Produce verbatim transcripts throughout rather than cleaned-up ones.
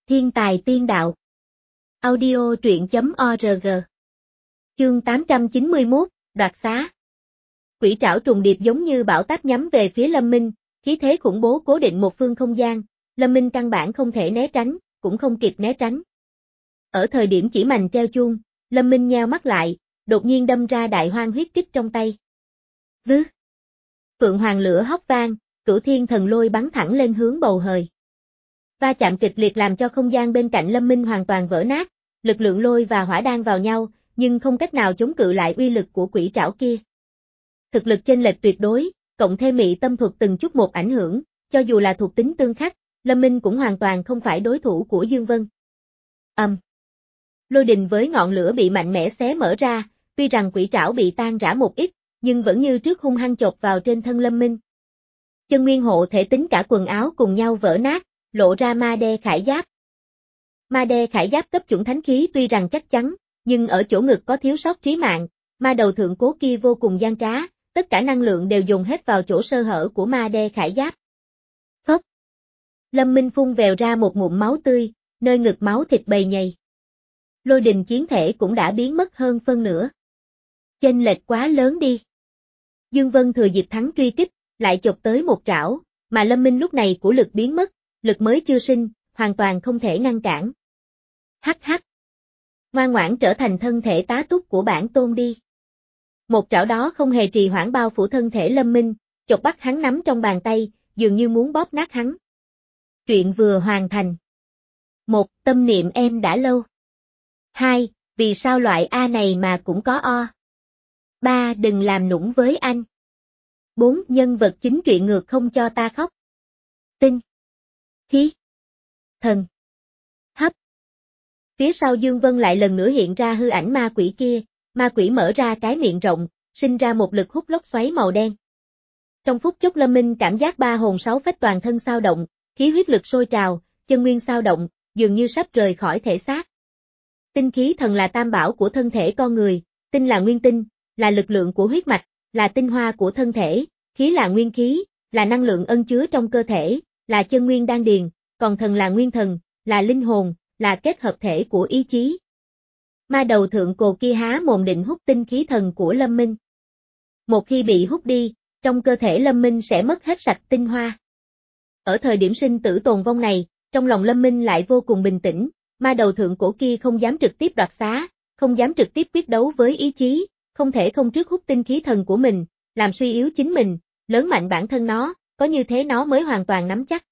Thiên tài tiên đạo. Audio truyện chấm org. Chương tám trăm chín mươi mốt, đoạt xá. Quỷ trảo trùng điệp giống như bão táp nhắm về phía Lâm Minh, khí thế khủng bố cố định một phương không gian, Lâm Minh căn bản không thể né tránh, cũng không kịp né tránh. Ở thời điểm chỉ mành treo chuông, Lâm Minh nheo mắt lại, đột nhiên đâm ra đại hoang huyết kích trong tay. Vứ. Phượng hoàng lửa hóc vang, cửu thiên thần lôi bắn thẳng lên hướng bầu hời. Va chạm kịch liệt làm cho không gian bên cạnh Lâm Minh hoàn toàn vỡ nát, lực lượng lôi và hỏa đan vào nhau, nhưng không cách nào chống cự lại uy lực của quỷ trảo kia. Thực lực chênh lệch tuyệt đối, cộng thêm mị tâm thuật từng chút một ảnh hưởng, cho dù là thuộc tính tương khắc, Lâm Minh cũng hoàn toàn không phải đối thủ của Dương Vân. Ầm. Um. Lôi đình với ngọn lửa bị mạnh mẽ xé mở ra, tuy rằng quỷ trảo bị tan rã một ít, nhưng vẫn như trước hung hăng chộp vào trên thân Lâm Minh. Chân nguyên hộ thể tính cả quần áo cùng nhau vỡ nát, lộ ra ma đe khải giáp. Ma đe khải giáp cấp chuẩn thánh khí tuy rằng chắc chắn, nhưng ở chỗ ngực có thiếu sót trí mạng, ma đầu thượng cố kia vô cùng gian trá, tất cả năng lượng đều dùng hết vào chỗ sơ hở của ma đe khải giáp. Phốc. Lâm Minh phun vèo ra một ngụm máu tươi, nơi ngực máu thịt bầy nhầy. Lôi đình chiến thể cũng đã biến mất hơn phân nửa. Chênh lệch quá lớn đi. Dương Vân thừa dịp thắng truy kích, lại chộp tới một trảo, mà Lâm Minh lúc này của lực biến mất, lực mới chưa sinh, hoàn toàn không thể ngăn cản. Hắc hắc. Ngoan ngoãn trở thành thân thể tá túc của bản tôn đi. Một trảo đó không hề trì hoãn bao phủ thân thể Lâm Minh, chộp bắt hắn nắm trong bàn tay, dường như muốn bóp nát hắn. Chuyện vừa hoàn thành. Một, tâm niệm em đã lâu. Hai, vì sao loại A này mà cũng có O. Ba, đừng làm nũng với anh. Bốn, nhân vật chính truyện ngược không cho ta khóc. Tinh. Khí. Thần. Hấp. Phía sau Dương Vân lại lần nữa hiện ra hư ảnh ma quỷ kia, ma quỷ mở ra cái miệng rộng, sinh ra một lực hút lốc xoáy màu đen. Trong phút chốc Lâm Minh cảm giác ba hồn sáu phách toàn thân xao động, khí huyết lực sôi trào, chân nguyên xao động, dường như sắp rời khỏi thể xác. Tinh khí thần là tam bảo của thân thể con người, tinh là nguyên tinh, là lực lượng của huyết mạch, là tinh hoa của thân thể, khí là nguyên khí, là năng lượng ân chứa trong cơ thể, là chân nguyên đan điền, còn thần là nguyên thần, là linh hồn, là kết hợp thể của ý chí. Ma đầu thượng cồ kia há mồm định hút tinh khí thần của Lâm Minh. Một khi bị hút đi, trong cơ thể Lâm Minh sẽ mất hết sạch tinh hoa. Ở thời điểm sinh tử tồn vong này, trong lòng Lâm Minh lại vô cùng bình tĩnh, ma đầu thượng cổ kia không dám trực tiếp đoạt xá, không dám trực tiếp quyết đấu với ý chí, không thể không trước hút tinh khí thần của mình, làm suy yếu chính mình, lớn mạnh bản thân nó, có như thế nó mới hoàn toàn nắm chắc.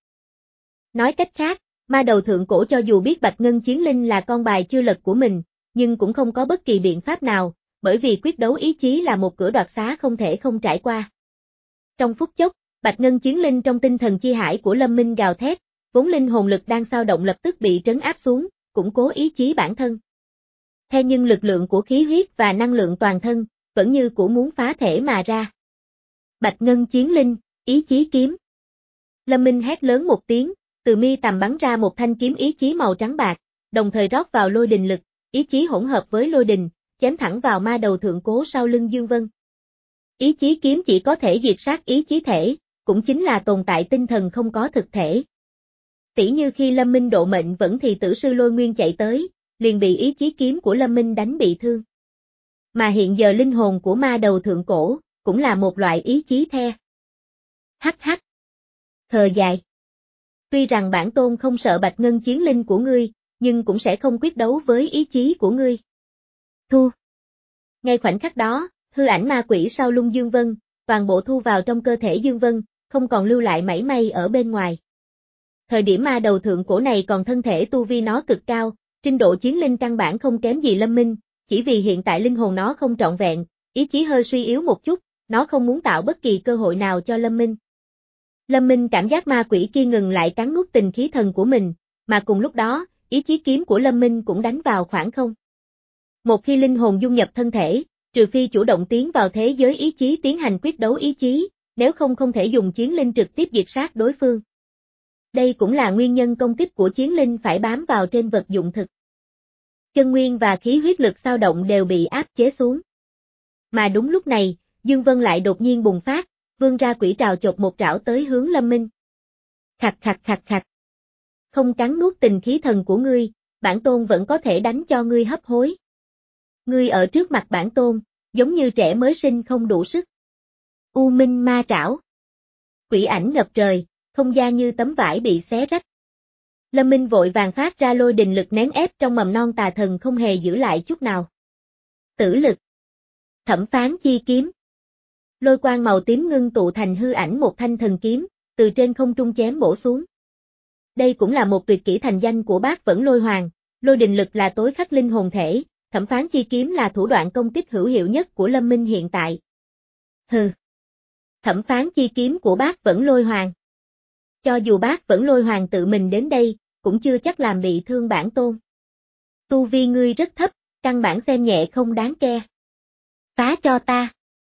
Nói cách khác, ma đầu thượng cổ cho dù biết Bạch Ngân Chiến Linh là con bài chưa lật của mình, nhưng cũng không có bất kỳ biện pháp nào, bởi vì quyết đấu ý chí là một cửa đoạt xá không thể không trải qua. Trong phút chốc, Bạch Ngân Chiến Linh trong tinh thần chi hải của Lâm Minh gào thét, vốn linh hồn lực đang xao động lập tức bị trấn áp xuống, củng cố ý chí bản thân. Thế nhưng lực lượng của khí huyết và năng lượng toàn thân, vẫn như của muốn phá thể mà ra. Bạch Ngân Chiến Linh, ý chí kiếm. Lâm Minh hét lớn một tiếng, từ mi tầm bắn ra một thanh kiếm ý chí màu trắng bạc, đồng thời rót vào lôi đình lực, ý chí hỗn hợp với lôi đình, chém thẳng vào ma đầu thượng cố sau lưng Dương Vân. Ý chí kiếm chỉ có thể diệt sát ý chí thể, cũng chính là tồn tại tinh thần không có thực thể. Tỉ như khi Lâm Minh độ mệnh vẫn thì tử sư Lôi Nguyên chạy tới, liền bị ý chí kiếm của Lâm Minh đánh bị thương. Mà hiện giờ linh hồn của ma đầu thượng cổ, cũng là một loại ý chí the. Hắc hắc. Thờ dài. Tuy rằng bản tôn không sợ Bạch Ngân Chiến Linh của ngươi, nhưng cũng sẽ không quyết đấu với ý chí của ngươi. Thu. Ngay khoảnh khắc đó, hư ảnh ma quỷ sau lưng Dương Vân, toàn bộ thu vào trong cơ thể Dương Vân, không còn lưu lại mảy may ở bên ngoài. Thời điểm ma đầu thượng cổ này còn thân thể tu vi nó cực cao, trình độ chiến linh căn bản không kém gì Lâm Minh, chỉ vì hiện tại linh hồn nó không trọn vẹn, ý chí hơi suy yếu một chút, nó không muốn tạo bất kỳ cơ hội nào cho Lâm Minh. Lâm Minh cảm giác ma quỷ kia ngừng lại cắn nuốt tình khí thần của mình, mà cùng lúc đó, ý chí kiếm của Lâm Minh cũng đánh vào khoảng không. Một khi linh hồn dung nhập thân thể, trừ phi chủ động tiến vào thế giới ý chí tiến hành quyết đấu ý chí, nếu không không thể dùng chiến linh trực tiếp diệt sát đối phương. Đây cũng là nguyên nhân công kích của chiến linh phải bám vào trên vật dụng thực. Chân nguyên và khí huyết lực xao động đều bị áp chế xuống. Mà đúng lúc này, Dương Vân lại đột nhiên bùng phát, vươn ra quỷ trảo chộp một trảo tới hướng Lâm Minh. Khặt khặt khặt khặt. không cắn nuốt tình khí thần của ngươi, bản tôn vẫn có thể đánh cho ngươi hấp hối. Ngươi ở trước mặt bản tôn, giống như trẻ mới sinh không đủ sức. U Minh Ma Trảo. Quỷ ảnh ngập trời, không gian như tấm vải bị xé rách. Lâm Minh vội vàng phát ra lôi đình lực nén ép trong mầm non tà thần không hề giữ lại chút nào. Tử lực. Thẩm phán chi kiếm. Lôi quang màu tím ngưng tụ thành hư ảnh một thanh thần kiếm, từ trên không trung chém bổ xuống. Đây cũng là một tuyệt kỹ thành danh của Bát Vẫn Lôi Hoàng, lôi đình lực là tối khắc linh hồn thể, thẩm phán chi kiếm là thủ đoạn công kích hữu hiệu nhất của Lâm Minh hiện tại. Hừ. Thẩm phán chi kiếm của Bát Vẫn Lôi Hoàng. Cho dù Bát Vẫn Lôi Hoàng tự mình đến đây, cũng chưa chắc làm bị thương bản tôn. Tu vi ngươi rất thấp, căn bản xem nhẹ không đáng ke. Phá cho ta.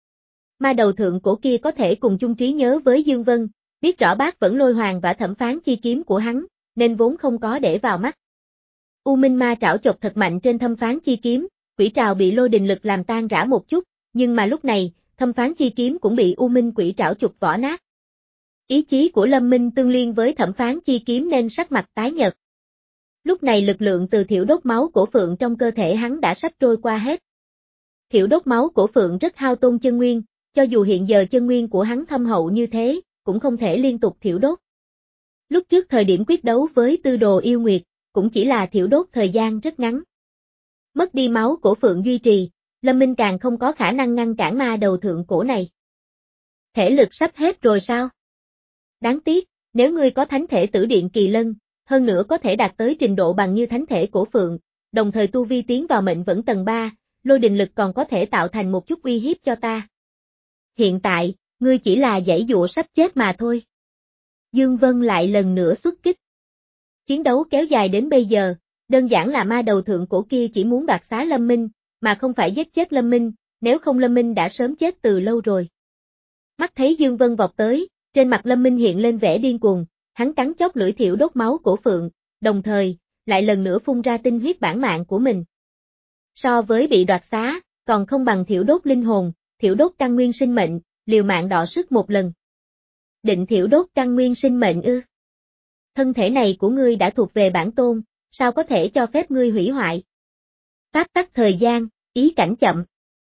Ma đầu thượng cổ kia có thể cùng chung trí nhớ với Dương Vân, biết rõ Bát Vẫn Lôi Hoàng và thẩm phán chi kiếm của hắn, nên vốn không có để vào mắt. U Minh Ma Trảo chộp thật mạnh trên thẩm phán chi kiếm, quỷ trảo bị lôi đình lực làm tan rã một chút, nhưng mà lúc này, thẩm phán chi kiếm cũng bị U Minh quỷ trảo chụp vỡ nát. Ý chí của Lâm Minh tương liên với thẩm phán chi kiếm nên sắc mặt tái nhợt. Lúc này lực lượng từ thiểu đốt máu cổ phượng trong cơ thể hắn đã sắp trôi qua hết. Thiểu đốt máu cổ phượng rất hao tôn chân nguyên, cho dù hiện giờ chân nguyên của hắn thâm hậu như thế, cũng không thể liên tục thiểu đốt. Lúc trước thời điểm quyết đấu với tư đồ yêu nguyệt, cũng chỉ là thiểu đốt thời gian rất ngắn. Mất đi máu cổ phượng duy trì, Lâm Minh càng không có khả năng ngăn cản ma đầu thượng cổ này. Thể lực sắp hết rồi sao? Đáng tiếc, nếu ngươi có thánh thể tử điện kỳ lân, hơn nữa có thể đạt tới trình độ bằng như thánh thể cổ phượng, đồng thời tu vi tiến vào mệnh vẫn tầng ba, lôi đình lực còn có thể tạo thành một chút uy hiếp cho ta. Hiện tại, ngươi chỉ là giãy dụa sắp chết mà thôi. Dương Vân lại lần nữa xuất kích. Chiến đấu kéo dài đến bây giờ, đơn giản là ma đầu thượng cổ kia chỉ muốn đoạt xá Lâm Minh, mà không phải giết chết Lâm Minh, nếu không Lâm Minh đã sớm chết từ lâu rồi. Mắt thấy Dương Vân vọt tới, trên mặt Lâm Minh hiện lên vẻ điên cuồng, hắn cắn chóp lưỡi thiểu đốt máu cổ phượng, đồng thời, lại lần nữa phun ra tinh huyết bản mạng của mình. So với bị đoạt xá, còn không bằng thiểu đốt linh hồn, thiểu đốt căn nguyên sinh mệnh, liều mạng đọ sức một lần. Định thiểu đốt căn nguyên sinh mệnh ư? Thân thể này của ngươi đã thuộc về bản tôn, sao có thể cho phép ngươi hủy hoại? Pháp tắc thời gian, ý cảnh chậm.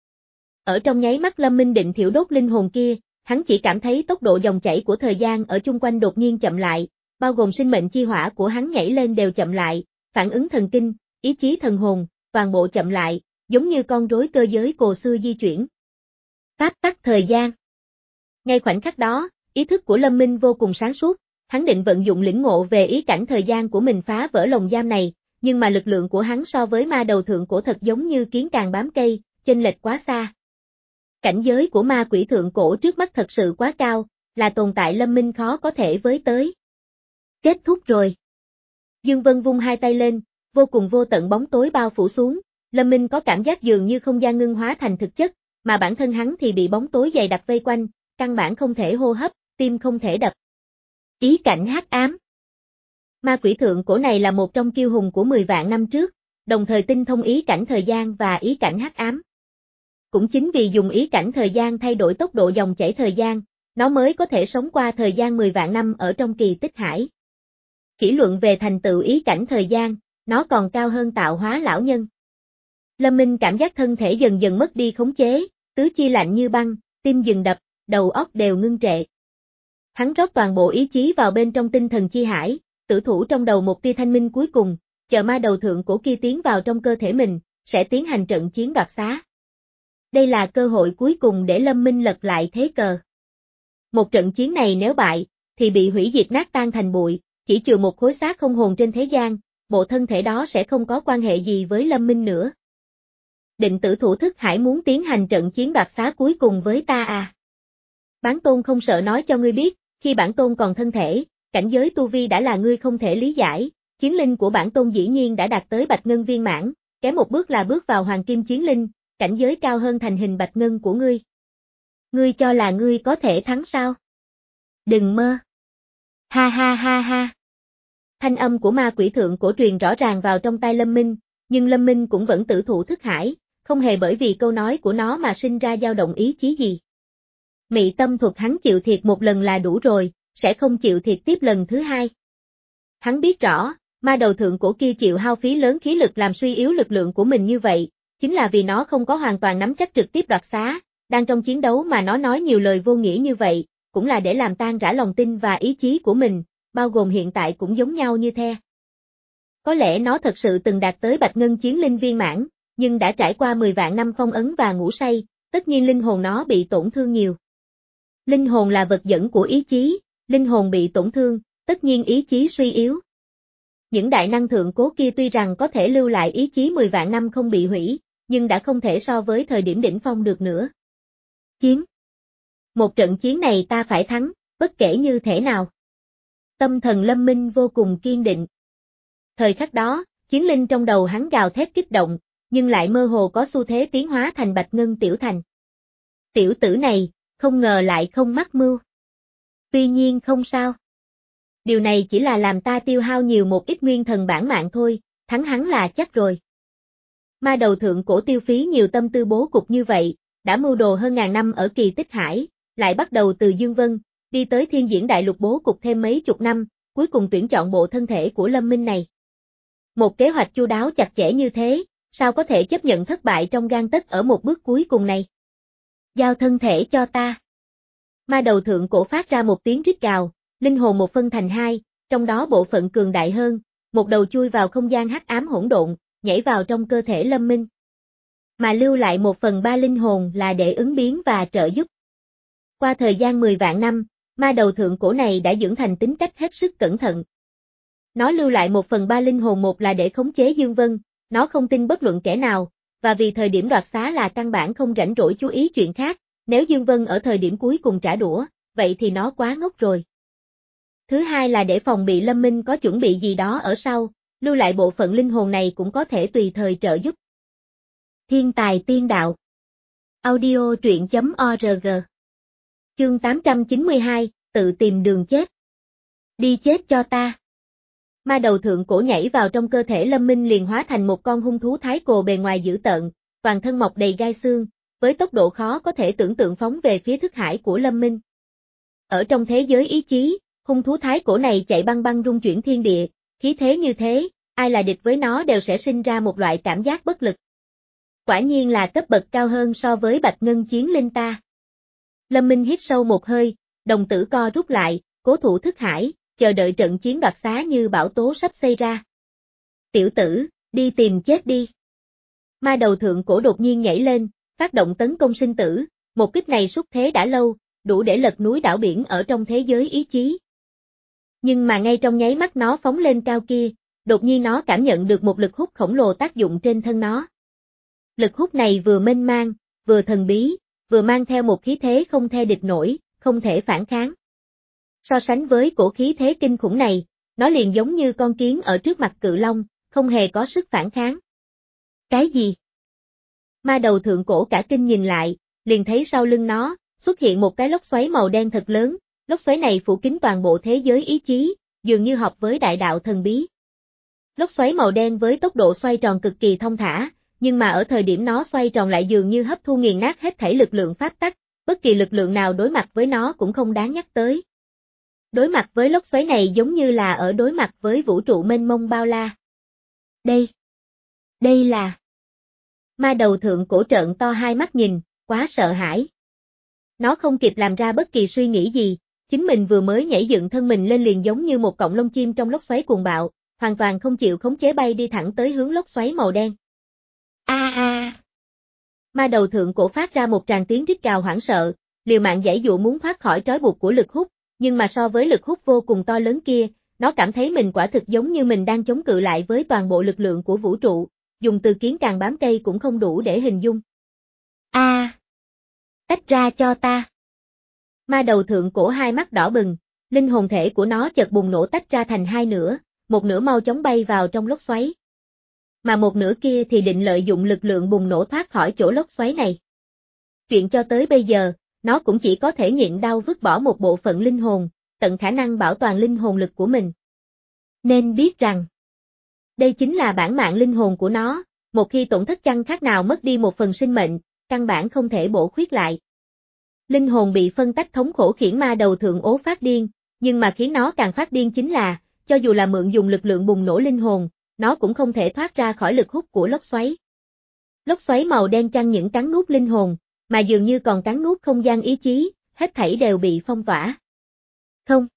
Ở trong nháy mắt Lâm Minh định thiểu đốt linh hồn kia, hắn chỉ cảm thấy tốc độ dòng chảy của thời gian ở chung quanh đột nhiên chậm lại, bao gồm sinh mệnh chi hỏa của hắn nhảy lên đều chậm lại, phản ứng thần kinh, ý chí thần hồn, toàn bộ chậm lại, giống như con rối cơ giới cổ xưa di chuyển. Pháp tắc thời gian. Ngay khoảnh khắc đó, ý thức của Lâm Minh vô cùng sáng suốt, hắn định vận dụng lĩnh ngộ về ý cảnh thời gian của mình phá vỡ lồng giam này, nhưng mà lực lượng của hắn so với ma đầu thượng cổ thật giống như kiến càng bám cây, chênh lệch quá xa. Cảnh giới của ma quỷ thượng cổ trước mắt thật sự quá cao, là tồn tại Lâm Minh khó có thể với tới. Kết thúc rồi. Dương Vân vung hai tay lên, vô cùng vô tận bóng tối bao phủ xuống, Lâm Minh có cảm giác dường như không gian ngưng hóa thành thực chất, mà bản thân hắn thì bị bóng tối dày đặc vây quanh, căn bản không thể hô hấp, tim không thể đập. Ý cảnh hắc ám. Ma quỷ thượng cổ này là một trong kiêu hùng của mười vạn năm trước, đồng thời tinh thông ý cảnh thời gian và ý cảnh hắc ám. Cũng chính vì dùng ý cảnh thời gian thay đổi tốc độ dòng chảy thời gian, nó mới có thể sống qua thời gian mười vạn năm ở trong kỳ tích hải. Kỷ luận về thành tựu ý cảnh thời gian, nó còn cao hơn tạo hóa lão nhân. Lâm Minh cảm giác thân thể dần dần mất đi khống chế, tứ chi lạnh như băng, tim dừng đập, đầu óc đều ngưng trệ. Hắn rót toàn bộ ý chí vào bên trong tinh thần chi hải, tử thủ trong đầu một tia thanh minh cuối cùng, chờ ma đầu thượng cổ kia tiến vào trong cơ thể mình, sẽ tiến hành trận chiến đoạt xá. Đây là cơ hội cuối cùng để Lâm Minh lật lại thế cờ. Một trận chiến này nếu bại, thì bị hủy diệt nát tan thành bụi, chỉ trừ một khối xác không hồn trên thế gian, bộ thân thể đó sẽ không có quan hệ gì với Lâm Minh nữa. Định tử thủ thức hải muốn tiến hành trận chiến đoạt xá cuối cùng với ta à? Bản tôn không sợ nói cho ngươi biết, khi bản tôn còn thân thể, cảnh giới tu vi đã là ngươi không thể lý giải, chiến linh của bản tôn dĩ nhiên đã đạt tới bạch ngân viên mãn, kém một bước là bước vào hoàng kim chiến linh, cảnh giới cao hơn thành hình bạch ngân của ngươi. Ngươi cho là ngươi có thể thắng sao? Đừng mơ. Ha ha ha ha. Thanh âm của ma quỷ thượng cổ truyền rõ ràng vào trong tai Lâm Minh, nhưng Lâm Minh cũng vẫn tử thủ thức hải, không hề bởi vì câu nói của nó mà sinh ra dao động ý chí gì. Mị tâm thuật hắn chịu thiệt một lần là đủ rồi, sẽ không chịu thiệt tiếp lần thứ hai. Hắn biết rõ, ma đầu thượng cổ kia chịu hao phí lớn khí lực làm suy yếu lực lượng của mình như vậy, chính là vì nó không có hoàn toàn nắm chắc trực tiếp đoạt xá, đang trong chiến đấu mà nó nói nhiều lời vô nghĩa như vậy, cũng là để làm tan rã lòng tin và ý chí của mình, bao gồm hiện tại cũng giống nhau như the. Có lẽ nó thật sự từng đạt tới Bạch Ngân Chiến Linh viên mãn, nhưng đã trải qua mười vạn năm phong ấn và ngủ say, tất nhiên linh hồn nó bị tổn thương nhiều. Linh hồn là vật dẫn của ý chí, linh hồn bị tổn thương, tất nhiên ý chí suy yếu. Những đại năng thượng cố kia tuy rằng có thể lưu lại ý chí mười vạn năm không bị hủy, nhưng đã không thể so với thời điểm đỉnh phong được nữa. Chiến. Một trận chiến này ta phải thắng, bất kể như thế nào. Tâm thần Lâm Minh vô cùng kiên định. Thời khắc đó, chiến linh trong đầu hắn gào thét kích động, nhưng lại mơ hồ có xu thế tiến hóa thành Bạch Ngân Tiểu Thành. Tiểu tử này, không ngờ lại không mắc mưu. Tuy nhiên không sao. Điều này chỉ là làm ta tiêu hao nhiều một ít nguyên thần bản mạng thôi, thắng hắn là chắc rồi. Ma đầu thượng cổ tiêu phí nhiều tâm tư bố cục như vậy, đã mưu đồ hơn ngàn năm ở Kỳ Tích Hải, lại bắt đầu từ Dương Vân, đi tới Thiên Diễn Đại Lục bố cục thêm mấy chục năm, cuối cùng tuyển chọn bộ thân thể của Lâm Minh này. Một kế hoạch chu đáo chặt chẽ như thế, sao có thể chấp nhận thất bại trong gang tấc ở một bước cuối cùng này? Giao thân thể cho ta. Ma đầu thượng cổ phát ra một tiếng rít gào, linh hồn một phân thành hai, trong đó bộ phận cường đại hơn, một đầu chui vào không gian hắc ám hỗn độn, nhảy vào trong cơ thể Lâm Minh. Mà lưu lại một phần ba linh hồn là để ứng biến và trợ giúp. Qua thời gian mười vạn năm, ma đầu thượng cổ này đã dưỡng thành tính cách hết sức cẩn thận. Nó lưu lại một phần ba linh hồn, một là để khống chế Dương Vân, nó không tin bất luận kẻ nào, và vì thời điểm đoạt xá là căn bản không rảnh rỗi chú ý chuyện khác, nếu Dương Vân ở thời điểm cuối cùng trả đũa, vậy thì nó quá ngốc rồi. Thứ hai là để phòng bị Lâm Minh có chuẩn bị gì đó ở sau, lưu lại bộ phận linh hồn này cũng có thể tùy thời trợ giúp. Thiên tài tiên đạo. Audio truyện chấm org. Chương tám trăm chín mươi hai, tự tìm đường chết. Đi chết cho ta. Ma đầu thượng cổ nhảy vào trong cơ thể Lâm Minh liền hóa thành một con hung thú thái cổ bề ngoài dữ tợn, toàn thân mọc đầy gai xương, với tốc độ khó có thể tưởng tượng phóng về phía thức hải của Lâm Minh. Ở trong thế giới ý chí, hung thú thái cổ này chạy băng băng rung chuyển thiên địa, khí thế như thế, ai là địch với nó đều sẽ sinh ra một loại cảm giác bất lực. Quả nhiên là cấp bậc cao hơn so với Bạch Ngân Chiến Linh ta. Lâm Minh hít sâu một hơi, đồng tử co rút lại, cố thủ thức hải, chờ đợi trận chiến đoạt xá như bão tố sắp xảy ra. Tiểu tử, đi tìm chết đi. Ma đầu thượng cổ đột nhiên nhảy lên, phát động tấn công sinh tử, một kích này xúc thế đã lâu, đủ để lật núi đảo biển ở trong thế giới ý chí. Nhưng mà ngay trong nháy mắt nó phóng lên cao kia, đột nhiên nó cảm nhận được một lực hút khổng lồ tác dụng trên thân nó. Lực hút này vừa mênh mang, vừa thần bí, vừa mang theo một khí thế không thể địch nổi, không thể phản kháng. So sánh với cổ khí thế kinh khủng này, nó liền giống như con kiến ở trước mặt cự long, không hề có sức phản kháng. Cái gì? Ma đầu thượng cổ cả kinh nhìn lại, liền thấy sau lưng nó, xuất hiện một cái lốc xoáy màu đen thật lớn, lốc xoáy này phủ kín toàn bộ thế giới ý chí, dường như hợp với đại đạo thần bí. Lốc xoáy màu đen với tốc độ xoay tròn cực kỳ thông thả, nhưng mà ở thời điểm nó xoay tròn lại dường như hấp thu nghiền nát hết thảy lực lượng pháp tắc, bất kỳ lực lượng nào đối mặt với nó cũng không đáng nhắc tới. Đối mặt với lốc xoáy này giống như là ở đối mặt với vũ trụ mênh mông bao la. Đây, đây là... Ma đầu thượng cổ trợn to hai mắt nhìn, quá sợ hãi. Nó không kịp làm ra bất kỳ suy nghĩ gì, chính mình vừa mới nhảy dựng thân mình lên liền giống như một cọng lông chim trong lốc xoáy cuồng bạo, hoàn toàn không chịu khống chế bay đi thẳng tới hướng lốc xoáy màu đen. A a. Ma đầu thượng cổ phát ra một tràng tiếng rít gào hoảng sợ, liều mạng giãy giụa muốn thoát khỏi trói buộc của lực hút, nhưng mà so với lực hút vô cùng to lớn kia, nó cảm thấy mình quả thực giống như mình đang chống cự lại với toàn bộ lực lượng của vũ trụ, dùng từ kiến càng bám cây cũng không đủ để hình dung. A! À, tách ra cho ta. Ma đầu thượng cổ hai mắt đỏ bừng, linh hồn thể của nó chợt bùng nổ tách ra thành hai nửa, một nửa mau chóng bay vào trong lốc xoáy. Mà một nửa kia thì định lợi dụng lực lượng bùng nổ thoát khỏi chỗ lốc xoáy này. Chuyện cho tới bây giờ, nó cũng chỉ có thể nhịn đau vứt bỏ một bộ phận linh hồn, tận khả năng bảo toàn linh hồn lực của mình. Nên biết rằng, đây chính là bản mạng linh hồn của nó, một khi tổn thất chẳng khác nào mất đi một phần sinh mệnh, căn bản không thể bổ khuyết lại. Linh hồn bị phân tách thống khổ khiến ma đầu thượng ố phát điên, nhưng mà khiến nó càng phát điên chính là, cho dù là mượn dùng lực lượng bùng nổ linh hồn, nó cũng không thể thoát ra khỏi lực hút của lốc xoáy. Lốc xoáy màu đen chẳng những cắn nuốt linh hồn, mà dường như còn cắn nuốt không gian ý chí, hết thảy đều bị phong tỏa. Không.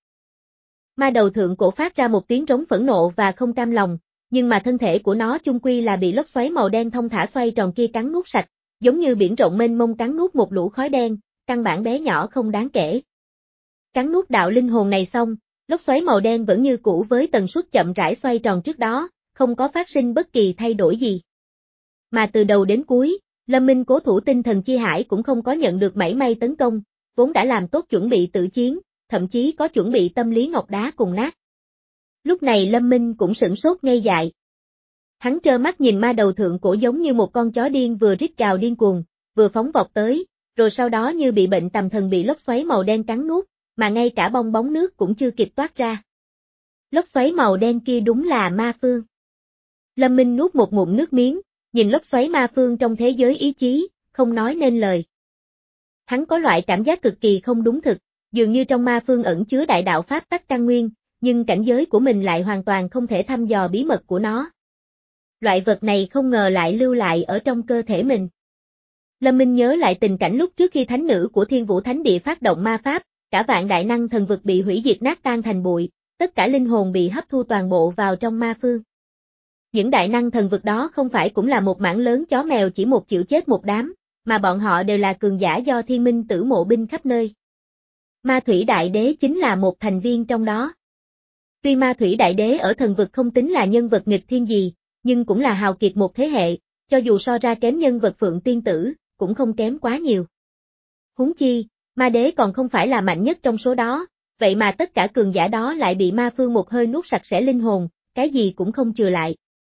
Ma đầu thượng cổ phát ra một tiếng rống phẫn nộ và không cam lòng, nhưng mà thân thể của nó chung quy là bị lốc xoáy màu đen thông thả xoay tròn kia cắn nuốt sạch, giống như biển rộng mênh mông cắn nuốt một lũ khói đen, căn bản bé nhỏ không đáng kể. Cắn nuốt đạo linh hồn này xong, lốc xoáy màu đen vẫn như cũ với tần suất chậm rãi xoay tròn trước đó, không có phát sinh bất kỳ thay đổi gì. Mà từ đầu đến cuối, Lâm Minh cố thủ tinh thần chi hải cũng không có nhận được mảy may tấn công, vốn đã làm tốt chuẩn bị tự chiến, thậm chí có chuẩn bị tâm lý ngọc đá cùng nát. Lúc này Lâm Minh cũng sửng sốt ngây dại. Hắn trơ mắt nhìn ma đầu thượng cổ giống như một con chó điên vừa rít gào điên cuồng, vừa phóng vọt tới, rồi sau đó như bị bệnh tầm thần bị lốc xoáy màu đen cắn nuốt, mà ngay cả bong bóng nước cũng chưa kịp toát ra. Lốc xoáy màu đen kia đúng là ma phương. Lâm Minh nuốt một ngụm nước miếng, nhìn lốc xoáy ma phương trong thế giới ý chí, không nói nên lời. Hắn có loại cảm giác cực kỳ không đúng thực, dường như trong ma phương ẩn chứa đại đạo pháp tắc căn nguyên, nhưng cảnh giới của mình lại hoàn toàn không thể thăm dò bí mật của nó. Loại vật này không ngờ lại lưu lại ở trong cơ thể mình. Lâm Minh nhớ lại tình cảnh lúc trước khi thánh nữ của Thiên Vũ Thánh Địa phát động ma pháp, cả vạn đại năng thần vực bị hủy diệt nát tan thành bụi, tất cả linh hồn bị hấp thu toàn bộ vào trong ma phương. Những đại năng thần vực đó không phải cũng là một mảng lớn chó mèo chỉ một chịu chết một đám, mà bọn họ đều là cường giả do thiên minh tử mộ binh khắp nơi. Ma Thủy Đại Đế chính là một thành viên trong đó. Tuy Ma Thủy Đại Đế ở thần vực không tính là nhân vật nghịch thiên gì, nhưng cũng là hào kiệt một thế hệ, cho dù so ra kém nhân vật Phượng Tiên Tử, cũng không kém quá nhiều. Huống chi, Ma Đế còn không phải là mạnh nhất trong số đó, vậy mà tất cả cường giả đó lại bị ma phương một hơi nuốt sạch sẽ linh hồn, cái gì cũng không chừa lại.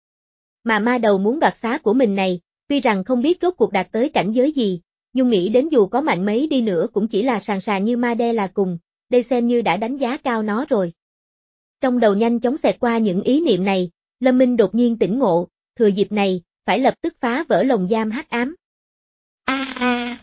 Mà ma đầu muốn đoạt xá của mình này, tuy rằng không biết rốt cuộc đạt tới cảnh giới gì, nhưng nghĩ đến dù có mạnh mấy đi nữa cũng chỉ là sàn sàn như ma đe là cùng, đây xem như đã đánh giá cao nó rồi. Trong đầu nhanh chóng xẹt qua những ý niệm này, Lâm Minh đột nhiên tỉnh ngộ, thừa dịp này, phải lập tức phá vỡ lồng giam hắc ám. A a.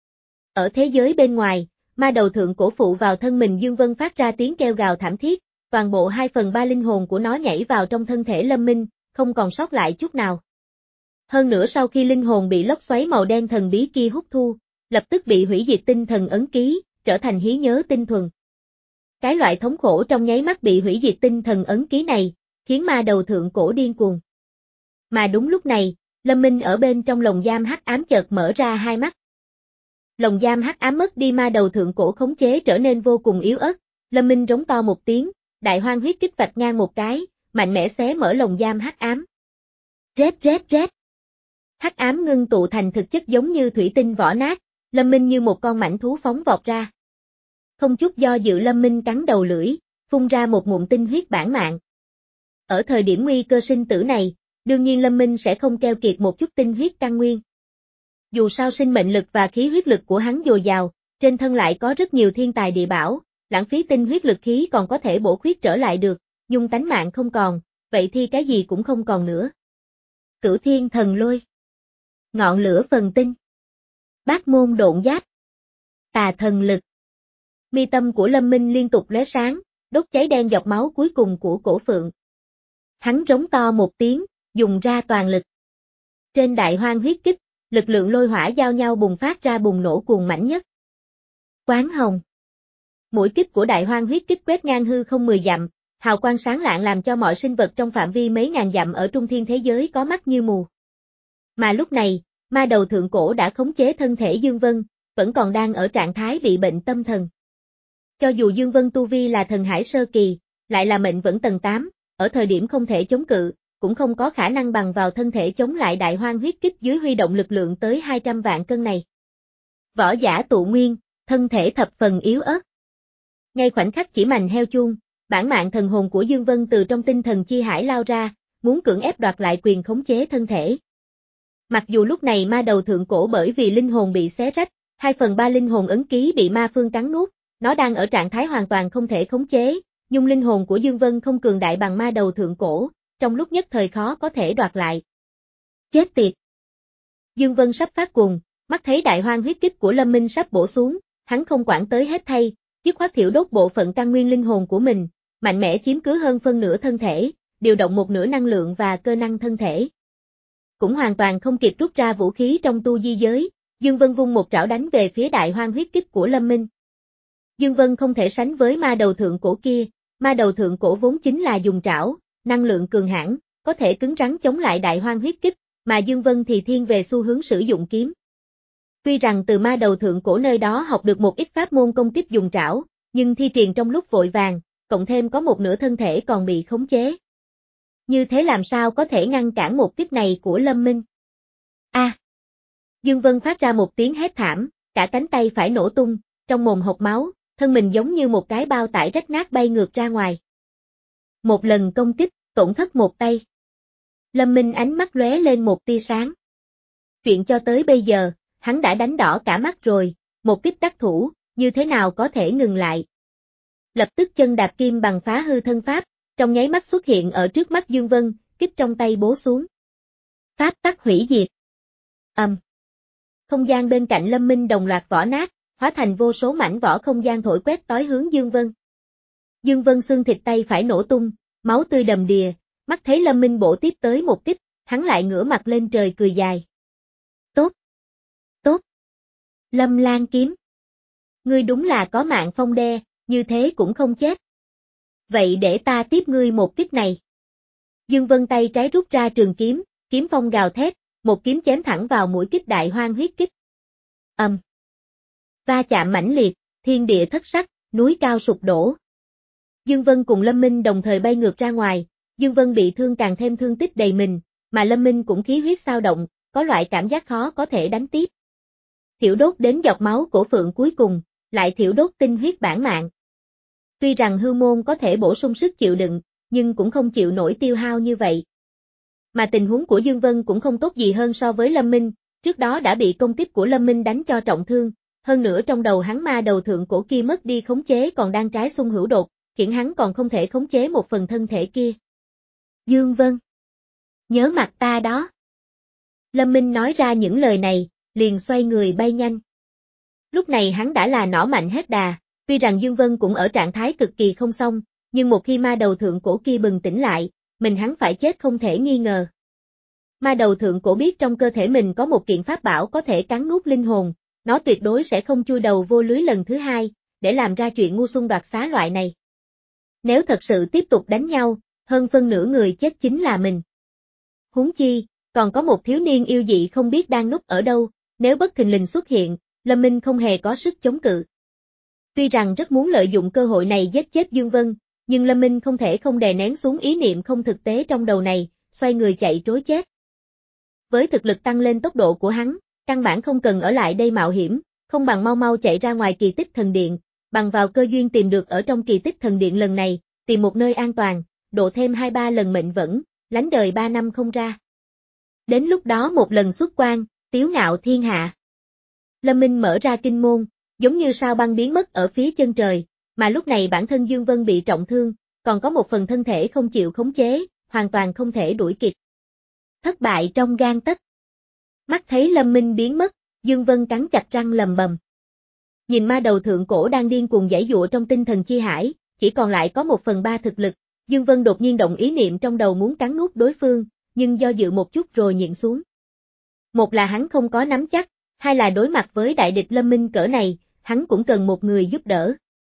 Ở thế giới bên ngoài, ma đầu thượng cổ phụ vào thân mình Dương Vân phát ra tiếng kêu gào thảm thiết, toàn bộ hai phần ba linh hồn của nó nhảy vào trong thân thể Lâm Minh, không còn sót lại chút nào. Hơn nữa sau khi linh hồn bị lốc xoáy màu đen thần bí kia hút thu, lập tức bị hủy diệt tinh thần ấn ký, trở thành hí nhớ tinh thuần. Cái loại thống khổ trong nháy mắt bị hủy diệt tinh thần ấn ký này, khiến ma đầu thượng cổ điên cuồng. Mà đúng lúc này, Lâm Minh ở bên trong lồng giam hắc ám chợt mở ra hai mắt. Lồng giam hắc ám mất đi ma đầu thượng cổ khống chế trở nên vô cùng yếu ớt, Lâm Minh rống to một tiếng, đại hoang huyết kích vạch ngang một cái, mạnh mẽ xé mở lồng giam hắc ám. Rét rét rét. Hắc ám ngưng tụ thành thực chất giống như thủy tinh vỏ nát, Lâm Minh như một con mãnh thú phóng vọt ra. Không chút do dự Lâm Minh cắn đầu lưỡi, phun ra một ngụm tinh huyết bản mạng. Ở thời điểm nguy cơ sinh tử này, đương nhiên Lâm Minh sẽ không keo kiệt một chút tinh huyết căn nguyên. Dù sao sinh mệnh lực và khí huyết lực của hắn dồi dào, trên thân lại có rất nhiều thiên tài địa bảo, lãng phí tinh huyết lực khí còn có thể bổ khuyết trở lại được, nhưng tánh mạng không còn, vậy thì cái gì cũng không còn nữa. Cửu thiên thần lôi, ngọn lửa phần tinh, bát môn độn giáp, tà thần lực. Mi tâm của Lâm Minh liên tục lóe sáng, đốt cháy đen giọt máu cuối cùng của cổ phượng. Hắn rống to một tiếng, dùng ra toàn lực. Trên đại hoang huyết kích, lực lượng lôi hỏa giao nhau bùng phát ra bùng nổ cuồng mãnh nhất. Quán hồng. Mũi kích của đại hoang huyết kích quét ngang hư không mười dặm, hào quang sáng lạng làm cho mọi sinh vật trong phạm vi mấy ngàn dặm ở trung thiên thế giới có mắt như mù. Mà lúc này, ma đầu thượng cổ đã khống chế thân thể Dương Vân, vẫn còn đang ở trạng thái bị bệnh tâm thần. Cho dù Dương Vân tu vi là thần hải sơ kỳ, lại là mệnh vẫn tầng tám, ở thời điểm không thể chống cự, cũng không có khả năng bằng vào thân thể chống lại đại hoang huyết kích dưới huy động lực lượng tới hai trăm vạn cân này. Võ giả tụ nguyên, thân thể thập phần yếu ớt. Ngay khoảnh khắc chỉ mành heo chuông, bản mạng thần hồn của Dương Vân từ trong tinh thần chi hải lao ra, muốn cưỡng ép đoạt lại quyền khống chế thân thể. Mặc dù lúc này ma đầu thượng cổ bởi vì linh hồn bị xé rách, hai phần ba linh hồn ấn ký bị ma phương cắn nuốt, nó đang ở trạng thái hoàn toàn không thể khống chế, nhưng linh hồn của Dương Vân không cường đại bằng ma đầu thượng cổ, trong lúc nhất thời khó có thể đoạt lại. Chết tiệt! Dương Vân sắp phát cuồng, mắt thấy đại hoang huyết kích của Lâm Minh sắp bổ xuống, hắn không quản tới hết thay, dứt khoát thiểu đốt bộ phận căn nguyên linh hồn của mình, mạnh mẽ chiếm cứ hơn phân nửa thân thể, điều động một nửa năng lượng và cơ năng thân thể. Cũng hoàn toàn không kịp rút ra vũ khí trong tu di giới, Dương Vân vung một trảo đánh về phía đại hoang huyết kích của Lâm Minh. Dương Vân không thể sánh với ma đầu thượng cổ kia, ma đầu thượng cổ vốn chính là dùng trảo, năng lượng cường hãn, có thể cứng rắn chống lại đại hoang huyết kích, mà Dương Vân thì thiên về xu hướng sử dụng kiếm. Tuy rằng từ ma đầu thượng cổ nơi đó học được một ít pháp môn công kích dùng trảo, nhưng thi triển trong lúc vội vàng, cộng thêm có một nửa thân thể còn bị khống chế. Như thế làm sao có thể ngăn cản một kích này của Lâm Minh? A! À, Dương Vân phát ra một tiếng hét thảm, cả cánh tay phải nổ tung, trong mồm hộc máu, thân mình giống như một cái bao tải rách nát bay ngược ra ngoài. Một lần công kích, tổn thất một tay. Lâm Minh ánh mắt lóe lên một tia sáng. Chuyện cho tới bây giờ, hắn đã đánh đỏ cả mắt rồi, một kích đắc thủ, như thế nào có thể ngừng lại. Lập tức chân đạp kim bằng phá hư thân pháp, trong nháy mắt xuất hiện ở trước mắt Dương Vân, kích trong tay bố xuống. Pháp tắc hủy diệt. Ầm. Um. Không gian bên cạnh Lâm Minh đồng loạt vỡ nát, hóa thành vô số mảnh vỏ không gian thổi quét tới hướng Dương Vân. Dương Vân xương thịt tay phải nổ tung, máu tươi đầm đìa, mắt thấy Lâm Minh bổ tiếp tới một kích, hắn lại ngửa mặt lên trời cười dài. Tốt. Tốt. Lâm Lan kiếm. Ngươi đúng là có mạng phong đe, như thế cũng không chết. Vậy để ta tiếp ngươi một kích này. Dương Vân tay trái rút ra trường kiếm, kiếm phong gào thét, một kiếm chém thẳng vào mũi kích đại hoang huyết kích. Ầm. Um. Va chạm mãnh liệt, thiên địa thất sắc, núi cao sụp đổ. Dương Vân cùng Lâm Minh đồng thời bay ngược ra ngoài, Dương Vân bị thương càng thêm thương tích đầy mình, mà Lâm Minh cũng khí huyết xao động, có loại cảm giác khó có thể đánh tiếp. Thiểu đốt đến giọt máu cổ phượng cuối cùng, lại thiểu đốt tinh huyết bản mạng. Tuy rằng hư môn có thể bổ sung sức chịu đựng, nhưng cũng không chịu nổi tiêu hao như vậy. Mà tình huống của Dương Vân cũng không tốt gì hơn so với Lâm Minh, trước đó đã bị công kích của Lâm Minh đánh cho trọng thương, hơn nữa trong đầu hắn ma đầu thượng cổ kia mất đi khống chế còn đang trái xung hữu đột, khiến hắn còn không thể khống chế một phần thân thể kia. Dương Vân, nhớ mặt ta đó. Lâm Minh nói ra những lời này, liền xoay người bay nhanh. Lúc này hắn đã là nỏ mạnh hết đà, tuy rằng Dương Vân cũng ở trạng thái cực kỳ không xong, nhưng một khi ma đầu thượng cổ kia bừng tỉnh lại, mình hắn phải chết không thể nghi ngờ. Ma đầu thượng cổ biết trong cơ thể mình có một kiện pháp bảo có thể cắn nuốt linh hồn, nó tuyệt đối sẽ không chui đầu vô lưới lần thứ hai, để làm ra chuyện ngu xuân đoạt xá loại này. Nếu thật sự tiếp tục đánh nhau, hơn phân nửa người chết chính là mình. Huống chi, còn có một thiếu niên yêu dị không biết đang núp ở đâu, nếu bất thình lình xuất hiện, Lâm Minh không hề có sức chống cự. Tuy rằng rất muốn lợi dụng cơ hội này giết chết Dương Vân, nhưng Lâm Minh không thể không đè nén xuống ý niệm không thực tế trong đầu này, xoay người chạy trối chết. Với thực lực tăng lên tốc độ của hắn, căn bản không cần ở lại đây mạo hiểm, không bằng mau mau chạy ra ngoài kỳ tích thần điện, bằng vào cơ duyên tìm được ở trong kỳ tích thần điện lần này, tìm một nơi an toàn, độ thêm hai ba lần mệnh vẫn, lánh đời ba năm không ra. Đến lúc đó một lần xuất quan, tiếu ngạo thiên hạ. Lâm Minh mở ra kinh môn, giống như sao băng biến mất ở phía chân trời, mà lúc này bản thân Dương Vân bị trọng thương, còn có một phần thân thể không chịu khống chế, hoàn toàn không thể đuổi kịp. Thất bại trong gang tấc. Mắt thấy Lâm Minh biến mất, Dương Vân cắn chặt răng lầm bầm. Nhìn ma đầu thượng cổ đang điên cuồng giãy giụa trong tinh thần chi hải, chỉ còn lại có một phần ba thực lực, Dương Vân đột nhiên động ý niệm trong đầu muốn cắn nuốt đối phương, nhưng do dự một chút rồi nhịn xuống. Một là hắn không có nắm chắc, hai là đối mặt với đại địch Lâm Minh cỡ này, hắn cũng cần một người giúp đỡ.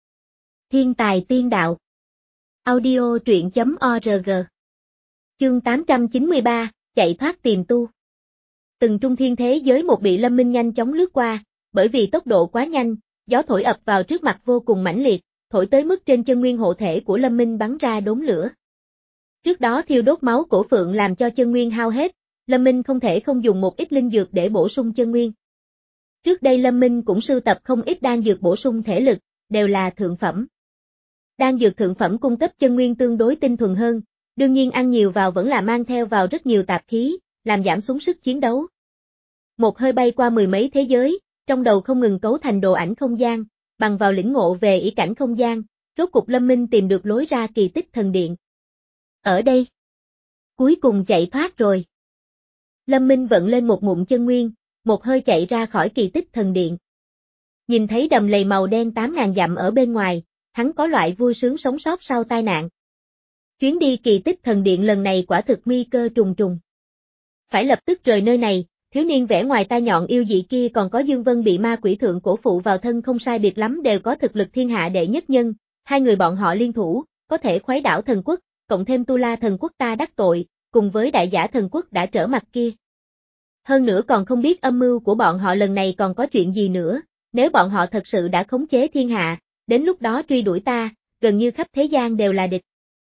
Thiên tài tiên đạo. Audio truyện chấm org. Chương tám trăm chín mươi ba, chạy thoát tìm tu. Từng trung thiên thế giới một bị Lâm Minh nhanh chóng lướt qua, bởi vì tốc độ quá nhanh, gió thổi ập vào trước mặt vô cùng mãnh liệt, thổi tới mức trên chân nguyên hộ thể của Lâm Minh bắn ra đốm lửa. Trước đó thiêu đốt máu cổ phượng làm cho chân nguyên hao hết, Lâm Minh không thể không dùng một ít linh dược để bổ sung chân nguyên. Trước đây Lâm Minh cũng sưu tập không ít đan dược bổ sung thể lực, đều là thượng phẩm. Đan dược thượng phẩm cung cấp chân nguyên tương đối tinh thuần hơn, đương nhiên ăn nhiều vào vẫn là mang theo vào rất nhiều tạp khí, làm giảm xuống sức chiến đấu. Một hơi bay qua mười mấy thế giới, trong đầu không ngừng cấu thành đồ ảnh không gian, bằng vào lĩnh ngộ về ý cảnh không gian, rốt cục Lâm Minh tìm được lối ra kỳ tích thần điện. Ở đây, cuối cùng chạy thoát rồi. Lâm Minh vận lên một ngụm chân nguyên, một hơi chạy ra khỏi kỳ tích thần điện. Nhìn thấy đầm lầy màu đen tám ngàn dặm ở bên ngoài, hắn có loại vui sướng sống sót sau tai nạn. Chuyến đi kỳ tích thần điện lần này quả thực nguy cơ trùng trùng. Phải lập tức rời nơi này, thiếu niên vẻ ngoài tai nhọn yêu dị kia còn có Dương Vân bị ma quỷ thượng cổ phụ vào thân không sai biệt lắm đều có thực lực thiên hạ đệ nhất nhân, hai người bọn họ liên thủ, có thể khuấy đảo thần quốc, cộng thêm Tu La thần quốc ta đắc tội, cùng với đại giả thần quốc đã trở mặt kia. Hơn nữa còn không biết âm mưu của bọn họ lần này còn có chuyện gì nữa, nếu bọn họ thật sự đã khống chế thiên hạ, đến lúc đó truy đuổi ta, gần như khắp thế gian đều là địch.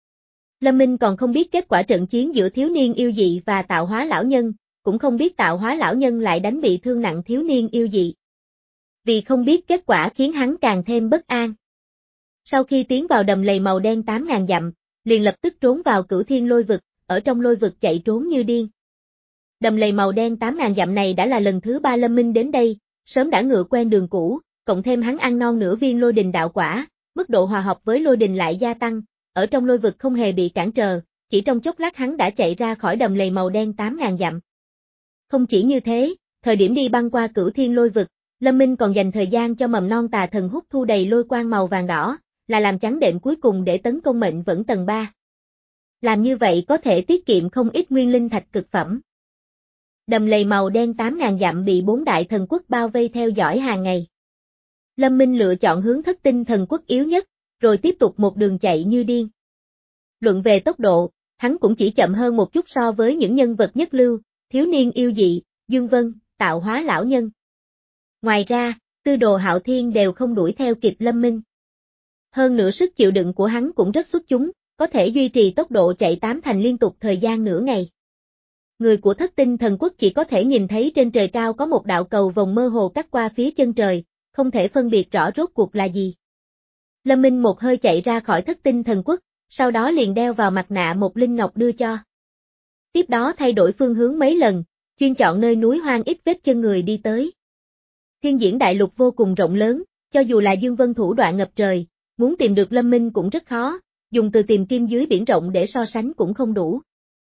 Lâm Minh còn không biết kết quả trận chiến giữa thiếu niên yêu dị và tạo hóa lão nhân, cũng không biết tạo hóa lão nhân lại đánh bị thương nặng thiếu niên yêu dị. Vì không biết kết quả khiến hắn càng thêm bất an. Sau khi tiến vào đầm lầy màu đen tám ngàn dặm, liền lập tức trốn vào Cửu Thiên Lôi Vực, ở trong lôi vực chạy trốn như điên. Đầm lầy màu đen tám ngàn dặm này đã là lần thứ ba Lâm Minh đến đây, sớm đã ngựa quen đường cũ, cộng thêm hắn ăn non nửa viên lôi đình đạo quả, mức độ hòa hợp với lôi đình lại gia tăng, ở trong lôi vực không hề bị cản trở, chỉ trong chốc lát hắn đã chạy ra khỏi đầm lầy màu đen tám ngàn dặm. Không chỉ như thế, thời điểm đi băng qua Cửu Thiên Lôi Vực, Lâm Minh còn dành thời gian cho mầm non tà thần hút thu đầy lôi quang màu vàng đỏ, là làm chắn đệm cuối cùng để tấn công mệnh vẫn tầng ba. Làm như vậy có thể tiết kiệm không ít nguyên linh thạch cực phẩm. Đầm lầy màu đen tám ngàn dặm bị bốn đại thần quốc bao vây theo dõi hàng ngày. Lâm Minh lựa chọn hướng Thất Tinh thần quốc yếu nhất, rồi tiếp tục một đường chạy như điên. Luận về tốc độ, hắn cũng chỉ chậm hơn một chút so với những nhân vật nhất lưu, thiếu niên yêu dị, Dương Vân, tạo hóa lão nhân. Ngoài ra, Tư Đồ Hạo Thiên đều không đuổi theo kịp Lâm Minh. Hơn nữa sức chịu đựng của hắn cũng rất xuất chúng, có thể duy trì tốc độ chạy tám thành liên tục thời gian nửa ngày. Người của Thất Tinh thần quốc chỉ có thể nhìn thấy trên trời cao có một đạo cầu vồng mơ hồ cắt qua phía chân trời, không thể phân biệt rõ rốt cuộc là gì. Lâm Minh một hơi chạy ra khỏi Thất Tinh thần quốc, sau đó liền đeo vào mặt nạ một linh ngọc đưa cho. Tiếp đó thay đổi phương hướng mấy lần, chuyên chọn nơi núi hoang ít vết chân người đi tới. Thiên diễn đại lục vô cùng rộng lớn, cho dù là Dương Vân thủ đoạn ngập trời, muốn tìm được Lâm Minh cũng rất khó, dùng từ tìm kim dưới biển rộng để so sánh cũng không đủ.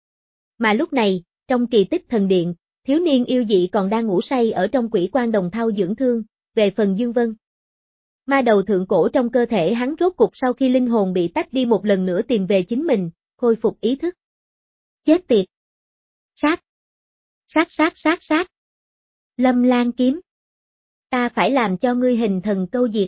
Mà lúc này, trong kỳ tích thần điện, thiếu niên yêu dị còn đang ngủ say ở trong quỷ quan đồng thau dưỡng thương, về phần Dương Vân. Ma đầu thượng cổ trong cơ thể hắn rốt cục sau khi linh hồn bị tách đi một lần nữa tìm về chính mình, khôi phục ý thức. Chết tiệt! Sát! Sát sát sát sát! Lâm Lan kiếm! Ta phải làm cho ngươi hình thần câu diệt.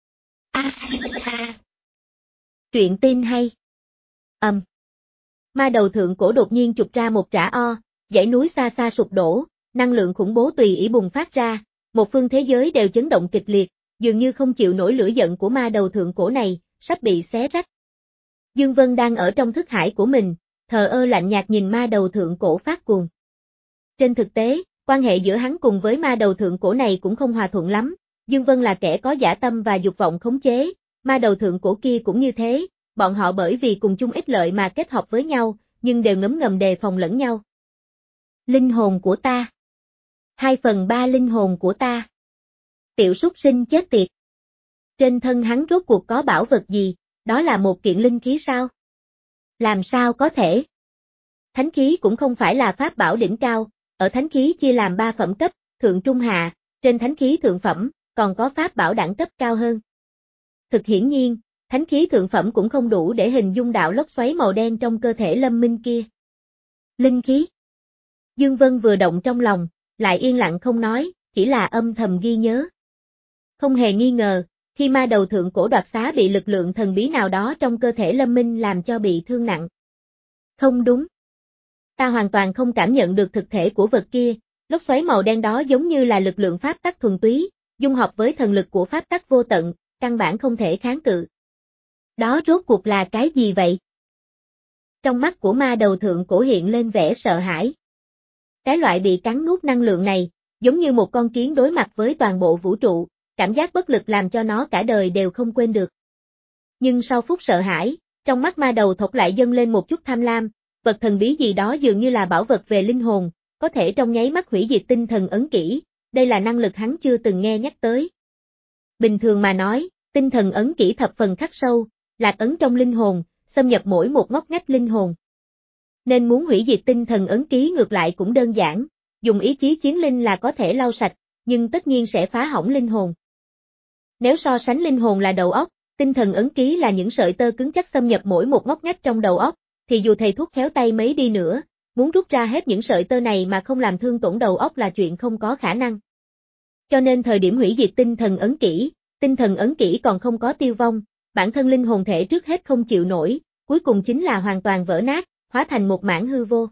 A a. Truyện tin hay. Ầm. Um. Ma đầu thượng cổ đột nhiên chụp ra một trảo o, dãy núi xa xa sụp đổ, năng lượng khủng bố tùy ý bùng phát ra, một phương thế giới đều chấn động kịch liệt, dường như không chịu nổi lửa giận của ma đầu thượng cổ này, sắp bị xé rách. Dương Vân đang ở trong thức hải của mình, thờ ơ lạnh nhạt nhìn ma đầu thượng cổ phát cuồng. Trên thực tế, quan hệ giữa hắn cùng với ma đầu thượng cổ này cũng không hòa thuận lắm, Dương Vân là kẻ có dã tâm và dục vọng khống chế, ma đầu thượng cổ kia cũng như thế, bọn họ bởi vì cùng chung ích lợi mà kết hợp với nhau, nhưng đều ngấm ngầm đề phòng lẫn nhau. Linh hồn của ta. Hai phần ba linh hồn của ta. Tiểu súc sinh chết tiệt. Trên thân hắn rốt cuộc có bảo vật gì, đó là một kiện linh khí sao? Làm sao có thể? Thánh khí cũng không phải là pháp bảo đỉnh cao, ở thánh khí chia làm ba phẩm cấp, thượng trung hạ, trên thánh khí thượng phẩm, còn có pháp bảo đẳng cấp cao hơn. Thực hiển nhiên, thánh khí thượng phẩm cũng không đủ để hình dung đạo lốc xoáy màu đen trong cơ thể Lâm Minh kia. Linh khí. Dương Vân vừa động trong lòng, lại yên lặng không nói, chỉ là âm thầm ghi nhớ. Không hề nghi ngờ, khi ma đầu thượng cổ đoạt xá bị lực lượng thần bí nào đó trong cơ thể Lâm Minh làm cho bị thương nặng. Không đúng. Ta hoàn toàn không cảm nhận được thực thể của vật kia, lốc xoáy màu đen đó giống như là lực lượng pháp tắc thuần túy, dung hợp với thần lực của pháp tắc vô tận, căn bản không thể kháng cự. Đó rốt cuộc là cái gì vậy? Trong mắt của ma đầu thượng cổ hiện lên vẻ sợ hãi. Cái loại bị cắn nuốt năng lượng này, giống như một con kiến đối mặt với toàn bộ vũ trụ, cảm giác bất lực làm cho nó cả đời đều không quên được. Nhưng sau phút sợ hãi, trong mắt ma đầu thộc lại dâng lên một chút tham lam, vật thần bí gì đó dường như là bảo vật về linh hồn, có thể trong nháy mắt hủy diệt tinh thần ấn kỹ, đây là năng lực hắn chưa từng nghe nhắc tới. Bình thường mà nói, tinh thần ấn kỹ thập phần khắc sâu, lạc ấn trong linh hồn, xâm nhập mỗi một ngóc ngách linh hồn. Nên muốn hủy diệt tinh thần ấn ký ngược lại cũng đơn giản, dùng ý chí chiến linh là có thể lau sạch, nhưng tất nhiên sẽ phá hỏng linh hồn. Nếu so sánh linh hồn là đầu óc, Tinh thần ấn ký là những sợi tơ cứng chắc xâm nhập mỗi một ngóc ngách trong đầu óc, thì dù thầy thuốc khéo tay mấy đi nữa, muốn rút ra hết những sợi tơ này mà không làm thương tổn đầu óc là chuyện không có khả năng. Cho nên thời điểm hủy diệt tinh thần ấn kỹ, tinh thần ấn kỹ còn không có tiêu vong, bản thân linh hồn thể trước hết không chịu nổi, cuối cùng chính là hoàn toàn vỡ nát, hóa thành một mảng hư vô.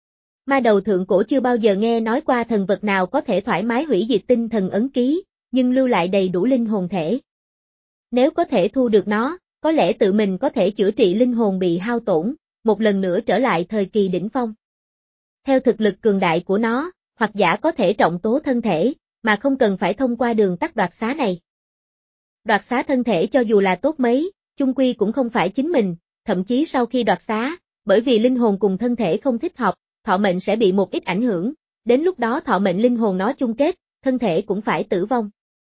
Ma đầu thượng cổ chưa bao giờ nghe nói qua thần vật nào có thể thoải mái hủy diệt tinh thần ấn ký, nhưng lưu lại đầy đủ linh hồn thể. Nếu có thể thu được nó, có lẽ tự mình có thể chữa trị linh hồn bị hao tổn, một lần nữa trở lại thời kỳ đỉnh phong. Theo thực lực cường đại của nó, hoặc giả có thể trọng tố thân thể, mà không cần phải thông qua đường tắt đoạt xá này. Đoạt xá thân thể cho dù là tốt mấy, chung quy cũng không phải chính mình, thậm chí sau khi đoạt xá, bởi vì linh hồn cùng thân thể không thích hợp, thọ mệnh sẽ bị một ít ảnh hưởng, đến lúc đó thọ mệnh linh hồn nó chung kết, thân thể cũng phải tử vong.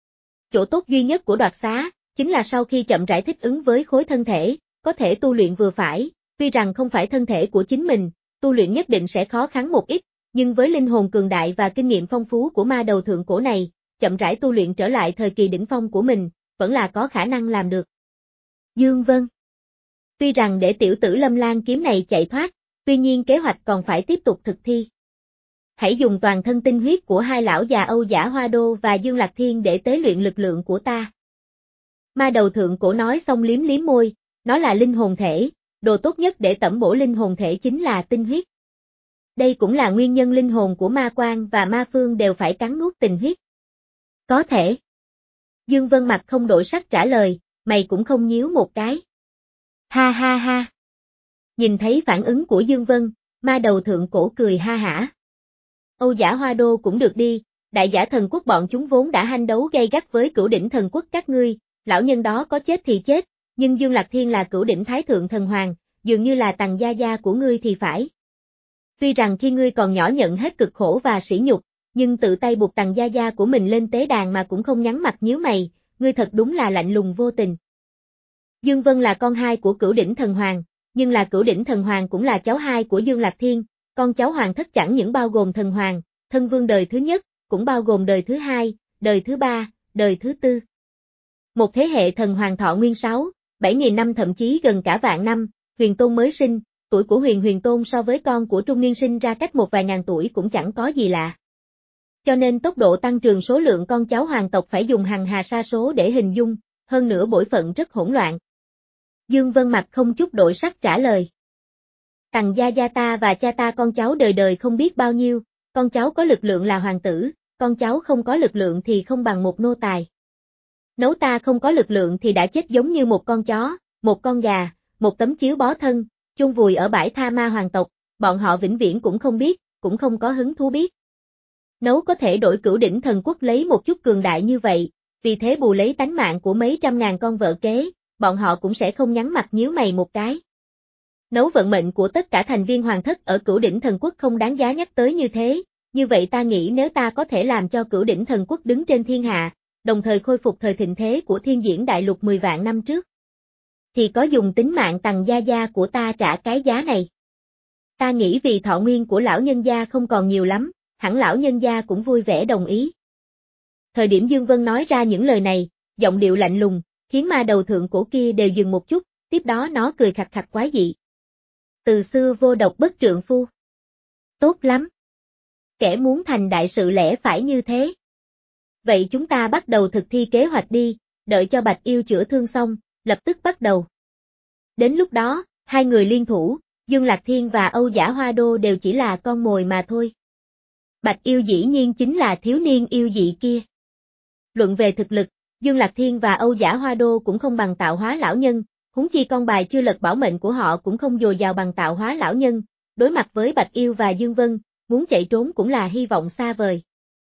Chỗ tốt duy nhất của đoạt xá, chính là sau khi chậm rãi thích ứng với khối thân thể, có thể tu luyện vừa phải, tuy rằng không phải thân thể của chính mình, tu luyện nhất định sẽ khó khăn một ít, nhưng với linh hồn cường đại và kinh nghiệm phong phú của ma đầu thượng cổ này, chậm rãi tu luyện trở lại thời kỳ đỉnh phong của mình, vẫn là có khả năng làm được. Dương Vân. Tuy rằng để tiểu tử Lâm Lan kiếm này chạy thoát, tuy nhiên kế hoạch còn phải tiếp tục thực thi. Hãy dùng toàn thân tinh huyết của hai lão già Âu Giả Hoa Đô và Dương Lạc Thiên để tế luyện lực lượng của ta. Ma đầu thượng cổ nói xong liếm liếm môi, nó là linh hồn thể, đồ tốt nhất để tẩm bổ linh hồn thể chính là tinh huyết. Đây cũng là nguyên nhân linh hồn của Ma Quang và Ma Phương đều phải cắn nuốt tình huyết. Có thể. Dương Vân mặt không đổi sắc trả lời, mày cũng không nhíu một cái. Ha ha ha. Nhìn thấy phản ứng của Dương Vân, ma đầu thượng cổ cười ha hả. Âu Giả Hoa Đô cũng được đi, đại giả thần quốc bọn chúng vốn đã hanh đấu gay gắt với cửu đỉnh thần quốc các ngươi, lão nhân đó có chết thì chết, nhưng Dương Lạc Thiên là cửu đỉnh thái thượng thần hoàng, dường như là tầng gia gia của ngươi thì phải. Tuy rằng khi ngươi còn nhỏ nhận hết cực khổ và sỉ nhục, nhưng tự tay buộc tầng gia gia của mình lên tế đàn mà cũng không nhắn mặt nhíu mày, ngươi thật đúng là lạnh lùng vô tình. Dương Vân là con hai của cửu đỉnh thần hoàng, nhưng là cửu đỉnh thần hoàng cũng là cháu hai của Dương Lạc Thiên, con cháu hoàng thất chẳng những bao gồm thần hoàng, thân vương đời thứ nhất, cũng bao gồm đời thứ hai, đời thứ ba, đời thứ tư. Một thế hệ thần hoàng thọ nguyên sáu, bảy nghìn năm thậm chí gần cả vạn năm, huyền tôn mới sinh, tuổi của huyền huyền tôn so với con của trung niên sinh ra cách một vài ngàn tuổi cũng chẳng có gì lạ. Cho nên tốc độ tăng trưởng số lượng con cháu hoàng tộc phải dùng hằng hà sa số để hình dung, hơn nữa bổn phận rất hỗn loạn. Dương Vân mặt không chút đổi sắc trả lời. Tằng gia gia ta và cha ta con cháu đời đời không biết bao nhiêu, con cháu có lực lượng là hoàng tử, con cháu không có lực lượng thì không bằng một nô tài. Nấu ta không có lực lượng thì đã chết giống như một con chó, một con gà, một tấm chiếu bó thân, chôn vùi ở bãi tha ma hoàng tộc, bọn họ vĩnh viễn cũng không biết, cũng không có hứng thú biết. Nấu có thể đổi cửu đỉnh thần quốc lấy một chút cường đại như vậy, vì thế bù lấy tánh mạng của mấy trăm ngàn con vợ kế, bọn họ cũng sẽ không nhắn mặt nhíu mày một cái. Nấu vận mệnh của tất cả thành viên hoàng thất ở cửu đỉnh thần quốc không đáng giá nhắc tới như thế, như vậy ta nghĩ nếu ta có thể làm cho cửu đỉnh thần quốc đứng trên thiên hạ, đồng thời khôi phục thời thịnh thế của thiên diễn đại lục mười vạn năm trước, thì có dùng tính mạng tằng gia gia của ta trả cái giá này. Ta nghĩ vì thọ nguyên của lão nhân gia không còn nhiều lắm, hẳn lão nhân gia cũng vui vẻ đồng ý. Thời điểm Dương Vân nói ra những lời này, giọng điệu lạnh lùng, khiến ma đầu thượng cổ kia đều dừng một chút, tiếp đó nó cười khặt khặt quái dị. Từ xưa vô độc bất trượng phu. Tốt lắm. Kẻ muốn thành đại sự lẽ phải như thế. Vậy chúng ta bắt đầu thực thi kế hoạch đi, đợi cho Bạch Yêu chữa thương xong, lập tức bắt đầu. Đến lúc đó, hai người liên thủ, Dương Lạc Thiên và Âu Giả Hoa Đô đều chỉ là con mồi mà thôi. Bạch Yêu dĩ nhiên chính là thiếu niên yêu dị kia. Luận về thực lực, Dương Lạc Thiên và Âu Giả Hoa Đô cũng không bằng tạo hóa lão nhân, huống chi con bài chưa lật bảo mệnh của họ cũng không dồi dào bằng tạo hóa lão nhân, đối mặt với Bạch Yêu và Dương Vân, muốn chạy trốn cũng là hy vọng xa vời.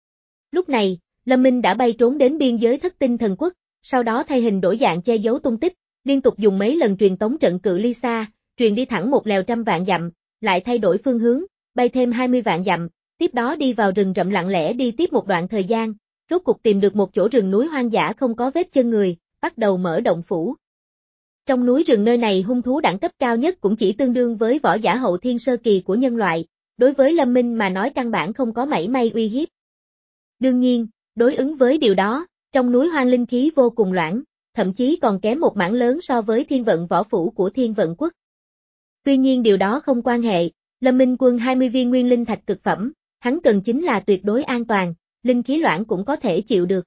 Lúc này, Lâm Minh đã bay trốn đến biên giới Thất Tinh Thần Quốc, sau đó thay hình đổi dạng che giấu tung tích, liên tục dùng mấy lần truyền tống trận cự ly xa, truyền đi thẳng một lèo trăm vạn dặm, lại thay đổi phương hướng, bay thêm hai mươi vạn dặm, tiếp đó đi vào rừng rậm lặng lẽ đi tiếp một đoạn thời gian, rốt cục tìm được một chỗ rừng núi hoang dã không có vết chân người, bắt đầu mở động phủ. Trong núi rừng nơi này hung thú đẳng cấp cao nhất cũng chỉ tương đương với võ giả hậu thiên sơ kỳ của nhân loại, đối với Lâm Minh mà nói căn bản không có mảy may uy hiếp. Đương nhiên, đối ứng với điều đó, trong núi hoang linh khí vô cùng loãng, thậm chí còn kém một mảng lớn so với thiên vận võ phủ của Thiên Vận Quốc. Tuy nhiên điều đó không quan hệ, Lâm Minh Quân hai mươi viên nguyên linh thạch cực phẩm, hắn cần chính là tuyệt đối an toàn, linh khí loãng cũng có thể chịu được.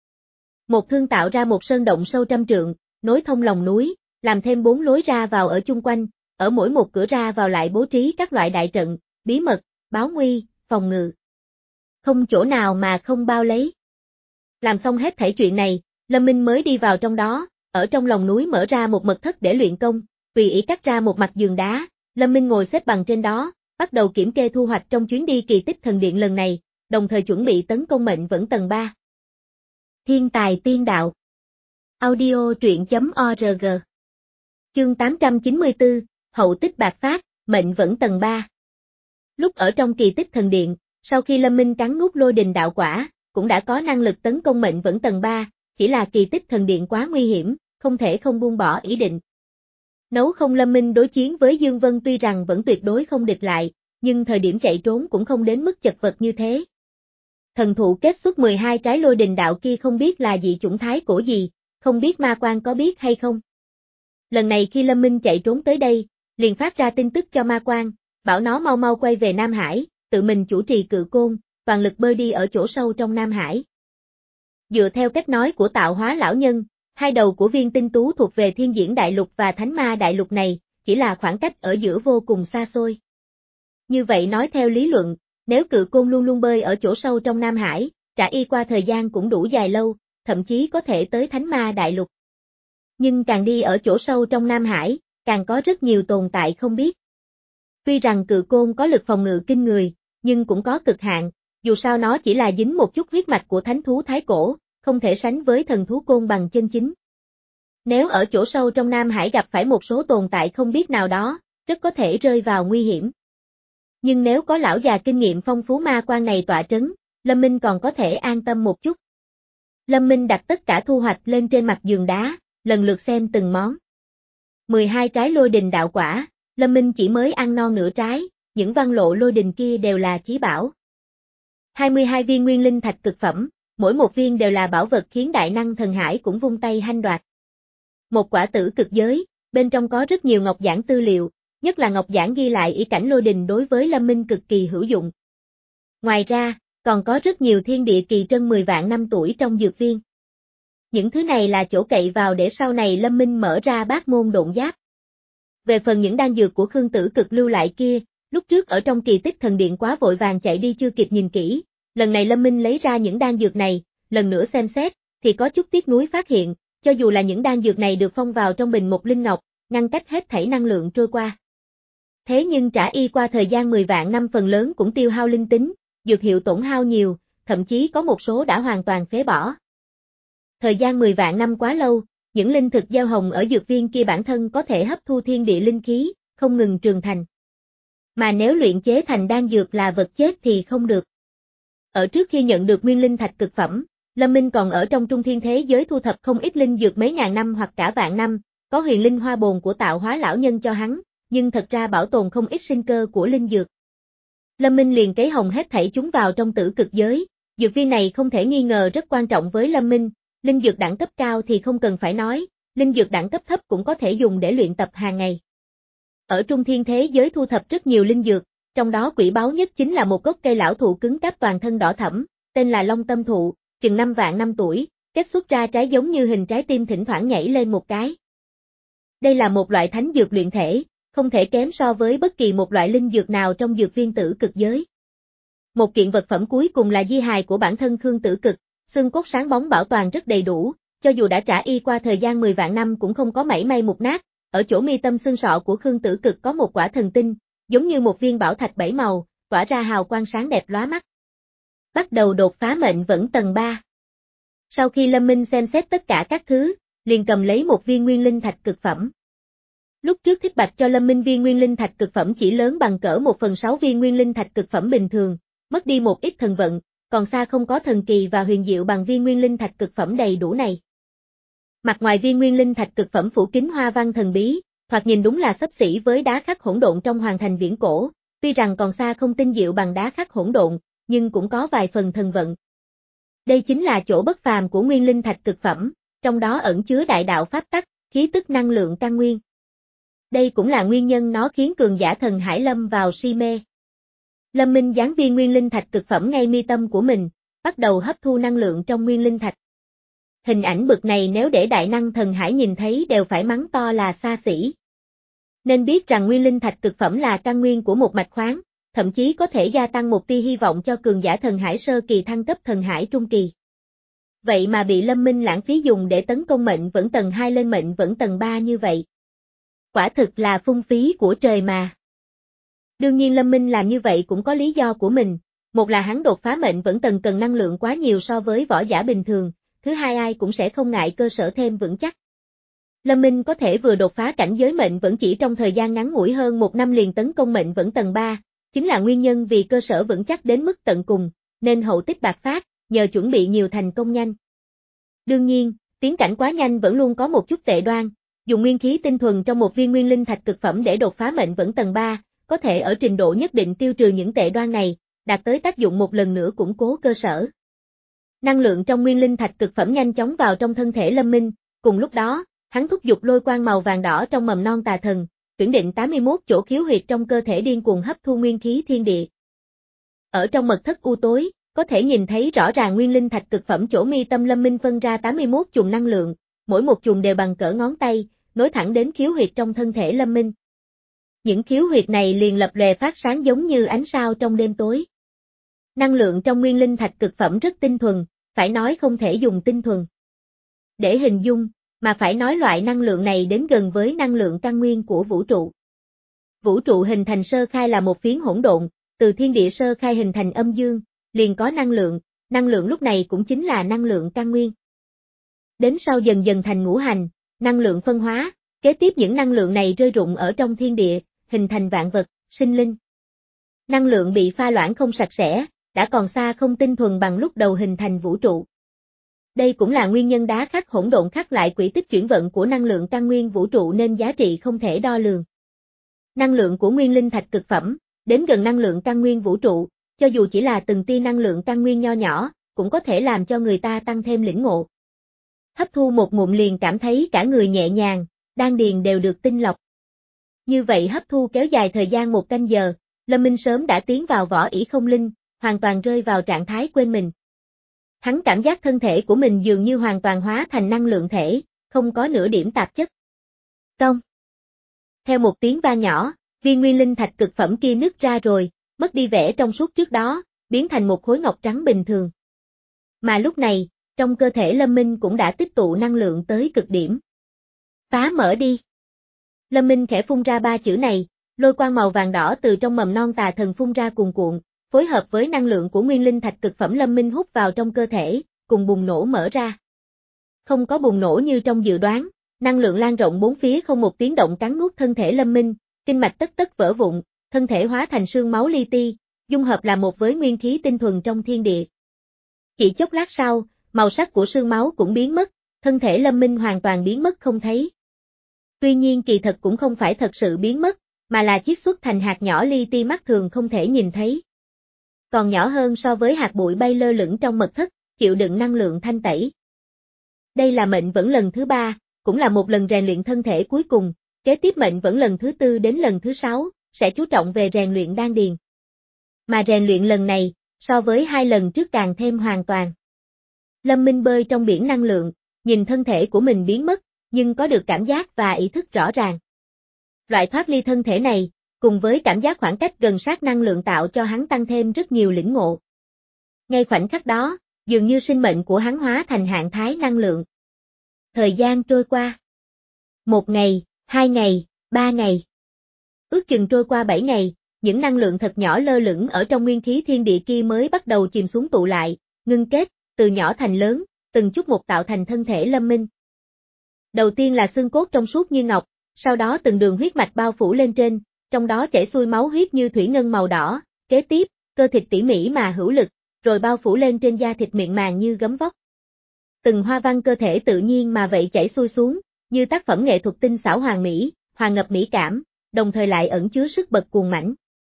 Một thương tạo ra một sơn động sâu trăm trượng, nối thông lòng núi, làm thêm bốn lối ra vào ở chung quanh, ở mỗi một cửa ra vào lại bố trí các loại đại trận, bí mật, báo nguy, phòng ngự. Không chỗ nào mà không bao lấy. Làm xong hết thảy chuyện này, Lâm Minh mới đi vào trong đó, ở trong lòng núi mở ra một mật thất để luyện công, tùy ý cắt ra một mặt giường đá, Lâm Minh ngồi xếp bằng trên đó, bắt đầu kiểm kê thu hoạch trong chuyến đi kỳ tích thần điện lần này, đồng thời chuẩn bị tấn công mệnh vẫn tầng ba. Thiên tài tiên đạo. Audio truyện.org. Chương tám trăm chín mươi tư, Hậu tích bạc phát, mệnh vẫn tầng ba. Lúc ở trong kỳ tích thần điện, sau khi Lâm Minh cắn nuốt lôi đình đạo quả, cũng đã có năng lực tấn công mệnh vẫn tầng ba, chỉ là kỳ tích thần điện quá nguy hiểm, không thể không buông bỏ ý định. Nấu không Lâm Minh đối chiến với Dương Vân tuy rằng vẫn tuyệt đối không địch lại, nhưng thời điểm chạy trốn cũng không đến mức chật vật như thế. Thần thụ kết xuất mười hai trái lôi đình đạo kia không biết là dị chủng thái cổ gì, không biết Ma Quan có biết hay không. Lần này khi Lâm Minh chạy trốn tới đây, liền phát ra tin tức cho Ma Quan, bảo nó mau mau quay về Nam Hải, tự mình chủ trì cự côn, toàn lực bơi đi ở chỗ sâu trong Nam Hải. Dựa theo cách nói của tạo hóa lão nhân, hai đầu của viên tinh tú thuộc về Thiên Diễn Đại Lục và Thánh Ma Đại Lục này, chỉ là khoảng cách ở giữa vô cùng xa xôi. Như vậy nói theo lý luận, nếu cự côn luôn luôn bơi ở chỗ sâu trong Nam Hải, trả y qua thời gian cũng đủ dài lâu, thậm chí có thể tới Thánh Ma Đại Lục. Nhưng càng đi ở chỗ sâu trong Nam Hải, càng có rất nhiều tồn tại không biết. Tuy rằng cự côn có lực phòng ngự kinh người, nhưng cũng có cực hạn, dù sao nó chỉ là dính một chút huyết mạch của thánh thú thái cổ, không thể sánh với thần thú côn bằng chân chính. Nếu ở chỗ sâu trong Nam Hải gặp phải một số tồn tại không biết nào đó, rất có thể rơi vào nguy hiểm. Nhưng nếu có lão già kinh nghiệm phong phú Ma Quan này tọa trấn, Lâm Minh còn có thể an tâm một chút. Lâm Minh đặt tất cả thu hoạch lên trên mặt giường đá, lần lượt xem từng món. mười hai trái lôi đình đạo quả, Lâm Minh chỉ mới ăn non nửa trái, những văn lộ lôi đình kia đều là chí bảo. hai mươi hai viên nguyên linh thạch cực phẩm, mỗi một viên đều là bảo vật khiến đại năng thần hải cũng vung tay hanh đoạt. Một quả tử cực giới, bên trong có rất nhiều ngọc giản tư liệu, nhất là ngọc giản ghi lại ý cảnh lôi đình đối với Lâm Minh cực kỳ hữu dụng. Ngoài ra, còn có rất nhiều thiên địa kỳ trân mười vạn năm tuổi trong dược viên. Những thứ này là chỗ cậy vào để sau này Lâm Minh mở ra bát môn độn giáp. Về phần những đan dược của Khương Tử Cực lưu lại kia, lúc trước ở trong kỳ tích thần điện quá vội vàng chạy đi chưa kịp nhìn kỹ, lần này Lâm Minh lấy ra những đan dược này, lần nữa xem xét, thì có chút tiếc nuối phát hiện, cho dù là những đan dược này được phong vào trong bình một linh ngọc, ngăn cách hết thảy năng lượng trôi qua. Thế nhưng trả y qua thời gian mười vạn năm phần lớn cũng tiêu hao linh tính, dược hiệu tổn hao nhiều, thậm chí có một số đã hoàn toàn phế bỏ. Thời gian mười vạn năm quá lâu, những linh thực gieo hồng ở dược viên kia bản thân có thể hấp thu thiên địa linh khí, không ngừng trường thành. Mà nếu luyện chế thành đan dược là vật chết thì không được. Ở trước khi nhận được nguyên linh thạch cực phẩm, Lâm Minh còn ở trong trung thiên thế giới thu thập không ít linh dược mấy ngàn năm hoặc cả vạn năm, có huyền linh hoa bồn của tạo hóa lão nhân cho hắn, nhưng thật ra bảo tồn không ít sinh cơ của linh dược. Lâm Minh liền cấy hồng hết thảy chúng vào trong tử cực giới, dược viên này không thể nghi ngờ rất quan trọng với Lâm Minh, linh dược đẳng cấp cao thì không cần phải nói, linh dược đẳng cấp thấp cũng có thể dùng để luyện tập hàng ngày. Ở trung thiên thế giới thu thập rất nhiều linh dược, trong đó quý báu nhất chính là một gốc cây lão thụ cứng cáp toàn thân đỏ thẫm, tên là Long Tâm thụ, chừng năm vạn năm tuổi, kết xuất ra trái giống như hình trái tim thỉnh thoảng nhảy lên một cái. Đây là một loại thánh dược luyện thể, không thể kém so với bất kỳ một loại linh dược nào trong dược viên tử cực giới. Một kiện vật phẩm cuối cùng là di hài của bản thân Khương Tử Cực, xương cốt sáng bóng bảo toàn rất đầy đủ, cho dù đã trả y qua thời gian mười vạn năm cũng không có mảy may mục nát, ở chỗ mi tâm xương sọ của Khương Tử Cực có một quả thần tinh, giống như một viên bảo thạch bảy màu, tỏa ra hào quang sáng đẹp lóa mắt. Bắt đầu đột phá mệnh vẫn tầng ba. Sau khi Lâm Minh xem xét tất cả các thứ, liền cầm lấy một viên nguyên linh thạch cực phẩm. Lúc trước Thích Bạch cho Lâm Minh viên nguyên linh thạch cực phẩm chỉ lớn bằng cỡ một phần sáu viên nguyên linh thạch cực phẩm bình thường, mất đi một ít thần vận, còn xa không có thần kỳ và huyền diệu bằng viên nguyên linh thạch cực phẩm đầy đủ này. Mặt ngoài viên nguyên linh thạch cực phẩm phủ kín hoa văn thần bí, thoạt nhìn đúng là xấp xỉ với đá khắc hỗn độn trong hoàng thành viễn cổ, tuy rằng còn xa không tinh diệu bằng đá khắc hỗn độn, nhưng cũng có vài phần thần vận. Đây chính là chỗ bất phàm của nguyên linh thạch cực phẩm, trong đó ẩn chứa đại đạo pháp tắc, khí tức năng lượng căn nguyên. Đây cũng là nguyên nhân nó khiến cường giả thần hải lâm vào si mê. Lâm Minh dán viên nguyên linh thạch cực phẩm ngay mi tâm của mình, bắt đầu hấp thu năng lượng trong nguyên linh thạch. Hình ảnh bực này nếu để đại năng thần hải nhìn thấy đều phải mắng to là xa xỉ. Nên biết rằng nguyên linh thạch cực phẩm là căn nguyên của một mạch khoáng, thậm chí có thể gia tăng một tia hy vọng cho cường giả thần hải sơ kỳ thăng cấp thần hải trung kỳ. Vậy mà bị Lâm Minh lãng phí dùng để tấn công mệnh vẫn tầng hai lên mệnh vẫn tầng ba như vậy. Quả thực là phung phí của trời mà. Đương nhiên Lâm Minh làm như vậy cũng có lý do của mình, một là hắn đột phá mệnh vẫn tầng cần năng lượng quá nhiều so với võ giả bình thường, thứ hai ai cũng sẽ không ngại cơ sở thêm vững chắc. Lâm Minh có thể vừa đột phá cảnh giới mệnh vẫn chỉ trong thời gian ngắn ngủi hơn một năm liền tấn công mệnh vẫn tầng ba, chính là nguyên nhân vì cơ sở vững chắc đến mức tận cùng, nên hậu tích bạc phát, nhờ chuẩn bị nhiều thành công nhanh. Đương nhiên, tiến cảnh quá nhanh vẫn luôn có một chút tệ đoan, dùng nguyên khí tinh thuần trong một viên nguyên linh thạch cực phẩm để đột phá mệnh vẫn tầng ba, có thể ở trình độ nhất định tiêu trừ những tệ đoan này, đạt tới tác dụng một lần nữa củng cố cơ sở. Năng lượng trong nguyên linh thạch cực phẩm nhanh chóng vào trong thân thể Lâm Minh, cùng lúc đó, hắn thúc giục lôi quang màu vàng đỏ trong mầm non tà thần, tuyển định tám mươi mốt chỗ khiếu huyệt trong cơ thể điên cuồng hấp thu nguyên khí thiên địa. Ở trong mật thất u tối, có thể nhìn thấy rõ ràng nguyên linh thạch cực phẩm chỗ mi tâm Lâm Minh phân ra tám mươi mốt chùm năng lượng, mỗi một chùm đều bằng cỡ ngón tay, nối thẳng đến khiếu huyệt trong thân thể Lâm Minh. Những khiếu huyệt này liền lập lòe phát sáng giống như ánh sao trong đêm tối. Năng lượng trong nguyên linh thạch cực phẩm rất tinh thuần, phải nói không thể dùng tinh thuần để hình dung, mà phải nói loại năng lượng này đến gần với năng lượng căn nguyên của vũ trụ. Vũ trụ hình thành sơ khai là một phiến hỗn độn, từ thiên địa sơ khai hình thành âm dương, liền có năng lượng, năng lượng lúc này cũng chính là năng lượng căn nguyên. Đến sau dần dần thành ngũ hành, năng lượng phân hóa, kế tiếp những năng lượng này rơi rụng ở trong thiên địa, hình thành vạn vật, sinh linh. Năng lượng bị pha loãng không sạch sẽ, đã còn xa không tinh thuần bằng lúc đầu hình thành vũ trụ. Đây cũng là nguyên nhân đá khắc hỗn độn khắc lại quỹ tích chuyển vận của năng lượng căn nguyên vũ trụ nên giá trị không thể đo lường. Năng lượng của nguyên linh thạch cực phẩm, đến gần năng lượng căn nguyên vũ trụ, cho dù chỉ là từng tia năng lượng căn nguyên nho nhỏ, cũng có thể làm cho người ta tăng thêm lĩnh ngộ. Hấp thu một ngụm liền cảm thấy cả người nhẹ nhàng, đan điền đều được tinh lọc. Như vậy hấp thu kéo dài thời gian một canh giờ, Lâm Minh sớm đã tiến vào võ ỷ không linh, hoàn toàn rơi vào trạng thái quên mình. Hắn cảm giác thân thể của mình dường như hoàn toàn hóa thành năng lượng thể, không có nửa điểm tạp chất. Tông. Theo một tiếng vang nhỏ, viên nguyên linh thạch cực phẩm kia nứt ra rồi, mất đi vẻ trong suốt trước đó, biến thành một khối ngọc trắng bình thường. Mà lúc này, trong cơ thể Lâm Minh cũng đã tích tụ năng lượng tới cực điểm. Phá mở đi. Lâm Minh khẽ phun ra ba chữ này, lôi quang màu vàng đỏ từ trong mầm non tà thần phun ra cuồn cuộn, phối hợp với năng lượng của nguyên linh thạch cực phẩm Lâm Minh hút vào trong cơ thể, cùng bùng nổ mở ra. Không có bùng nổ như trong dự đoán, năng lượng lan rộng bốn phía không một tiếng động cắn nuốt thân thể Lâm Minh, kinh mạch tất tất vỡ vụn, thân thể hóa thành xương máu li ti, dung hợp là một với nguyên khí tinh thuần trong thiên địa. Chỉ chốc lát sau, màu sắc của xương máu cũng biến mất, thân thể Lâm Minh hoàn toàn biến mất không thấy. Tuy nhiên kỳ thật cũng không phải thật sự biến mất, mà là chiết xuất thành hạt nhỏ li ti mắt thường không thể nhìn thấy. Còn nhỏ hơn so với hạt bụi bay lơ lửng trong mật thất, chịu đựng năng lượng thanh tẩy. Đây là mệnh vẫn lần thứ ba, cũng là một lần rèn luyện thân thể cuối cùng, kế tiếp mệnh vẫn lần thứ tư đến lần thứ sáu, sẽ chú trọng về rèn luyện đan điền. Mà rèn luyện lần này, so với hai lần trước càng thêm hoàn toàn. Lâm Minh bơi trong biển năng lượng, nhìn thân thể của mình biến mất, nhưng có được cảm giác và ý thức rõ ràng. Loại thoát ly thân thể này, cùng với cảm giác khoảng cách gần sát năng lượng tạo cho hắn tăng thêm rất nhiều lĩnh ngộ. Ngay khoảnh khắc đó, dường như sinh mệnh của hắn hóa thành trạng thái năng lượng. Thời gian trôi qua. Một ngày, hai ngày, ba ngày. Ước chừng trôi qua bảy ngày, những năng lượng thật nhỏ lơ lửng ở trong nguyên khí thiên địa kia mới bắt đầu chìm xuống tụ lại, ngưng kết, từ nhỏ thành lớn, từng chút một tạo thành thân thể Lâm Minh. Đầu tiên là xương cốt trong suốt như ngọc, sau đó từng đường huyết mạch bao phủ lên trên, trong đó chảy xuôi máu huyết như thủy ngân màu đỏ, kế tiếp, cơ thịt tỉ mỉ mà hữu lực, rồi bao phủ lên trên da thịt miệng màng như gấm vóc. Từng hoa văn cơ thể tự nhiên mà vậy chảy xuôi xuống, như tác phẩm nghệ thuật tinh xảo hoàn mỹ, hòa ngập mỹ cảm, đồng thời lại ẩn chứa sức bật cuồng mãnh.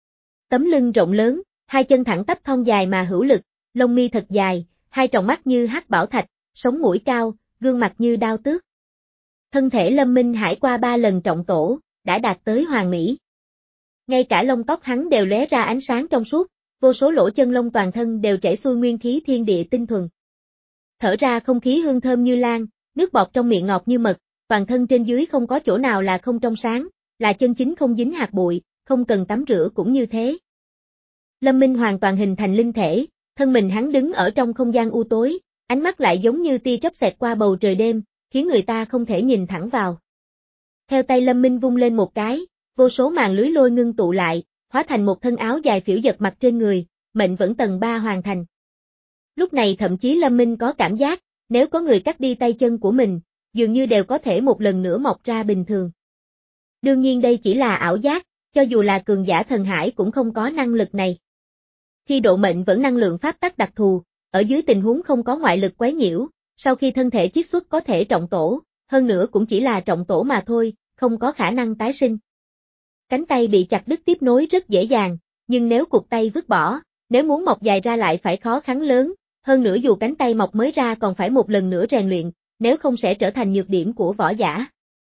Tấm lưng rộng lớn, hai chân thẳng tắp thon dài mà hữu lực, lông mi thật dài, hai tròng mắt như hắc bảo thạch, sống mũi cao, gương mặt như đao tước. Thân thể Lâm Minh Hải qua ba lần trọng tổ, đã đạt tới hoàn mỹ. Ngay cả lông tóc hắn đều lóe ra ánh sáng trong suốt, vô số lỗ chân lông toàn thân đều chảy xuôi nguyên khí thiên địa tinh thuần. Thở ra không khí hương thơm như lan, nước bọt trong miệng ngọt như mật, toàn thân trên dưới không có chỗ nào là không trong sáng, là chân chính không dính hạt bụi, không cần tắm rửa cũng như thế. Lâm Minh hoàn toàn hình thành linh thể, thân mình hắn đứng ở trong không gian u tối, ánh mắt lại giống như tia chớp xẹt qua bầu trời đêm, khiến người ta không thể nhìn thẳng vào. Theo tay Lâm Minh vung lên một cái, vô số màn lưới lôi ngưng tụ lại, hóa thành một thân áo dài phiểu giật mặt trên người, mệnh vẫn tầng ba hoàn thành. Lúc này thậm chí Lâm Minh có cảm giác, nếu có người cắt đi tay chân của mình, dường như đều có thể một lần nữa mọc ra bình thường. Đương nhiên đây chỉ là ảo giác, cho dù là cường giả thần hải cũng không có năng lực này. Khi độ mệnh vẫn năng lượng pháp tắc đặc thù, ở dưới tình huống không có ngoại lực quấy nhiễu, sau khi thân thể chiết xuất có thể trọng tổ, hơn nữa cũng chỉ là trọng tổ mà thôi, không có khả năng tái sinh. Cánh tay bị chặt đứt tiếp nối rất dễ dàng, nhưng nếu cụt tay vứt bỏ, nếu muốn mọc dài ra lại phải khó khăn lớn, hơn nữa dù cánh tay mọc mới ra còn phải một lần nữa rèn luyện, nếu không sẽ trở thành nhược điểm của võ giả.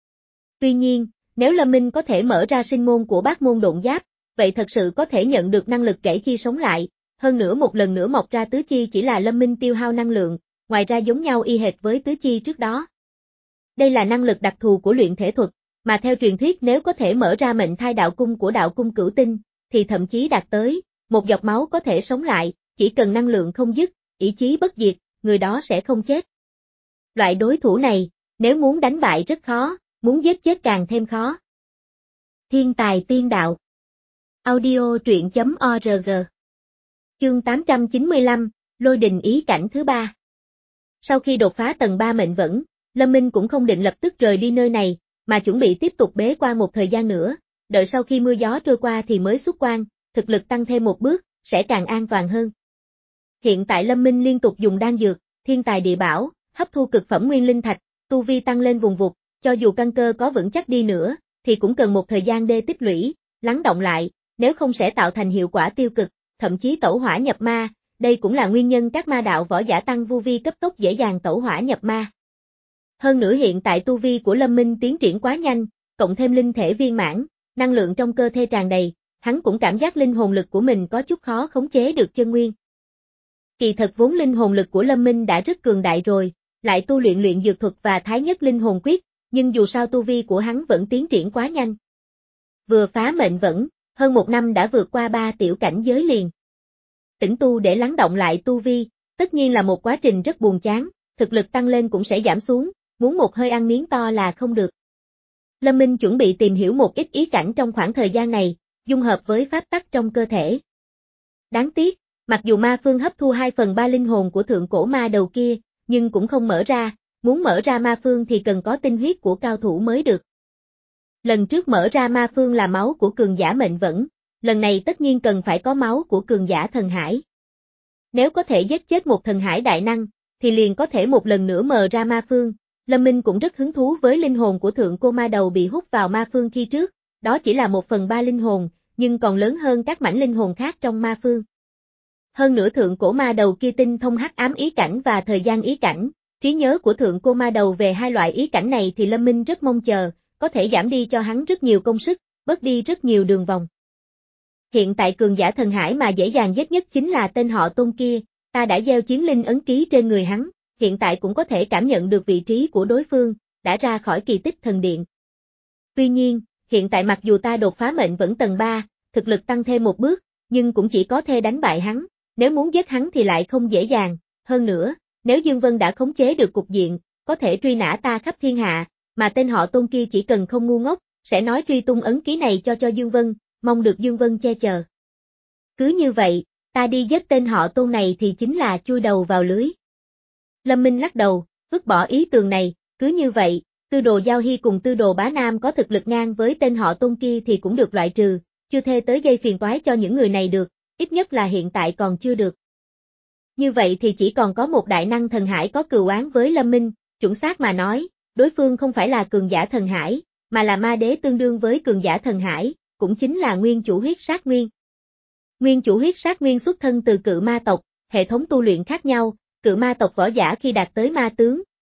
Tuy nhiên, nếu Lâm Minh có thể mở ra sinh môn của bát môn độn giáp, vậy thật sự có thể nhận được năng lực gãy chi sống lại, hơn nữa một lần nữa mọc ra tứ chi chỉ là Lâm Minh tiêu hao năng lượng, ngoài ra giống nhau y hệt với tứ chi trước đó. Đây là năng lực đặc thù của luyện thể thuật, mà theo truyền thuyết nếu có thể mở ra mệnh thai đạo cung của đạo cung cửu tinh, thì thậm chí đạt tới, một giọt máu có thể sống lại, chỉ cần năng lượng không dứt, ý chí bất diệt, người đó sẽ không chết. Loại đối thủ này, nếu muốn đánh bại rất khó, muốn giết chết càng thêm khó. Thiên tài tiên đạo. Audio truyện chấm org. Chương tám trăm chín mươi lăm, Lôi đình ý cảnh thứ ba. Sau khi đột phá tầng ba mệnh vẫn, Lâm Minh cũng không định lập tức rời đi nơi này, mà chuẩn bị tiếp tục bế quan một thời gian nữa, đợi sau khi mưa gió trôi qua thì mới xuất quan, thực lực tăng thêm một bước, sẽ càng an toàn hơn. Hiện tại Lâm Minh liên tục dùng đan dược, thiên tài địa bảo, hấp thu cực phẩm nguyên linh thạch, tu vi tăng lên vùng vụt, cho dù căn cơ có vững chắc đi nữa, thì cũng cần một thời gian để tích lũy, lắng động lại, nếu không sẽ tạo thành hiệu quả tiêu cực, thậm chí tẩu hỏa nhập ma, đây cũng là nguyên nhân các ma đạo võ giả tăng vu vi cấp tốc dễ dàng tẩu hỏa nhập ma. Hơn nữa hiện tại tu vi của Lâm Minh tiến triển quá nhanh, cộng thêm linh thể viên mãn, năng lượng trong cơ thể tràn đầy, hắn cũng cảm giác linh hồn lực của mình có chút khó khống chế được chân nguyên. Kỳ thật vốn linh hồn lực của Lâm Minh đã rất cường đại rồi, lại tu luyện luyện dược thuật và thái nhất linh hồn quyết, nhưng dù sao tu vi của hắn vẫn tiến triển quá nhanh. Vừa phá mệnh vẫn, hơn một năm đã vượt qua ba tiểu cảnh giới liền. Tĩnh tu để lắng động lại tu vi, tất nhiên là một quá trình rất buồn chán, thực lực tăng lên cũng sẽ giảm xuống, muốn một hơi ăn miếng to là không được. Lâm Minh chuẩn bị tìm hiểu một ít ý cảnh trong khoảng thời gian này, dung hợp với pháp tắc trong cơ thể. Đáng tiếc, mặc dù ma phương hấp thu hai phần ba linh hồn của thượng cổ ma đầu kia, nhưng cũng không mở ra, muốn mở ra ma phương thì cần có tinh huyết của cao thủ mới được. Lần trước mở ra ma phương là máu của cường giả mệnh vẫn, lần này tất nhiên cần phải có máu của cường giả thần hải. Nếu có thể giết chết một thần hải đại năng, thì liền có thể một lần nữa mở ra ma phương. Lâm Minh cũng rất hứng thú với linh hồn của thượng cô ma đầu bị hút vào ma phương khi trước, đó chỉ là một phần ba linh hồn, nhưng còn lớn hơn các mảnh linh hồn khác trong ma phương. Hơn nữa thượng cổ ma đầu kia tinh thông hắc ám ý cảnh và thời gian ý cảnh, trí nhớ của thượng cô ma đầu về hai loại ý cảnh này thì Lâm Minh rất mong chờ, có thể giảm đi cho hắn rất nhiều công sức, bớt đi rất nhiều đường vòng. Hiện tại cường giả thần hải mà dễ dàng giết nhất chính là tên họ Tôn kia, ta đã gieo chiến linh ấn ký trên người hắn, hiện tại cũng có thể cảm nhận được vị trí của đối phương, đã ra khỏi kỳ tích thần điện. Tuy nhiên, hiện tại mặc dù ta đột phá mệnh vẫn tầng ba, thực lực tăng thêm một bước, nhưng cũng chỉ có thể đánh bại hắn, nếu muốn giết hắn thì lại không dễ dàng, hơn nữa, nếu Dương Vân đã khống chế được cục diện, có thể truy nã ta khắp thiên hạ, mà tên họ Tôn kia chỉ cần không ngu ngốc, sẽ nói truy tung ấn ký này cho cho Dương Vân, mong được Dương Vân che chở. Cứ như vậy, ta đi giết tên họ Tôn này thì chính là chui đầu vào lưới. Lâm Minh lắc đầu, vứt bỏ ý tưởng này, cứ như vậy, Tư Đồ Giao Hy cùng Tư Đồ Bá Nam có thực lực ngang với tên họ Tôn kia thì cũng được loại trừ, chưa thê tới gây phiền toái cho những người này được, ít nhất là hiện tại còn chưa được. Như vậy thì chỉ còn có một đại năng thần hải có cừu oán với Lâm Minh, chuẩn xác mà nói, đối phương không phải là cường giả thần hải, mà là ma đế tương đương với cường giả thần hải, cũng chính là nguyên chủ huyết sát nguyên. Nguyên chủ huyết sát nguyên xuất thân từ cự ma tộc, hệ thống tu luyện khác nhau, cự ma tộc võ giả khi đạt tới ma tướng,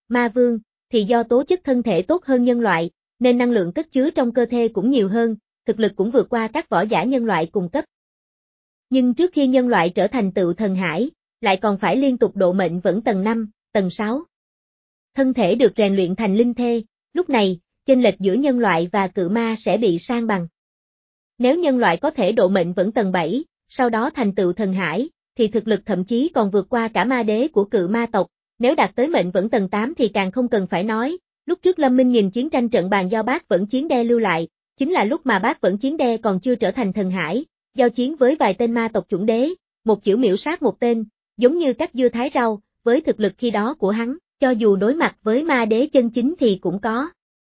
ma vương, thì do tố chất thân thể tốt hơn nhân loại, nên năng lượng cất chứa trong cơ thể cũng nhiều hơn, thực lực cũng vượt qua các võ giả nhân loại cùng cấp. Nhưng trước khi nhân loại trở thành tựu thần hải, lại còn phải liên tục độ mệnh vẫn tầng năm, tầng sáu. Thân thể được rèn luyện thành linh thê, lúc này, chênh lệch giữa nhân loại và cự ma sẽ bị san bằng. Nếu nhân loại có thể độ mệnh vẫn tầng bảy, sau đó thành tựu thần hải, thì thực lực thậm chí còn vượt qua cả ma đế của cự ma tộc, nếu đạt tới mệnh vẫn tầng tám thì càng không cần phải nói. Lúc trước Lâm Minh nhìn chiến tranh trận bàn do Bác Vẫn Chiến Đe lưu lại, chính là lúc mà Bác Vẫn Chiến Đe còn chưa trở thành thần hải, giao chiến với vài tên ma tộc chủng đế, một chưởng miểu sát một tên, giống như cắt dưa thái rau, với thực lực khi đó của hắn, cho dù đối mặt với ma đế chân chính thì cũng có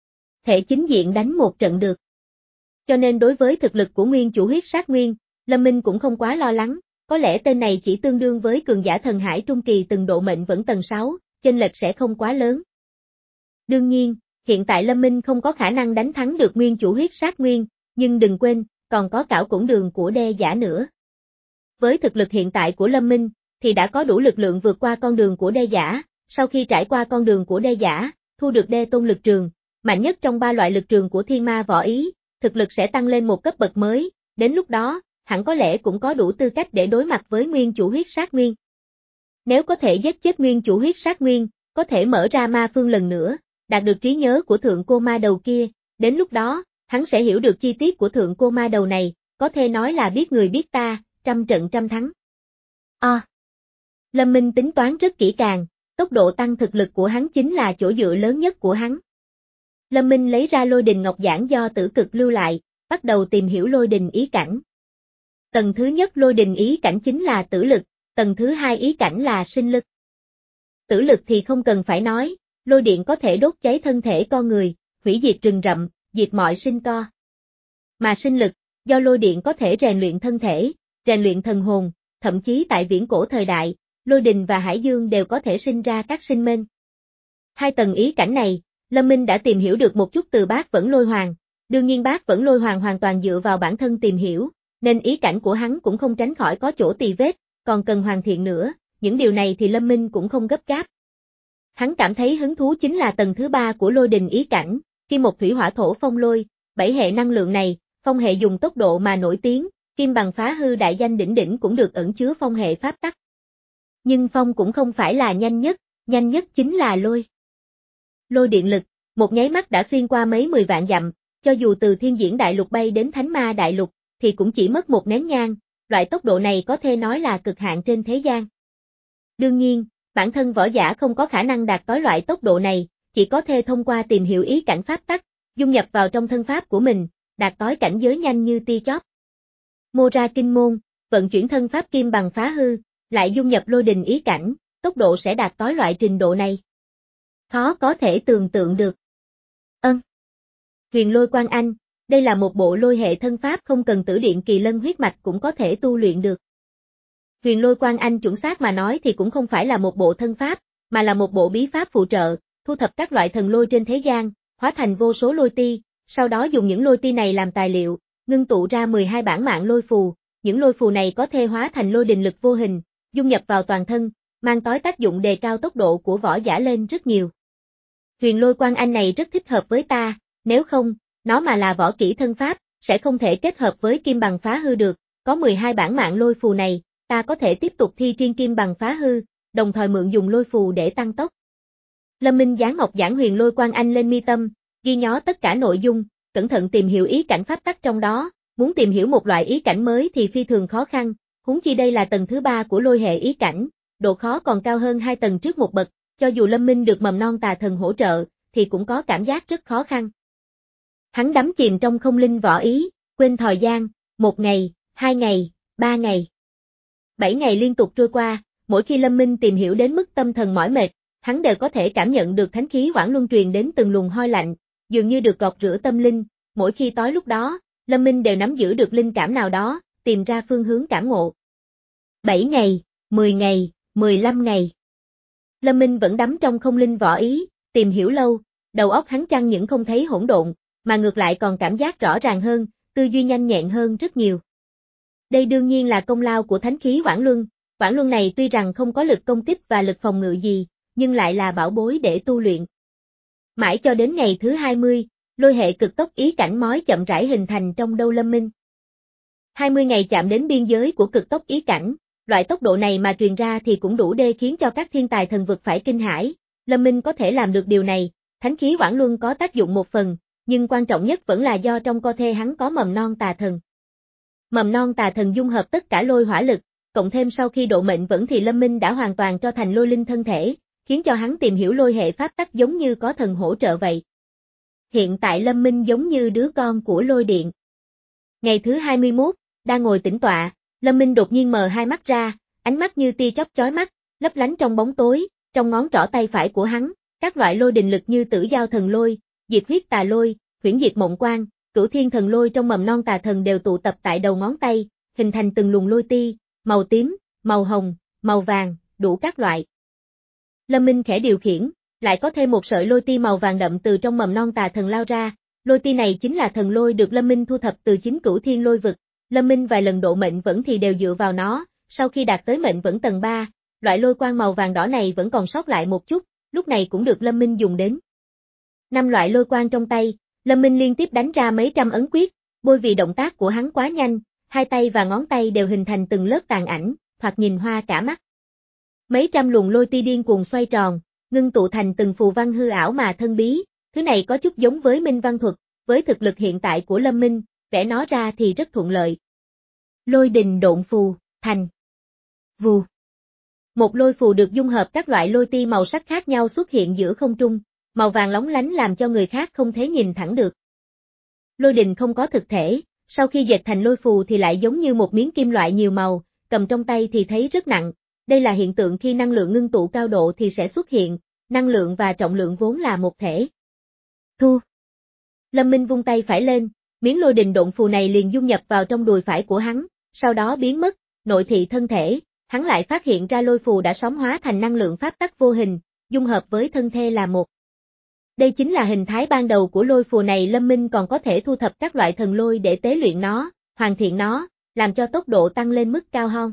thể chính diện đánh một trận được. Cho nên đối với thực lực của nguyên chủ huyết sát nguyên, Lâm Minh cũng không quá lo lắng, có lẽ tên này chỉ tương đương với cường giả thần hải trung kỳ từng độ mệnh vẫn tầng sáu, chênh lệch sẽ không quá lớn. Đương nhiên, hiện tại Lâm Minh không có khả năng đánh thắng được nguyên chủ huyết sát nguyên, nhưng đừng quên, còn có cảo củng đường của đe giả nữa. Với thực lực hiện tại của Lâm Minh, thì đã có đủ lực lượng vượt qua con đường của đe giả, sau khi trải qua con đường của đe giả, thu được đe tôn lực trường, mạnh nhất trong ba loại lực trường của thiên ma võ ý, thực lực sẽ tăng lên một cấp bậc mới, đến lúc đó, hẳn có lẽ cũng có đủ tư cách để đối mặt với nguyên chủ huyết sát nguyên. Nếu có thể giết chết nguyên chủ huyết sát nguyên, có thể mở ra ma phương lần nữa, đạt được trí nhớ của thượng cô ma đầu kia, đến lúc đó, hắn sẽ hiểu được chi tiết của thượng cô ma đầu này, có thể nói là biết người biết ta, trăm trận trăm thắng. À. Lâm Minh tính toán rất kỹ càng, tốc độ tăng thực lực của hắn chính là chỗ dựa lớn nhất của hắn. Lâm Minh lấy ra lôi đình ngọc giản do tử cực lưu lại, bắt đầu tìm hiểu lôi đình ý cảnh. Tầng thứ nhất lôi đình ý cảnh chính là tử lực, tầng thứ hai ý cảnh là sinh lực. Tử lực thì không cần phải nói, lôi điện có thể đốt cháy thân thể con người, hủy diệt rừng rậm, diệt mọi sinh co. Mà sinh lực, do lôi điện có thể rèn luyện thân thể, rèn luyện thần hồn, thậm chí tại viễn cổ thời đại, lôi đình và hải dương đều có thể sinh ra các sinh mệnh. Hai tầng ý cảnh này, Lâm Minh đã tìm hiểu được một chút từ Bác Vẫn Lôi Hoàng, đương nhiên Bác Vẫn Lôi Hoàng hoàn toàn dựa vào bản thân tìm hiểu, nên ý cảnh của hắn cũng không tránh khỏi có chỗ tì vết, còn cần hoàn thiện nữa, những điều này thì Lâm Minh cũng không gấp gáp. Hắn cảm thấy hứng thú chính là tầng thứ ba của lôi đình ý cảnh, kim một thủy hỏa thổ phong lôi, bảy hệ năng lượng này, phong hệ dùng tốc độ mà nổi tiếng, kim bằng phá hư đại danh đỉnh đỉnh cũng được ẩn chứa phong hệ pháp tắc. Nhưng phong cũng không phải là nhanh nhất, nhanh nhất chính là lôi. Lôi điện lực, một nháy mắt đã xuyên qua mấy mười vạn dặm, cho dù từ thiên diễn đại lục bay đến thánh ma đại lục, thì cũng chỉ mất một nén nhang, loại tốc độ này có thể nói là cực hạn trên thế gian. Đương nhiên, bản thân võ giả không có khả năng đạt tới loại tốc độ này, chỉ có thể thông qua tìm hiểu ý cảnh pháp tắc, dung nhập vào trong thân pháp của mình, đạt tới cảnh giới nhanh như tia chớp. Mô ra kinh môn, vận chuyển thân pháp kim bằng phá hư, lại dung nhập lôi đình ý cảnh, tốc độ sẽ đạt tới loại trình độ này. Khó có thể tưởng tượng được. Ân. Huyền lôi quan anh, đây là một bộ lôi hệ thân pháp không cần tử điện kỳ lân huyết mạch cũng có thể tu luyện được. Huyền lôi quan anh chuẩn xác mà nói thì cũng không phải là một bộ thân pháp, mà là một bộ bí pháp phụ trợ, thu thập các loại thần lôi trên thế gian, hóa thành vô số lôi ti, sau đó dùng những lôi ti này làm tài liệu, ngưng tụ ra mười hai bản mạng lôi phù, những lôi phù này có thể hóa thành lôi đình lực vô hình, dung nhập vào toàn thân, mang tới tác dụng đề cao tốc độ của võ giả lên rất nhiều. Huyền lôi quan anh này rất thích hợp với ta, nếu không, nó mà là võ kỹ thân pháp, sẽ không thể kết hợp với kim bằng phá hư được, có mười hai bản mạng lôi phù này, ta có thể tiếp tục thi triên kim bằng phá hư, đồng thời mượn dùng lôi phù để tăng tốc. Lâm Minh dán ngọc giản huyền lôi quan anh lên mi tâm, ghi nhớ tất cả nội dung, cẩn thận tìm hiểu ý cảnh pháp tắc trong đó, muốn tìm hiểu một loại ý cảnh mới thì phi thường khó khăn, huống chi đây là tầng thứ ba của lôi hệ ý cảnh, độ khó còn cao hơn hai tầng trước một bậc, cho dù Lâm Minh được mầm non tà thần hỗ trợ, thì cũng có cảm giác rất khó khăn. Hắn đắm chìm trong không linh võ ý, quên thời gian, một ngày, hai ngày, ba ngày. Bảy ngày liên tục trôi qua, mỗi khi Lâm Minh tìm hiểu đến mức tâm thần mỏi mệt, hắn đều có thể cảm nhận được thánh khí hoãn luân truyền đến từng luồng hoi lạnh, dường như được gọt rửa tâm linh, mỗi khi tối lúc đó, Lâm Minh đều nắm giữ được linh cảm nào đó, tìm ra phương hướng cảm ngộ. Bảy ngày, mười ngày, mười lăm ngày. Lâm Minh vẫn đắm trong không linh võ ý, tìm hiểu lâu, đầu óc hắn chẳng những không thấy hỗn độn, mà ngược lại còn cảm giác rõ ràng hơn, tư duy nhanh nhẹn hơn rất nhiều. Đây đương nhiên là công lao của thánh khí hoãn luân, hoãn luân này tuy rằng không có lực công kích và lực phòng ngự gì, nhưng lại là bảo bối để tu luyện. Mãi cho đến ngày thứ hai mươi, lôi hệ cực tốc ý cảnh mói chậm rãi hình thành trong đầu Lâm Minh. hai mươi ngày chạm đến biên giới của cực tốc ý cảnh, loại tốc độ này mà truyền ra thì cũng đủ để khiến cho các thiên tài thần vực phải kinh hãi. Lâm Minh có thể làm được điều này, thánh khí Oản Luân có tác dụng một phần, nhưng quan trọng nhất vẫn là do trong cơ thể hắn có mầm non tà thần. Mầm non tà thần dung hợp tất cả lôi hỏa lực, cộng thêm sau khi độ mệnh vẫn thì Lâm Minh đã hoàn toàn cho thành lôi linh thân thể, khiến cho hắn tìm hiểu lôi hệ pháp tắc giống như có thần hỗ trợ vậy. Hiện tại Lâm Minh giống như đứa con của lôi điện. Ngày thứ hai mươi mốt, đang ngồi tĩnh tọa, Lâm Minh đột nhiên mở hai mắt ra, ánh mắt như tia chớp chói mắt, lấp lánh trong bóng tối, trong ngón trỏ tay phải của hắn, các loại lôi đình lực như Tử Giao thần lôi, Diệt huyết tà lôi, Huyễn diệt mộng quang, Cửu thiên thần lôi trong mầm non tà thần đều tụ tập tại đầu ngón tay, hình thành từng luồng lôi ti, màu tím, màu hồng, màu vàng, đủ các loại. Lâm Minh khẽ điều khiển, lại có thêm một sợi lôi ti màu vàng đậm từ trong mầm non tà thần lao ra, lôi ti này chính là thần lôi được Lâm Minh thu thập từ chính Cửu thiên lôi vực. Lâm Minh vài lần độ mệnh vẫn thì đều dựa vào nó, sau khi đạt tới mệnh vẫn tầng ba, loại lôi quang màu vàng đỏ này vẫn còn sót lại một chút, lúc này cũng được Lâm Minh dùng đến. Năm loại lôi quang trong tay, Lâm Minh liên tiếp đánh ra mấy trăm ấn quyết, bôi vì động tác của hắn quá nhanh, hai tay và ngón tay đều hình thành từng lớp tàn ảnh, thoạt nhìn hoa cả mắt. Mấy trăm luồng lôi ti điên cuồng xoay tròn, ngưng tụ thành từng phù văn hư ảo mà thân bí, thứ này có chút giống với minh văn thuật, với thực lực hiện tại của Lâm Minh, vẽ nó ra thì rất thuận lợi. Lôi đình độn phù, thành. Vù. Một lôi phù được dung hợp các loại lôi ti màu sắc khác nhau xuất hiện giữa không trung, màu vàng lóng lánh làm cho người khác không thể nhìn thẳng được. Lôi đình không có thực thể, sau khi dệt thành lôi phù thì lại giống như một miếng kim loại nhiều màu, cầm trong tay thì thấy rất nặng. Đây là hiện tượng khi năng lượng ngưng tụ cao độ thì sẽ xuất hiện, năng lượng và trọng lượng vốn là một thể. Thu. Lâm Minh vung tay phải lên, miếng lôi đình độn phù này liền dung nhập vào trong đùi phải của hắn, sau đó biến mất, nội thị thân thể, hắn lại phát hiện ra lôi phù đã sóng hóa thành năng lượng pháp tắc vô hình, dung hợp với thân thể là một. Đây chính là hình thái ban đầu của lôi phù này. Lâm Minh còn có thể thu thập các loại thần lôi để tế luyện nó, hoàn thiện nó, làm cho tốc độ tăng lên mức cao hơn.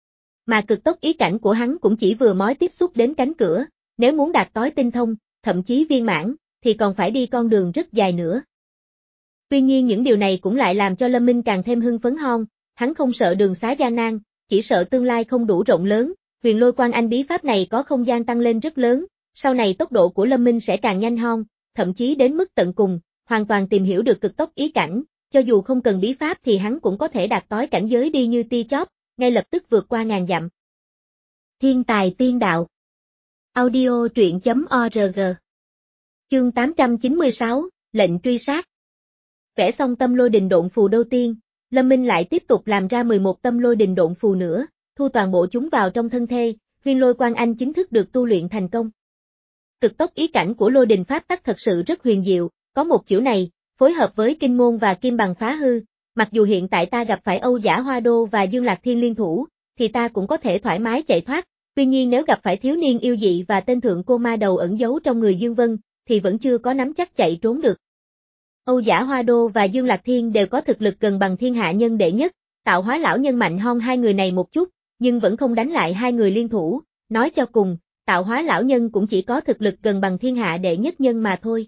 Mà cực tốc ý cảnh của hắn cũng chỉ vừa mới tiếp xúc đến cánh cửa, nếu muốn đạt tới tinh thông, thậm chí viên mãn, thì còn phải đi con đường rất dài nữa. Tuy nhiên những điều này cũng lại làm cho Lâm Minh càng thêm hưng phấn hơn, hắn không sợ đường xá gian nan, chỉ sợ tương lai không đủ rộng lớn, huyền lôi quan anh bí pháp này có không gian tăng lên rất lớn, sau này tốc độ của Lâm Minh sẽ càng nhanh hơn, thậm chí đến mức tận cùng, hoàn toàn tìm hiểu được cực tốc ý cảnh, cho dù không cần bí pháp thì hắn cũng có thể đạt tới cảnh giới đi như tia chớp, ngay lập tức vượt qua ngàn dặm. Thiên tài tiên đạo. Audio truyện chấm org. Chương tám trăm chín mươi sáu, lệnh truy sát. Vẽ xong tâm lôi đình độn phù đầu tiên, Lâm Minh lại tiếp tục làm ra mười một tâm lôi đình độn phù nữa, thu toàn bộ chúng vào trong thân thể, huyền lôi quan anh chính thức được tu luyện thành công. Cực tốc ý cảnh của lôi đình pháp tắc thật sự rất huyền diệu, có một chữ này, phối hợp với kinh môn và kim bằng phá hư, mặc dù hiện tại ta gặp phải Âu Giả Hoa Đô và Dương Lạc Thiên liên thủ, thì ta cũng có thể thoải mái chạy thoát, tuy nhiên nếu gặp phải thiếu niên yêu dị và tên thượng cô ma đầu ẩn giấu trong người Dương Vân, thì vẫn chưa có nắm chắc chạy trốn được. Âu Giả Hoa Đô và Dương Lạc Thiên đều có thực lực gần bằng thiên hạ nhân đệ nhất, Tạo Hóa lão nhân mạnh hơn hai người này một chút, nhưng vẫn không đánh lại hai người liên thủ, nói cho cùng, Tạo Hóa lão nhân cũng chỉ có thực lực gần bằng thiên hạ đệ nhất nhân mà thôi.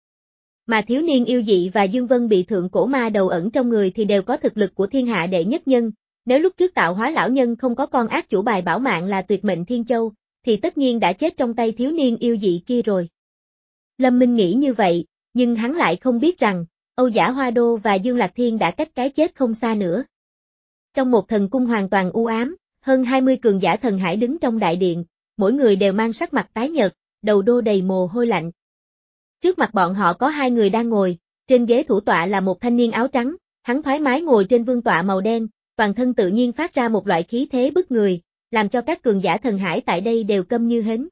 Mà thiếu niên yêu dị và Dương Vân bị thượng cổ ma đầu ẩn trong người thì đều có thực lực của thiên hạ đệ nhất nhân, nếu lúc trước Tạo Hóa lão nhân không có con ác chủ bài bảo mạng là Tuyệt Mệnh Thiên Châu, thì tất nhiên đã chết trong tay thiếu niên yêu dị kia rồi. Lâm Minh nghĩ như vậy, nhưng hắn lại không biết rằng, Âu Giả Hoa Đô và Dương Lạc Thiên đã cách cái chết không xa nữa. Trong một thần cung hoàn toàn u ám, hơn hai mươi cường giả thần hải đứng trong đại điện, mỗi người đều mang sắc mặt tái nhợt, đầu đô đầy mồ hôi lạnh. Trước mặt bọn họ có hai người đang ngồi, trên ghế thủ tọa là một thanh niên áo trắng, hắn thoải mái ngồi trên vương tọa màu đen, toàn thân tự nhiên phát ra một loại khí thế bức người, làm cho các cường giả thần hải tại đây đều câm như hến.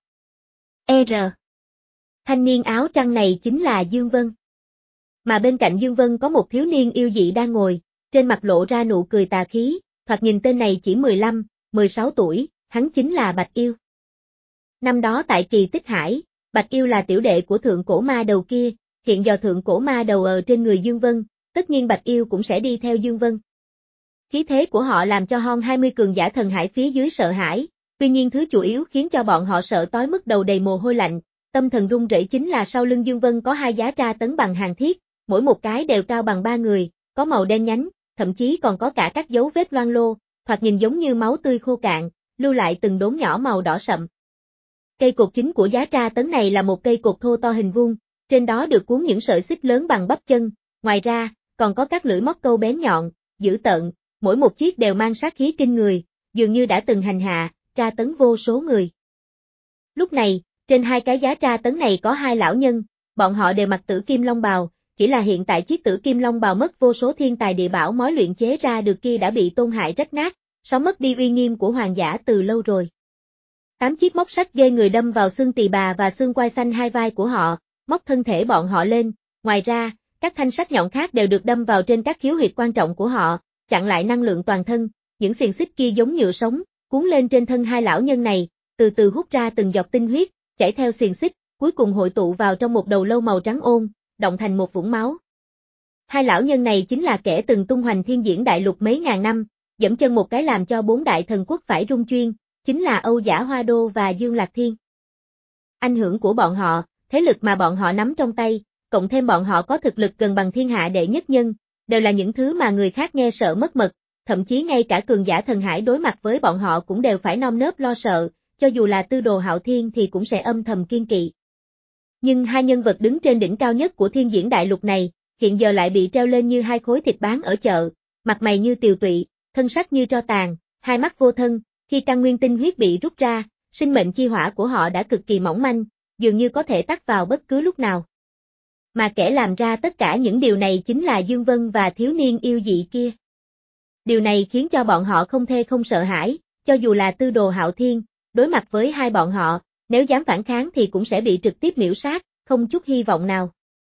E rờ. Thanh niên áo trắng này chính là Dương Vân. Mà bên cạnh Dương Vân có một thiếu niên yêu dị đang ngồi, trên mặt lộ ra nụ cười tà khí, thoạt nhìn tên này chỉ mười lăm, mười sáu tuổi, hắn chính là Bạch Yêu. Năm đó tại Kỳ Tích Hải, Bạch Yêu là tiểu đệ của thượng cổ ma đầu kia, hiện giờ thượng cổ ma đầu ở trên người Dương Vân, tất nhiên Bạch Yêu cũng sẽ đi theo Dương Vân. Khí thế của họ làm cho hơn hai mươi cường giả thần hải phía dưới sợ hãi, Tuy nhiên thứ chủ yếu khiến cho bọn họ sợ tới mức đầu đầy mồ hôi lạnh, tâm thần run rẩy chính là sau lưng Dương Vân có hai giá tra tấn bằng hàng thiết, mỗi một cái đều cao bằng ba người, có màu đen nhánh, thậm chí còn có cả các dấu vết loang lô, thoạt nhìn giống như máu tươi khô cạn, lưu lại từng đốm nhỏ màu đỏ sậm. Cây cột chính của giá tra tấn này là một cây cột thô to hình vuông, trên đó được cuốn những sợi xích lớn bằng bắp chân, ngoài ra, còn có các lưỡi móc câu bén nhọn, dữ tợn, mỗi một chiếc đều mang sát khí kinh người, dường như đã từng hành hạ, tra tấn vô số người. Lúc này, trên hai cái giá tra tấn này có hai lão nhân, bọn họ đều mặc tử kim long bào, chỉ là hiện tại chiếc tử kim long bào mất vô số thiên tài địa bảo mới luyện chế ra được kia đã bị tôn hại rách nát, sáu mất đi uy nghiêm của hoàng giả từ lâu rồi. Tám chiếc móc sắt ghê người đâm vào xương tỳ bà và xương quai xanh hai vai của họ, móc thân thể bọn họ lên, ngoài ra, các thanh sắt nhọn khác đều được đâm vào trên các khiếu huyệt quan trọng của họ, chặn lại năng lượng toàn thân, những xiềng xích kia giống nhựa sống, cuốn lên trên thân hai lão nhân này, từ từ hút ra từng giọt tinh huyết, chảy theo xiềng xích, cuối cùng hội tụ vào trong một đầu lâu màu trắng ôn, động thành một vũng máu. Hai lão nhân này chính là kẻ từng tung hoành thiên diễn đại lục mấy ngàn năm, dẫm chân một cái làm cho bốn đại thần quốc phải rung chuyên, chính là Âu Giả Hoa Đô và Dương Lạc Thiên. Ảnh hưởng của bọn họ, thế lực mà bọn họ nắm trong tay, cộng thêm bọn họ có thực lực gần bằng thiên hạ đệ nhất nhân, đều là những thứ mà người khác nghe sợ mất mật, thậm chí ngay cả cường giả thần hải đối mặt với bọn họ cũng đều phải nơm nớp lo sợ, cho dù là Tư Đồ Hạo Thiên thì cũng sẽ âm thầm kiên kỵ. Nhưng hai nhân vật đứng trên đỉnh cao nhất của thiên diễn đại lục này, hiện giờ lại bị treo lên như hai khối thịt bán ở chợ, mặt mày như tiều tụy, thân sắc như tro tàn, hai mắt vô thân, khi căn nguyên tinh huyết bị rút ra, sinh mệnh chi hỏa của họ đã cực kỳ mỏng manh, dường như có thể tắt vào bất cứ lúc nào. Mà kẻ làm ra tất cả những điều này chính là Dương Vân và thiếu niên yêu dị kia. Điều này khiến cho bọn họ không thể không sợ hãi, cho dù là Tư Đồ Hạo Thiên, đối mặt với hai bọn họ, nếu dám phản kháng thì cũng sẽ bị trực tiếp miễu sát, không chút hy vọng nào.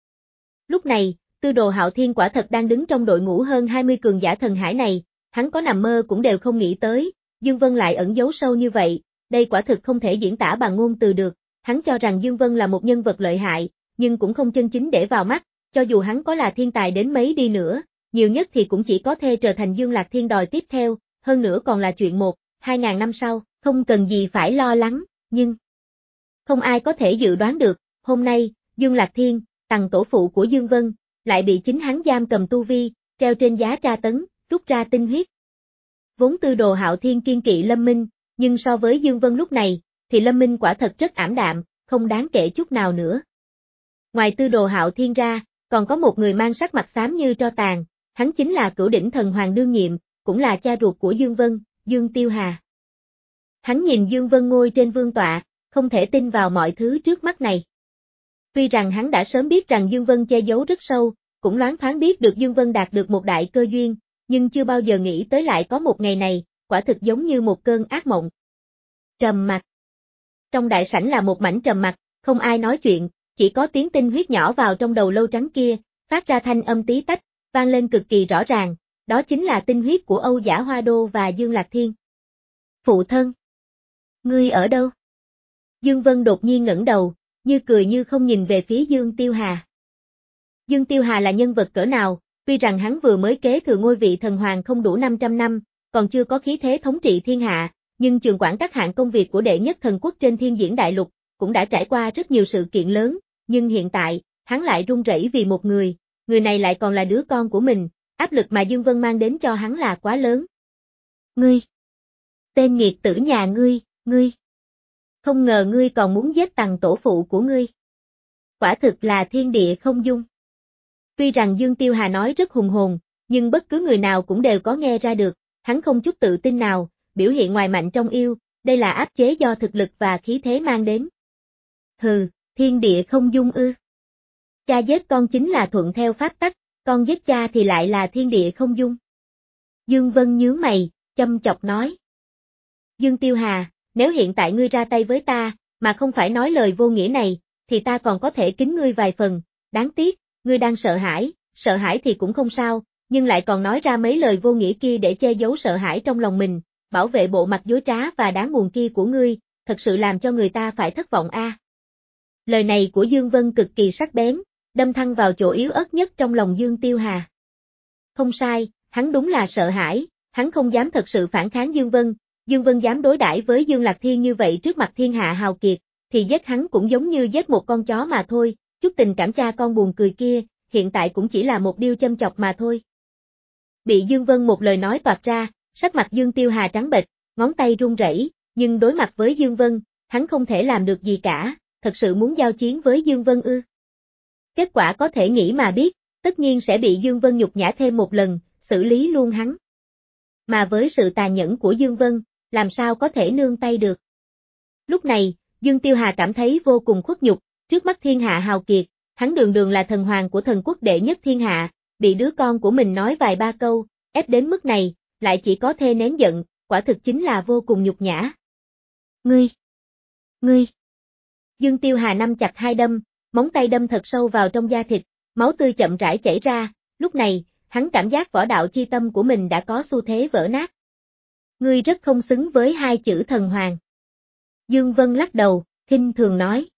Lúc này, Tư Đồ Hạo Thiên quả thật đang đứng trong đội ngũ hơn hai mươi cường giả thần hải này, hắn có nằm mơ cũng đều không nghĩ tới, Dương Vân lại ẩn giấu sâu như vậy, đây quả thực không thể diễn tả bằng ngôn từ được, hắn cho rằng Dương Vân là một nhân vật lợi hại, nhưng cũng không chân chính để vào mắt, cho dù hắn có là thiên tài đến mấy đi nữa, nhiều nhất thì cũng chỉ có thể trở thành Dương Lạc Thiên đòi tiếp theo, hơn nữa còn là chuyện một, hai ngàn năm sau, không cần gì phải lo lắng, nhưng không ai có thể dự đoán được, hôm nay, Dương Lạc Thiên, tằng tổ phụ của Dương Vân, lại bị chính hắn giam cầm tu vi, treo trên giá tra tấn, rút ra tinh huyết. Vốn Tư Đồ Hạo Thiên kiên kỵ Lâm Minh, nhưng so với Dương Vân lúc này, thì Lâm Minh quả thật rất ảm đạm, không đáng kể chút nào nữa. Ngoài Tư Đồ Hạo Thiên ra, còn có một người mang sắc mặt xám như tro tàn, hắn chính là Cửu Đỉnh Thần Hoàng đương nhiệm, cũng là cha ruột của Dương Vân, Dương Tiêu Hà. Hắn nhìn Dương Vân ngồi trên vương tọa, không thể tin vào mọi thứ trước mắt này. Tuy rằng hắn đã sớm biết rằng Dương Vân che giấu rất sâu, cũng loáng thoáng biết được Dương Vân đạt được một đại cơ duyên, nhưng chưa bao giờ nghĩ tới lại có một ngày này, quả thực giống như một cơn ác mộng. Trầm mặc. Trong đại sảnh là một mảnh trầm mặc, không ai nói chuyện, chỉ có tiếng tinh huyết nhỏ vào trong đầu lâu trắng kia, phát ra thanh âm tí tách, vang lên cực kỳ rõ ràng, đó chính là tinh huyết của Âu Giả Hoa Đô và Dương Lạc Thiên. Phụ thân! Ngươi ở đâu? Dương Vân đột nhiên ngẩng đầu, như cười như không nhìn về phía Dương Tiêu Hà. Dương Tiêu Hà là nhân vật cỡ nào, tuy rằng hắn vừa mới kế thừa ngôi vị thần hoàng không đủ năm trăm năm, còn chưa có khí thế thống trị thiên hạ, nhưng trường quản các hạng công việc của đệ nhất thần quốc trên thiên diễn đại lục, cũng đã trải qua rất nhiều sự kiện lớn, nhưng hiện tại, hắn lại run rẩy vì một người, người này lại còn là đứa con của mình, áp lực mà Dương Vân mang đến cho hắn là quá lớn. Ngươi! Tên nghiệt tử nhà ngươi, ngươi! Không ngờ ngươi còn muốn giết tằng tổ phụ của ngươi. Quả thực là thiên địa không dung. Tuy rằng Dương Tiêu Hà nói rất hùng hồn, nhưng bất cứ người nào cũng đều có nghe ra được, hắn không chút tự tin nào, biểu hiện ngoài mạnh trong yêu, đây là áp chế do thực lực và khí thế mang đến. Hừ, thiên địa không dung ư. Cha giết con chính là thuận theo pháp tắc, con giết cha thì lại là thiên địa không dung. Dương Vân nhướng mày, châm chọc nói. Dương Tiêu Hà, nếu hiện tại ngươi ra tay với ta, mà không phải nói lời vô nghĩa này, thì ta còn có thể kính ngươi vài phần, đáng tiếc, ngươi đang sợ hãi, sợ hãi thì cũng không sao, nhưng lại còn nói ra mấy lời vô nghĩa kia để che giấu sợ hãi trong lòng mình, bảo vệ bộ mặt dối trá và đáng buồn kia của ngươi, thật sự làm cho người ta phải thất vọng a. À. Lời này của Dương Vân cực kỳ sắc bén, đâm thẳng vào chỗ yếu ớt nhất trong lòng Dương Tiêu Hà. Không sai, hắn đúng là sợ hãi, hắn không dám thật sự phản kháng Dương Vân, Dương Vân dám đối đãi với Dương Lạc Thiên như vậy trước mặt thiên hạ hào kiệt, thì giết hắn cũng giống như giết một con chó mà thôi, chút tình cảm cha con buồn cười kia, hiện tại cũng chỉ là một điêu châm chọc mà thôi. Bị Dương Vân một lời nói toạc ra, sắc mặt Dương Tiêu Hà trắng bệch, ngón tay run rẩy, nhưng đối mặt với Dương Vân, hắn không thể làm được gì cả, thật sự muốn giao chiến với Dương Vân ư? Kết quả có thể nghĩ mà biết, tất nhiên sẽ bị Dương Vân nhục nhã thêm một lần, xử lý luôn hắn. Mà với sự tàn nhẫn của Dương Vân, làm sao có thể nương tay được. Lúc này, Dương Tiêu Hà cảm thấy vô cùng khuất nhục, trước mắt thiên hạ hào kiệt, hắn đường đường là thần hoàng của thần quốc đệ nhất thiên hạ, bị đứa con của mình nói vài ba câu, ép đến mức này, lại chỉ có thể nén giận, quả thực chính là vô cùng nhục nhã. Ngươi! Ngươi! Dương Tiêu Hà nắm chặt hai đâm, móng tay đâm thật sâu vào trong da thịt, máu tươi chậm rãi chảy ra, lúc này, hắn cảm giác võ đạo chi tâm của mình đã có xu thế vỡ nát. Ngươi rất không xứng với hai chữ thần hoàng. Dương Vân lắc đầu, khinh thường nói.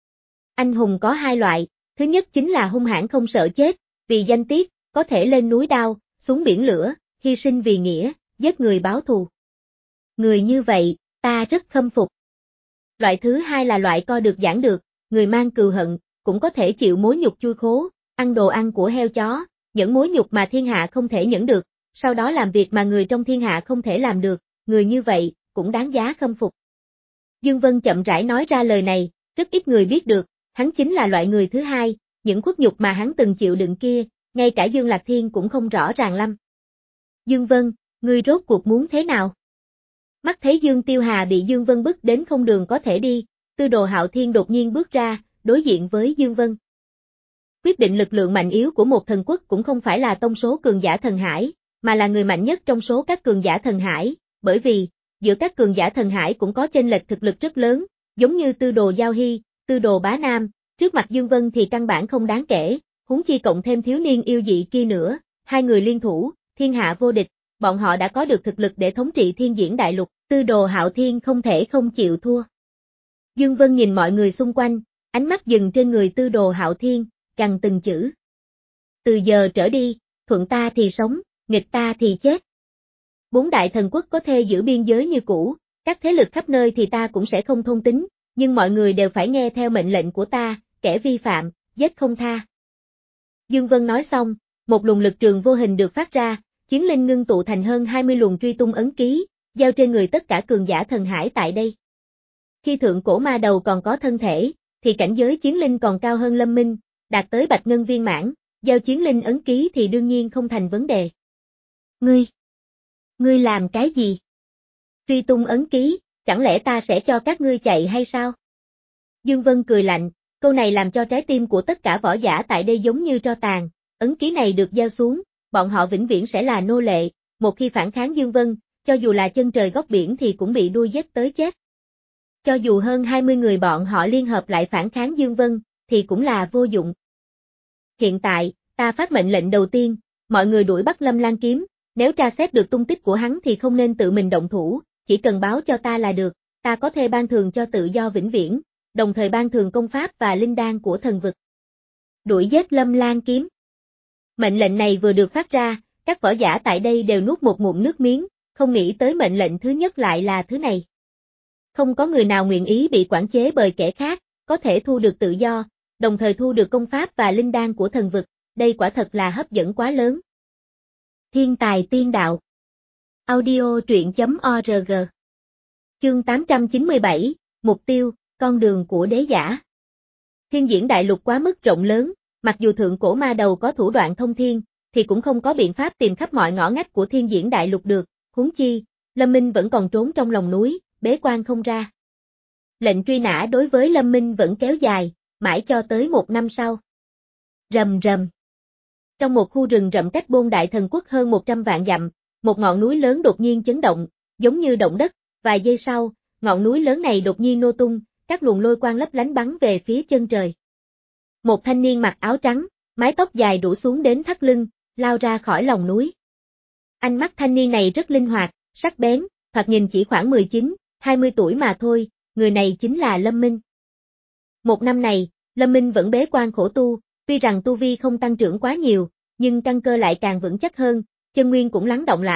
Anh hùng có hai loại, thứ nhất chính là hung hãn không sợ chết, vì danh tiết, có thể lên núi đao, xuống biển lửa, hy sinh vì nghĩa, giết người báo thù. Người như vậy, ta rất khâm phục. Loại thứ hai là loại co được giãn được, người mang cừu hận, cũng có thể chịu mối nhục chui khố, ăn đồ ăn của heo chó, những mối nhục mà thiên hạ không thể nhẫn được, sau đó làm việc mà người trong thiên hạ không thể làm được, người như vậy, cũng đáng giá khâm phục. Dương Vân chậm rãi nói ra lời này, rất ít người biết được, hắn chính là loại người thứ hai, những khuất nhục mà hắn từng chịu đựng kia, ngay cả Dương Lạc Thiên cũng không rõ ràng lắm. Dương Vân, ngươi rốt cuộc muốn thế nào? Mắt thấy Dương Tiêu Hà bị Dương Vân bức đến không đường có thể đi, Tư Đồ Hạo Thiên đột nhiên bước ra, đối diện với Dương Vân. Quyết định lực lượng mạnh yếu của một thần quốc cũng không phải là tông số cường giả thần hải, mà là người mạnh nhất trong số các cường giả thần hải, bởi vì, giữa các cường giả thần hải cũng có chênh lệch thực lực rất lớn, giống như Tư Đồ Giao Hy, Tư Đồ Bá Nam, trước mặt Dương Vân thì căn bản không đáng kể, huống chi cộng thêm thiếu niên yêu dị kia nữa, hai người liên thủ, thiên hạ vô địch, bọn họ đã có được thực lực để thống trị thiên diễn đại lục, Tư Đồ Hạo Thiên không thể không chịu thua. Dương Vân nhìn mọi người xung quanh, ánh mắt dừng trên người Tư Đồ Hạo Thiên, gằn từng chữ. Từ giờ trở đi, thuận ta thì sống, nghịch ta thì chết. Bốn đại thần quốc có thể giữ biên giới như cũ, các thế lực khắp nơi thì ta cũng sẽ không thôn tính, nhưng mọi người đều phải nghe theo mệnh lệnh của ta, kẻ vi phạm, giết không tha. Dương Vân nói xong, một luồng lực trường vô hình được phát ra, chiến linh ngưng tụ thành hơn hai mươi luồng truy tung ấn ký, giao trên người tất cả cường giả thần hải tại đây. Khi thượng cổ ma đầu còn có thân thể, thì cảnh giới chiến linh còn cao hơn Lâm Minh, đạt tới bạch ngân viên mãn, giao chiến linh ấn ký thì đương nhiên không thành vấn đề. Ngươi! Ngươi làm cái gì? Truy tung ấn ký, chẳng lẽ ta sẽ cho các ngươi chạy hay sao? Dương Vân cười lạnh, câu này làm cho trái tim của tất cả võ giả tại đây giống như tro tàn, ấn ký này được giao xuống, bọn họ vĩnh viễn sẽ là nô lệ, một khi phản kháng Dương Vân, cho dù là chân trời góc biển thì cũng bị đuôi giết tới chết. Cho dù hơn hai mươi người bọn họ liên hợp lại phản kháng Dương Vân, thì cũng là vô dụng. Hiện tại, ta phát mệnh lệnh đầu tiên, mọi người đuổi bắt Lâm Lan Kiếm, nếu tra xét được tung tích của hắn thì không nên tự mình động thủ, chỉ cần báo cho ta là được, ta có thể ban thường cho tự do vĩnh viễn, đồng thời ban thường công pháp và linh đan của thần vực. Đuổi giết Lâm Lan Kiếm. Mệnh lệnh này vừa được phát ra, các võ giả tại đây đều nuốt một ngụm nước miếng, không nghĩ tới mệnh lệnh thứ nhất lại là thứ này. Không có người nào nguyện ý bị quản chế bởi kẻ khác, có thể thu được tự do, đồng thời thu được công pháp và linh đan của thần vực, đây quả thật là hấp dẫn quá lớn. Thiên tài tiên đạo. Audio truyện chấm org. Chương tám trăm chín mươi bảy, Mục tiêu, con đường của đế giả. Thiên diễn đại lục quá mức rộng lớn, mặc dù thượng cổ ma đầu có thủ đoạn thông thiên, thì cũng không có biện pháp tìm khắp mọi ngõ ngách của thiên diễn đại lục được, huống chi, Lâm Minh vẫn còn trốn trong lòng núi, bế quan không ra. Lệnh truy nã đối với Lâm Minh vẫn kéo dài, mãi cho tới một năm sau. Rầm rầm. Trong một khu rừng rậm cách Bôn Đại Thần Quốc hơn một trăm vạn dặm, một ngọn núi lớn đột nhiên chấn động, giống như động đất, vài giây sau, ngọn núi lớn này đột nhiên nô tung, các luồng lôi quang lấp lánh bắn về phía chân trời. Một thanh niên mặc áo trắng, mái tóc dài rủ xuống đến thắt lưng, lao ra khỏi lòng núi. Ánh mắt thanh niên này rất linh hoạt, sắc bén, thoạt nhìn chỉ khoảng mười chín, hai mươi tuổi mà thôi, người này chính là Lâm Minh. Một năm này, Lâm Minh vẫn bế quan khổ tu, tuy rằng tu vi không tăng trưởng quá nhiều, nhưng căn cơ lại càng vững chắc hơn, chân nguyên cũng lắng động lại,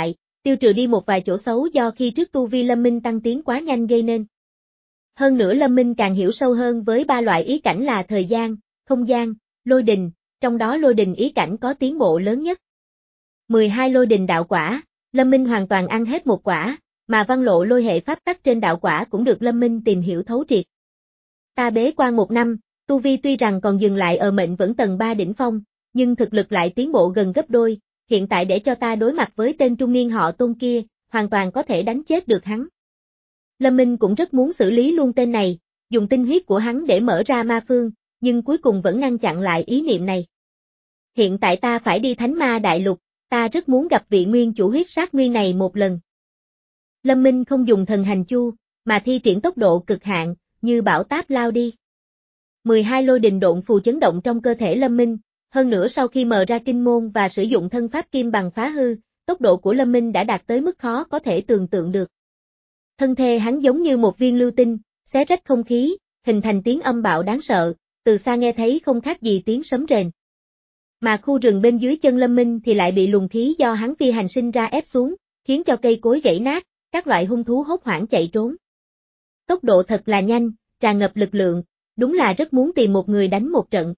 tiêu trừ đi một vài chỗ xấu do khi trước tu vi Lâm Minh tăng tiến quá nhanh gây nên. Hơn nữa Lâm Minh càng hiểu sâu hơn với ba loại ý cảnh là thời gian, không gian, lôi đình, trong đó lôi đình ý cảnh có tiến bộ lớn nhất. mười hai lôi đình đạo quả, Lâm Minh hoàn toàn ăn hết một quả, mà văn lộ lôi hệ pháp tắc trên đạo quả cũng được Lâm Minh tìm hiểu thấu triệt. Ta bế quan một năm, tu vi tuy rằng còn dừng lại ở mệnh vẫn tầng ba đỉnh phong, nhưng thực lực lại tiến bộ gần gấp đôi, hiện tại để cho ta đối mặt với tên trung niên họ Tôn kia, hoàn toàn có thể đánh chết được hắn. Lâm Minh cũng rất muốn xử lý luôn tên này, dùng tinh huyết của hắn để mở ra ma phương, nhưng cuối cùng vẫn ngăn chặn lại ý niệm này. Hiện tại ta phải đi Thánh Ma Đại Lục, ta rất muốn gặp vị nguyên chủ huyết sát nguyên này một lần. Lâm Minh không dùng thần hành chu, mà thi triển tốc độ cực hạn, như bão táp lao đi. mười hai lôi đình độn phù chấn động trong cơ thể Lâm Minh, hơn nữa sau khi mở ra kinh môn và sử dụng thân pháp kim bằng phá hư, tốc độ của Lâm Minh đã đạt tới mức khó có thể tưởng tượng được. Thân thể hắn giống như một viên lưu tinh, xé rách không khí, hình thành tiếng âm bạo đáng sợ, từ xa nghe thấy không khác gì tiếng sấm rền. Mà khu rừng bên dưới chân Lâm Minh thì lại bị luồng khí do hắn phi hành sinh ra ép xuống, khiến cho cây cối gãy nát, các loại hung thú hốt hoảng chạy trốn. Tốc độ thật là nhanh, tràn ngập lực lượng, đúng là rất muốn tìm một người đánh một trận.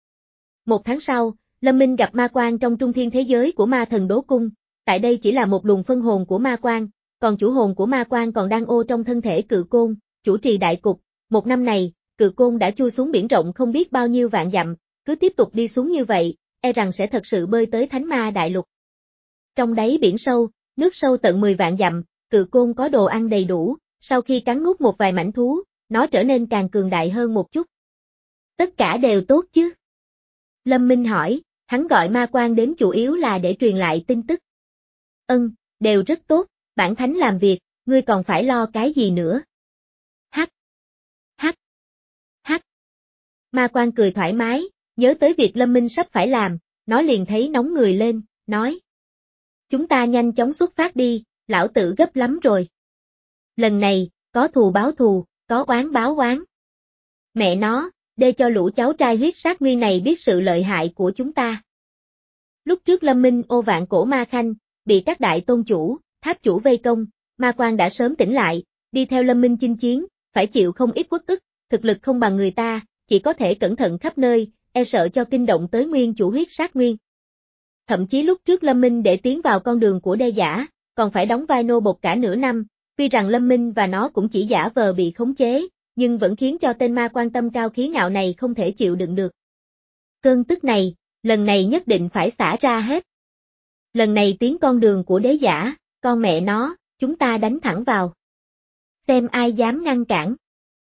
Một tháng sau, Lâm Minh gặp ma quan trong trung thiên thế giới của ma thần đố cung, tại đây chỉ là một luồng phân hồn của ma quan, còn chủ hồn của ma quan còn đang ô trong thân thể cự côn, chủ trì đại cục. Một năm này, cự côn đã chui xuống biển rộng không biết bao nhiêu vạn dặm, cứ tiếp tục đi xuống như vậy, e rằng sẽ thật sự bơi tới Thánh Ma Đại Lục. Trong đáy biển sâu, nước sâu tận mười vạn dặm, cự côn có đồ ăn đầy đủ, sau khi cắn nuốt một vài mảnh thú, nó trở nên càng cường đại hơn một chút. Tất cả đều tốt chứ? Lâm Minh hỏi, hắn gọi ma quan đến chủ yếu là để truyền lại tin tức. Ừm, đều rất tốt, bản thánh làm việc, ngươi còn phải lo cái gì nữa? Hắc, hắc, hắc. Ma quan cười thoải mái, nhớ tới việc Lâm Minh sắp phải làm, nó liền thấy nóng người lên, nói. Chúng ta nhanh chóng xuất phát đi, lão tử gấp lắm rồi. Lần này, có thù báo thù, có oán báo oán. Mẹ nó, để cho lũ cháu trai huyết sát nguyên này biết sự lợi hại của chúng ta. Lúc trước Lâm Minh ô vạn cổ ma khanh, bị các đại tôn chủ, tháp chủ vây công, ma quan đã sớm tỉnh lại, đi theo Lâm Minh chinh chiến, phải chịu không ít uất ức, thực lực không bằng người ta, chỉ có thể cẩn thận khắp nơi, e sợ cho kinh động tới nguyên chủ huyết sát nguyên. Thậm chí lúc trước Lâm Minh để tiến vào con đường của đê giả, còn phải đóng vai nô bộc cả nửa năm, tuy rằng Lâm Minh và nó cũng chỉ giả vờ bị khống chế, nhưng vẫn khiến cho tên ma quan tâm cao khí ngạo này không thể chịu đựng được. Cơn tức này, lần này nhất định phải xả ra hết. Lần này tiến con đường của đế giả, con mẹ nó, chúng ta đánh thẳng vào. Xem ai dám ngăn cản.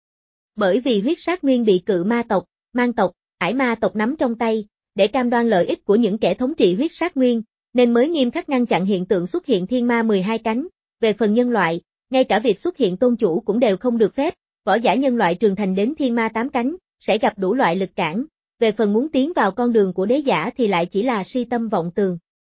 Bởi vì huyết sát nguyên bị cự ma tộc, mang tộc, ải ma tộc nắm trong tay, để cam đoan lợi ích của những kẻ thống trị huyết sát nguyên, nên mới nghiêm khắc ngăn chặn hiện tượng xuất hiện thiên ma mười hai cánh. Về phần nhân loại, ngay cả việc xuất hiện tôn chủ cũng đều không được phép, võ giả nhân loại trưởng thành đến thiên ma tám cánh, sẽ gặp đủ loại lực cản. Về phần muốn tiến vào con đường của đế giả thì lại chỉ là si tâm vọng tường.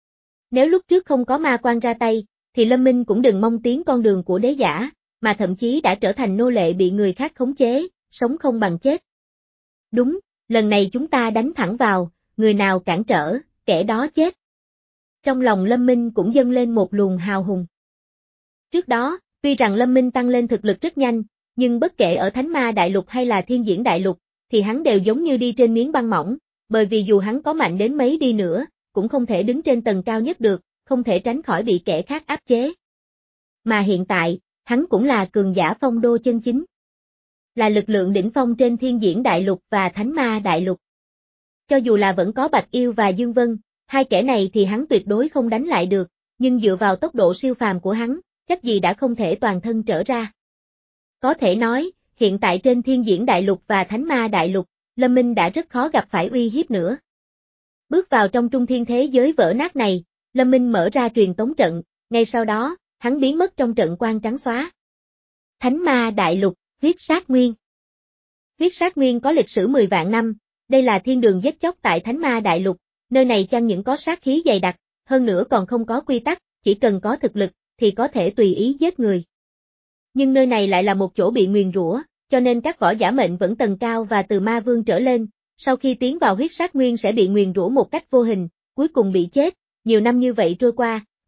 Nếu lúc trước không có ma quan ra tay, thì Lâm Minh cũng đừng mong tiến con đường của đế giả, mà thậm chí đã trở thành nô lệ bị người khác khống chế, sống không bằng chết. Đúng, lần này chúng ta đánh thẳng vào, người nào cản trở, kẻ đó chết. Trong lòng Lâm Minh cũng dâng lên một luồng hào hùng. Trước đó, tuy rằng Lâm Minh tăng lên thực lực rất nhanh, nhưng bất kể ở Thánh Ma Đại Lục hay là Thiên Diễn Đại Lục, thì hắn đều giống như đi trên miếng băng mỏng, bởi vì dù hắn có mạnh đến mấy đi nữa, cũng không thể đứng trên tầng cao nhất được, không thể tránh khỏi bị kẻ khác áp chế. Mà hiện tại, hắn cũng là cường giả phong đô chân chính. Là lực lượng đỉnh phong trên Thiên Diễn Đại Lục và Thánh Ma Đại Lục. Cho dù là vẫn có Bạch Yêu và Dương Vân, hai kẻ này thì hắn tuyệt đối không đánh lại được, nhưng dựa vào tốc độ siêu phàm của hắn, chắc gì đã không thể toàn thân trở ra. Có thể nói, hiện tại trên Thiên Diễn Đại Lục và Thánh Ma Đại Lục, Lâm Minh đã rất khó gặp phải uy hiếp nữa. Bước vào trong trung thiên thế giới vỡ nát này, Lâm Minh mở ra truyền tống trận, ngay sau đó, hắn biến mất trong trận quang trắng xóa. Thánh Ma Đại Lục, huyết sát nguyên. Huyết sát nguyên có lịch sử mười vạn năm, đây là thiên đường giết chóc tại Thánh Ma Đại Lục, nơi này chẳng những có sát khí dày đặc, hơn nữa còn không có quy tắc, chỉ cần có thực lực, thì có thể tùy ý giết người. Nhưng nơi này lại là một chỗ bị nguyền rủa, cho nên các võ giả mệnh vẫn tầng cao và từ ma vương trở lên, sau khi tiến vào huyết sát nguyên sẽ bị nguyền rủa một cách vô hình, cuối cùng bị chết. Nhiều năm như vậy trôi qua,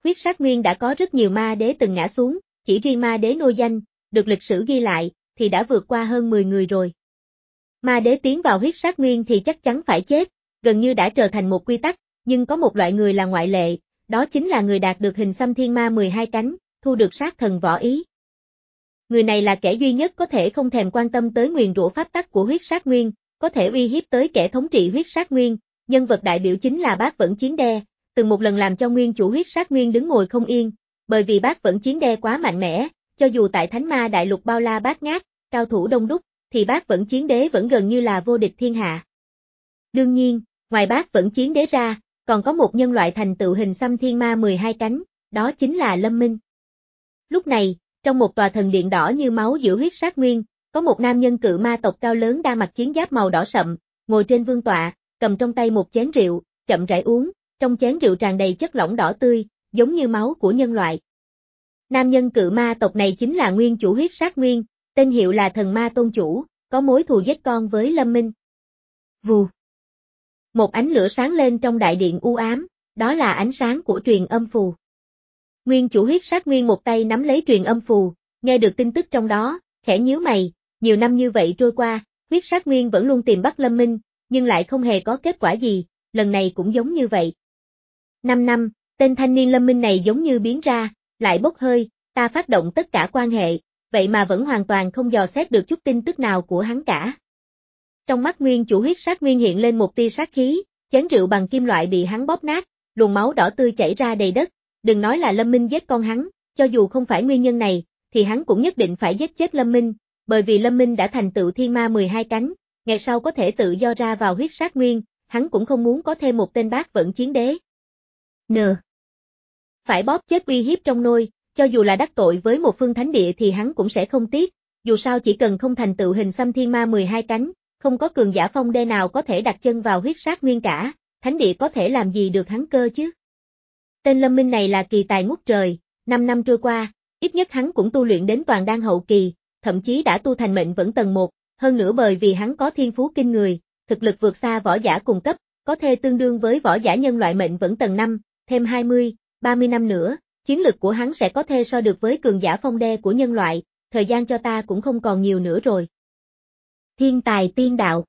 huyết sát nguyên đã có rất nhiều ma đế từng ngã xuống, chỉ riêng ma đế nô danh, được lịch sử ghi lại, thì đã vượt qua hơn mười người rồi. Ma đế tiến vào huyết sát nguyên thì chắc chắn phải chết, gần như đã trở thành một quy tắc, nhưng có một loại người là ngoại lệ, đó chính là người đạt được hình xăm thiên ma mười hai cánh, thu được sát thần võ ý. Người này là kẻ duy nhất có thể không thèm quan tâm tới nguyền rủa pháp tắc của huyết sát nguyên, có thể uy hiếp tới kẻ thống trị huyết sát nguyên, nhân vật đại biểu chính là Bác Vẫn Chiến Đe, từng một lần làm cho nguyên chủ huyết sát nguyên đứng ngồi không yên, bởi vì Bác Vẫn Chiến Đe quá mạnh mẽ, cho dù tại Thánh Ma Đại Lục bao la bát ngát, cao thủ đông đúc, thì Bác Vẫn Chiến Đế vẫn gần như là vô địch thiên hạ. Đương nhiên, ngoài Bác Vẫn Chiến Đế ra, còn có một nhân loại thành tựu hình xăm thiên ma mười hai cánh, đó chính là Lâm Minh. Lúc này, trong một tòa thần điện đỏ như máu giữa huyết sát nguyên, có một nam nhân cự ma tộc cao lớn đang mặc chiến giáp màu đỏ sậm, ngồi trên vương tọa, cầm trong tay một chén rượu, chậm rãi uống, trong chén rượu tràn đầy chất lỏng đỏ tươi, giống như máu của nhân loại. Nam nhân cự ma tộc này chính là nguyên chủ huyết sát nguyên, tên hiệu là Thần Ma Tôn Chủ, có mối thù giết con với Lâm Minh. Vù. Một ánh lửa sáng lên trong đại điện u ám, đó là ánh sáng của truyền âm phù. Nguyên chủ huyết sát nguyên một tay nắm lấy truyền âm phù, nghe được tin tức trong đó, khẽ nhíu mày, nhiều năm như vậy trôi qua, huyết sát nguyên vẫn luôn tìm bắt Lâm Minh, nhưng lại không hề có kết quả gì, lần này cũng giống như vậy. Năm năm, tên thanh niên Lâm Minh này giống như biến ra, lại bốc hơi, ta phát động tất cả quan hệ, vậy mà vẫn hoàn toàn không dò xét được chút tin tức nào của hắn cả. Trong mắt nguyên chủ huyết sát nguyên hiện lên một tia sát khí, chén rượu bằng kim loại bị hắn bóp nát, luồng máu đỏ tươi chảy ra đầy đất, đừng nói là Lâm Minh giết con hắn, cho dù không phải nguyên nhân này, thì hắn cũng nhất định phải giết chết Lâm Minh, bởi vì Lâm Minh đã thành tựu thiên ma mười hai cánh, ngày sau có thể tự do ra vào huyết sát nguyên, hắn cũng không muốn có thêm một tên Bác Vẫn Chiến Đế. N. Phải bóp chết uy hiếp trong nôi, cho dù là đắc tội với một phương thánh địa thì hắn cũng sẽ không tiếc, dù sao chỉ cần không thành tựu hình xăm thiên ma mười hai cánh, không có cường giả phong đê nào có thể đặt chân vào huyết sát nguyên cả, thánh địa có thể làm gì được hắn cơ chứ. Tên Lâm Minh này là kỳ tài ngút trời, năm năm trôi qua, ít nhất hắn cũng tu luyện đến toàn đan hậu kỳ, thậm chí đã tu thành mệnh vẫn tầng một, hơn nữa bởi vì hắn có thiên phú kinh người, thực lực vượt xa võ giả cùng cấp, có thể tương đương với võ giả nhân loại mệnh vẫn tầng năm, thêm hai mươi, ba mươi năm nữa, chiến lực của hắn sẽ có thể so được với cường giả phong đê của nhân loại, thời gian cho ta cũng không còn nhiều nữa rồi. Thiên tài tiên đạo.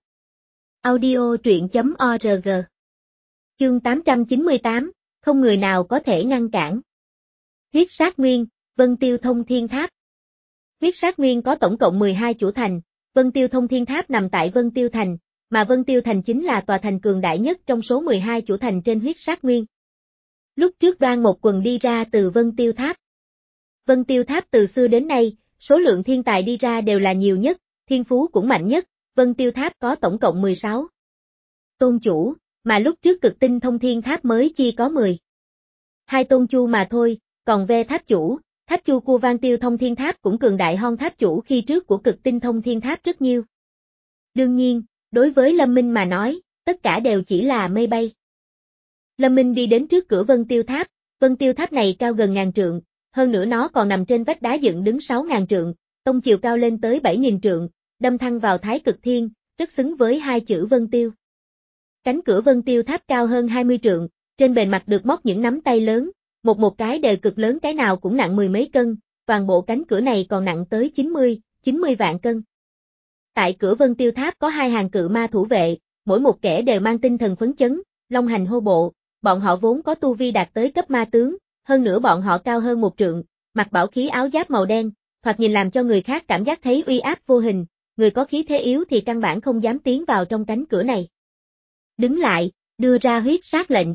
Audio truyện chấm org. Chương tám trăm chín mươi tám, không người nào có thể ngăn cản. Huyết sát nguyên, Vân Tiêu Thông Thiên Tháp. Huyết sát nguyên có tổng cộng mười hai chủ thành, Vân Tiêu Thông Thiên Tháp nằm tại Vân Tiêu Thành, mà Vân Tiêu Thành chính là tòa thành cường đại nhất trong số mười hai chủ thành trên huyết sát nguyên. Lúc trước Đoan Một Quần đi ra từ Vân Tiêu Tháp. Vân Tiêu Tháp từ xưa đến nay, số lượng thiên tài đi ra đều là nhiều nhất, thiên phú cũng mạnh nhất, Vân Tiêu Tháp có tổng cộng mười sáu tôn chủ, mà lúc trước Cực Tinh Thông Thiên Tháp mới chỉ có mười hai tôn chu mà thôi, còn về tháp chủ, tháp chu của Vân Tiêu Thông Thiên Tháp cũng cường đại hơn tháp chủ khi trước của Cực Tinh Thông Thiên Tháp rất nhiều. Đương nhiên, đối với Lâm Minh mà nói, tất cả đều chỉ là mây bay. Lâm Minh đi đến trước cửa Vân Tiêu Tháp, Vân Tiêu Tháp này cao gần ngàn trượng, hơn nữa nó còn nằm trên vách đá dựng đứng sáu ngàn trượng, tông chiều cao lên tới bảy nghìn trượng, đâm thẳng vào Thái Cực Thiên, rất xứng với hai chữ Vân Tiêu. Cánh cửa Vân Tiêu Tháp cao hơn hai mươi trượng, trên bề mặt được móc những nắm tay lớn, một một cái đều cực lớn, cái nào cũng nặng mười mấy cân, toàn bộ cánh cửa này còn nặng tới chín mươi, chín mươi vạn cân. Tại cửa Vân Tiêu Tháp có hai hàng cự ma thủ vệ, mỗi một kẻ đều mang tinh thần phấn chấn, long hành hô bộ, bọn họ vốn có tu vi đạt tới cấp ma tướng, hơn nữa bọn họ cao hơn một trượng, mặc bảo khí áo giáp màu đen, thoạt nhìn làm cho người khác cảm giác thấy uy áp vô hình, người có khí thế yếu thì căn bản không dám tiến vào trong cánh cửa này. Đứng lại, đưa ra huyết sát lệnh.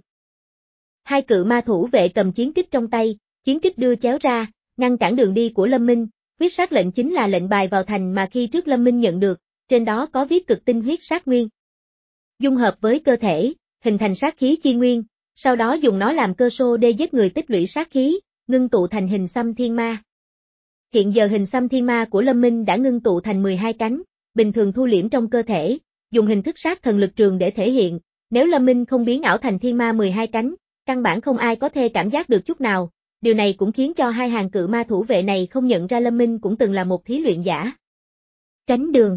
Hai cự ma thủ vệ cầm chiến kích trong tay, chiến kích đưa chéo ra, ngăn cản đường đi của Lâm Minh, huyết sát lệnh chính là lệnh bài vào thành mà khi trước Lâm Minh nhận được, trên đó có viết cực tinh huyết sát nguyên. Dung hợp với cơ thể, hình thành sát khí chi nguyên, sau đó dùng nó làm cơ số để giết người tích lũy sát khí, ngưng tụ thành hình xăm thiên ma. Hiện giờ hình xăm thiên ma của Lâm Minh đã ngưng tụ thành mười hai cánh, bình thường thu liễm trong cơ thể, dùng hình thức sát thần lực trường để thể hiện, nếu Lâm Minh không biến ảo thành thiên ma mười hai cánh, căn bản không ai có thể cảm giác được chút nào, điều này cũng khiến cho hai hàng cự ma thủ vệ này không nhận ra Lâm Minh cũng từng là một thí luyện giả. Tránh đường.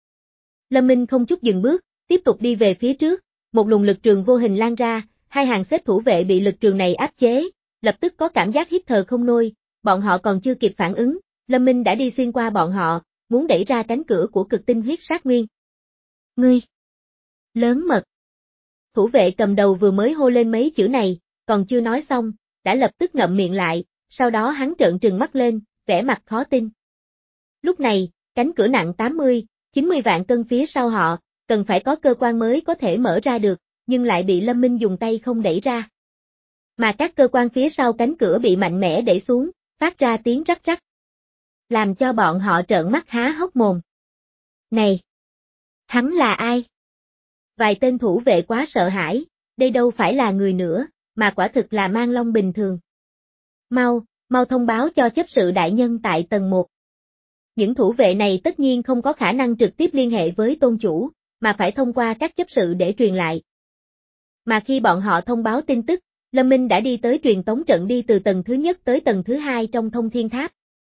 Lâm Minh không chút dừng bước, tiếp tục đi về phía trước, một luồng lực trường vô hình lan ra, hai hàng xếp thủ vệ bị lực trường này áp chế, lập tức có cảm giác hít thở không nôi, bọn họ còn chưa kịp phản ứng, Lâm Minh đã đi xuyên qua bọn họ, muốn đẩy ra cánh cửa của cực tinh huyết sát nguyên. Ngươi! Lớn mật! Thủ vệ cầm đầu vừa mới hô lên mấy chữ này, còn chưa nói xong, đã lập tức ngậm miệng lại, sau đó hắn trợn trừng mắt lên, vẻ mặt khó tin. Lúc này, cánh cửa nặng tám mươi, chín mươi vạn cân phía sau họ, cần phải có cơ quan mới có thể mở ra được, nhưng lại bị Lâm Minh dùng tay không đẩy ra. Mà các cơ quan phía sau cánh cửa bị mạnh mẽ đẩy xuống, phát ra tiếng rắc rắc. Làm cho bọn họ trợn mắt há hốc mồm. Này! Hắn là ai? Vài tên thủ vệ quá sợ hãi, đây đâu phải là người nữa, mà quả thực là mang long bình thường. Mau, mau thông báo cho chấp sự đại nhân tại tầng một. Những thủ vệ này tất nhiên không có khả năng trực tiếp liên hệ với tôn chủ, mà phải thông qua các chấp sự để truyền lại. Mà khi bọn họ thông báo tin tức, Lâm Minh đã đi tới truyền tống trận đi từ tầng thứ nhất tới tầng thứ hai trong thông thiên tháp.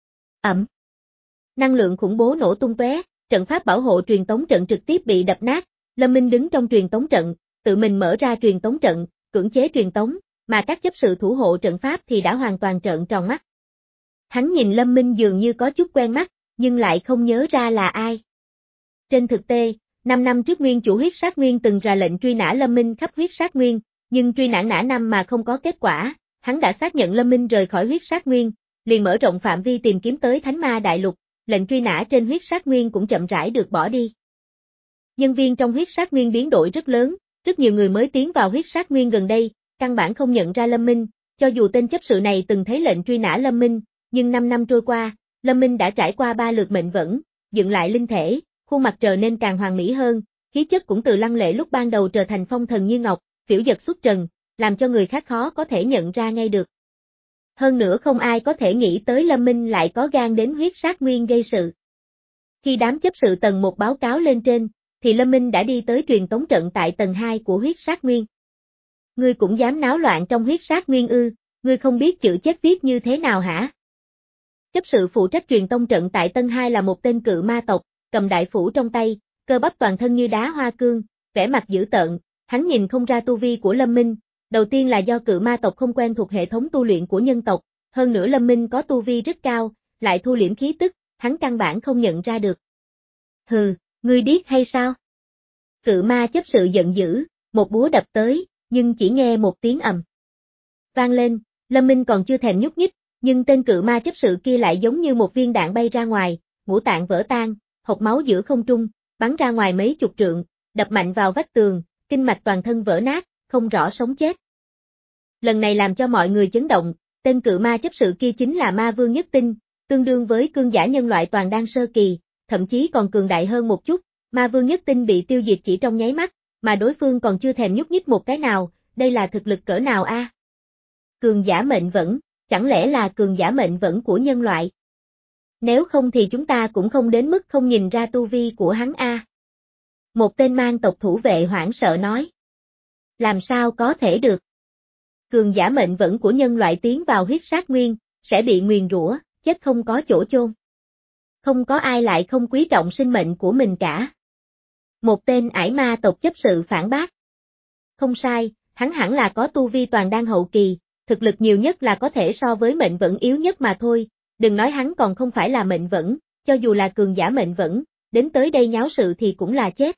Ẩm. Năng lượng khủng bố nổ tung tóe, trận pháp bảo hộ truyền tống trận trực tiếp bị đập nát, Lâm Minh đứng trong truyền tống trận, tự mình mở ra truyền tống trận, cưỡng chế truyền tống, mà các chấp sự thủ hộ trận pháp thì đã hoàn toàn trợn tròn mắt. Hắn nhìn Lâm Minh dường như có chút quen mắt, nhưng lại không nhớ ra là ai. Trên thực tế, năm năm trước nguyên chủ huyết sát nguyên từng ra lệnh truy nã Lâm Minh khắp huyết sát nguyên, nhưng truy nã nã năm mà không có kết quả, hắn đã xác nhận Lâm Minh rời khỏi huyết sát nguyên, liền mở rộng phạm vi tìm kiếm tới Thánh Ma Đại Lục, lệnh truy nã trên huyết sát nguyên cũng chậm rãi được bỏ đi. Nhân viên trong huyết sát nguyên biến đổi rất lớn, rất nhiều người mới tiến vào huyết sát nguyên gần đây, căn bản không nhận ra Lâm Minh, cho dù tên chấp sự này từng thấy lệnh truy nã Lâm Minh, nhưng năm năm trôi qua, Lâm Minh đã trải qua ba lượt mệnh vẫn, dựng lại linh thể, khuôn mặt trở nên càng hoàn mỹ hơn, khí chất cũng từ lăng lệ lúc ban đầu trở thành phong thần như ngọc, phiểu giật xuất trần, làm cho người khác khó có thể nhận ra ngay được. Hơn nữa không ai có thể nghĩ tới Lâm Minh lại có gan đến huyết sát nguyên gây sự. Khi đám chấp sự tầng một báo cáo lên trên, thì Lâm Minh đã đi tới truyền tống trận tại tầng hai của huyết sát nguyên. Ngươi cũng dám náo loạn trong huyết sát nguyên ư, ngươi không biết chữ chết viết như thế nào hả? Chấp sự phụ trách truyền tống trận tại tầng hai là một tên cự ma tộc, cầm đại phủ trong tay, cơ bắp toàn thân như đá hoa cương, vẻ mặt dữ tợn, hắn nhìn không ra tu vi của Lâm Minh, đầu tiên là do cự ma tộc không quen thuộc hệ thống tu luyện của nhân tộc, hơn nữa Lâm Minh có tu vi rất cao, lại thu liễm khí tức, hắn căn bản không nhận ra được. Hừ, ngươi điếc hay sao? Cự ma chấp sự giận dữ, một búa đập tới, nhưng chỉ nghe một tiếng ầm vang lên, Lâm Minh còn chưa thèm nhúc nhích, nhưng tên cự ma chấp sự kia lại giống như một viên đạn bay ra ngoài, ngũ tạng vỡ tan, hộc máu giữa không trung, bắn ra ngoài mấy chục trượng, đập mạnh vào vách tường, kinh mạch toàn thân vỡ nát, không rõ sống chết. Lần này làm cho mọi người chấn động, tên cự ma chấp sự kia chính là ma vương nhất tinh, tương đương với cương giả nhân loại toàn đan sơ kỳ, thậm chí còn cường đại hơn một chút, ma vương nhất tinh bị tiêu diệt chỉ trong nháy mắt, mà đối phương còn chưa thèm nhúc nhích một cái nào, đây là thực lực cỡ nào a? Cường giả mệnh vẫn, chẳng lẽ là cường giả mệnh vẫn của nhân loại? Nếu không thì chúng ta cũng không đến mức không nhìn ra tu vi của hắn a. Một tên mang tộc thủ vệ hoảng sợ nói. Làm sao có thể được? Cường giả mệnh vẫn của nhân loại tiến vào huyết sát nguyên, sẽ bị nguyền rủa, chết không có chỗ chôn. Không có ai lại không quý trọng sinh mệnh của mình cả. Một tên ải ma tộc chấp sự phản bác. Không sai, hắn hẳn là có tu vi toàn đan hậu kỳ, thực lực nhiều nhất là có thể so với mệnh vẫn yếu nhất mà thôi, đừng nói hắn còn không phải là mệnh vẫn, cho dù là cường giả mệnh vẫn, đến tới đây nháo sự thì cũng là chết.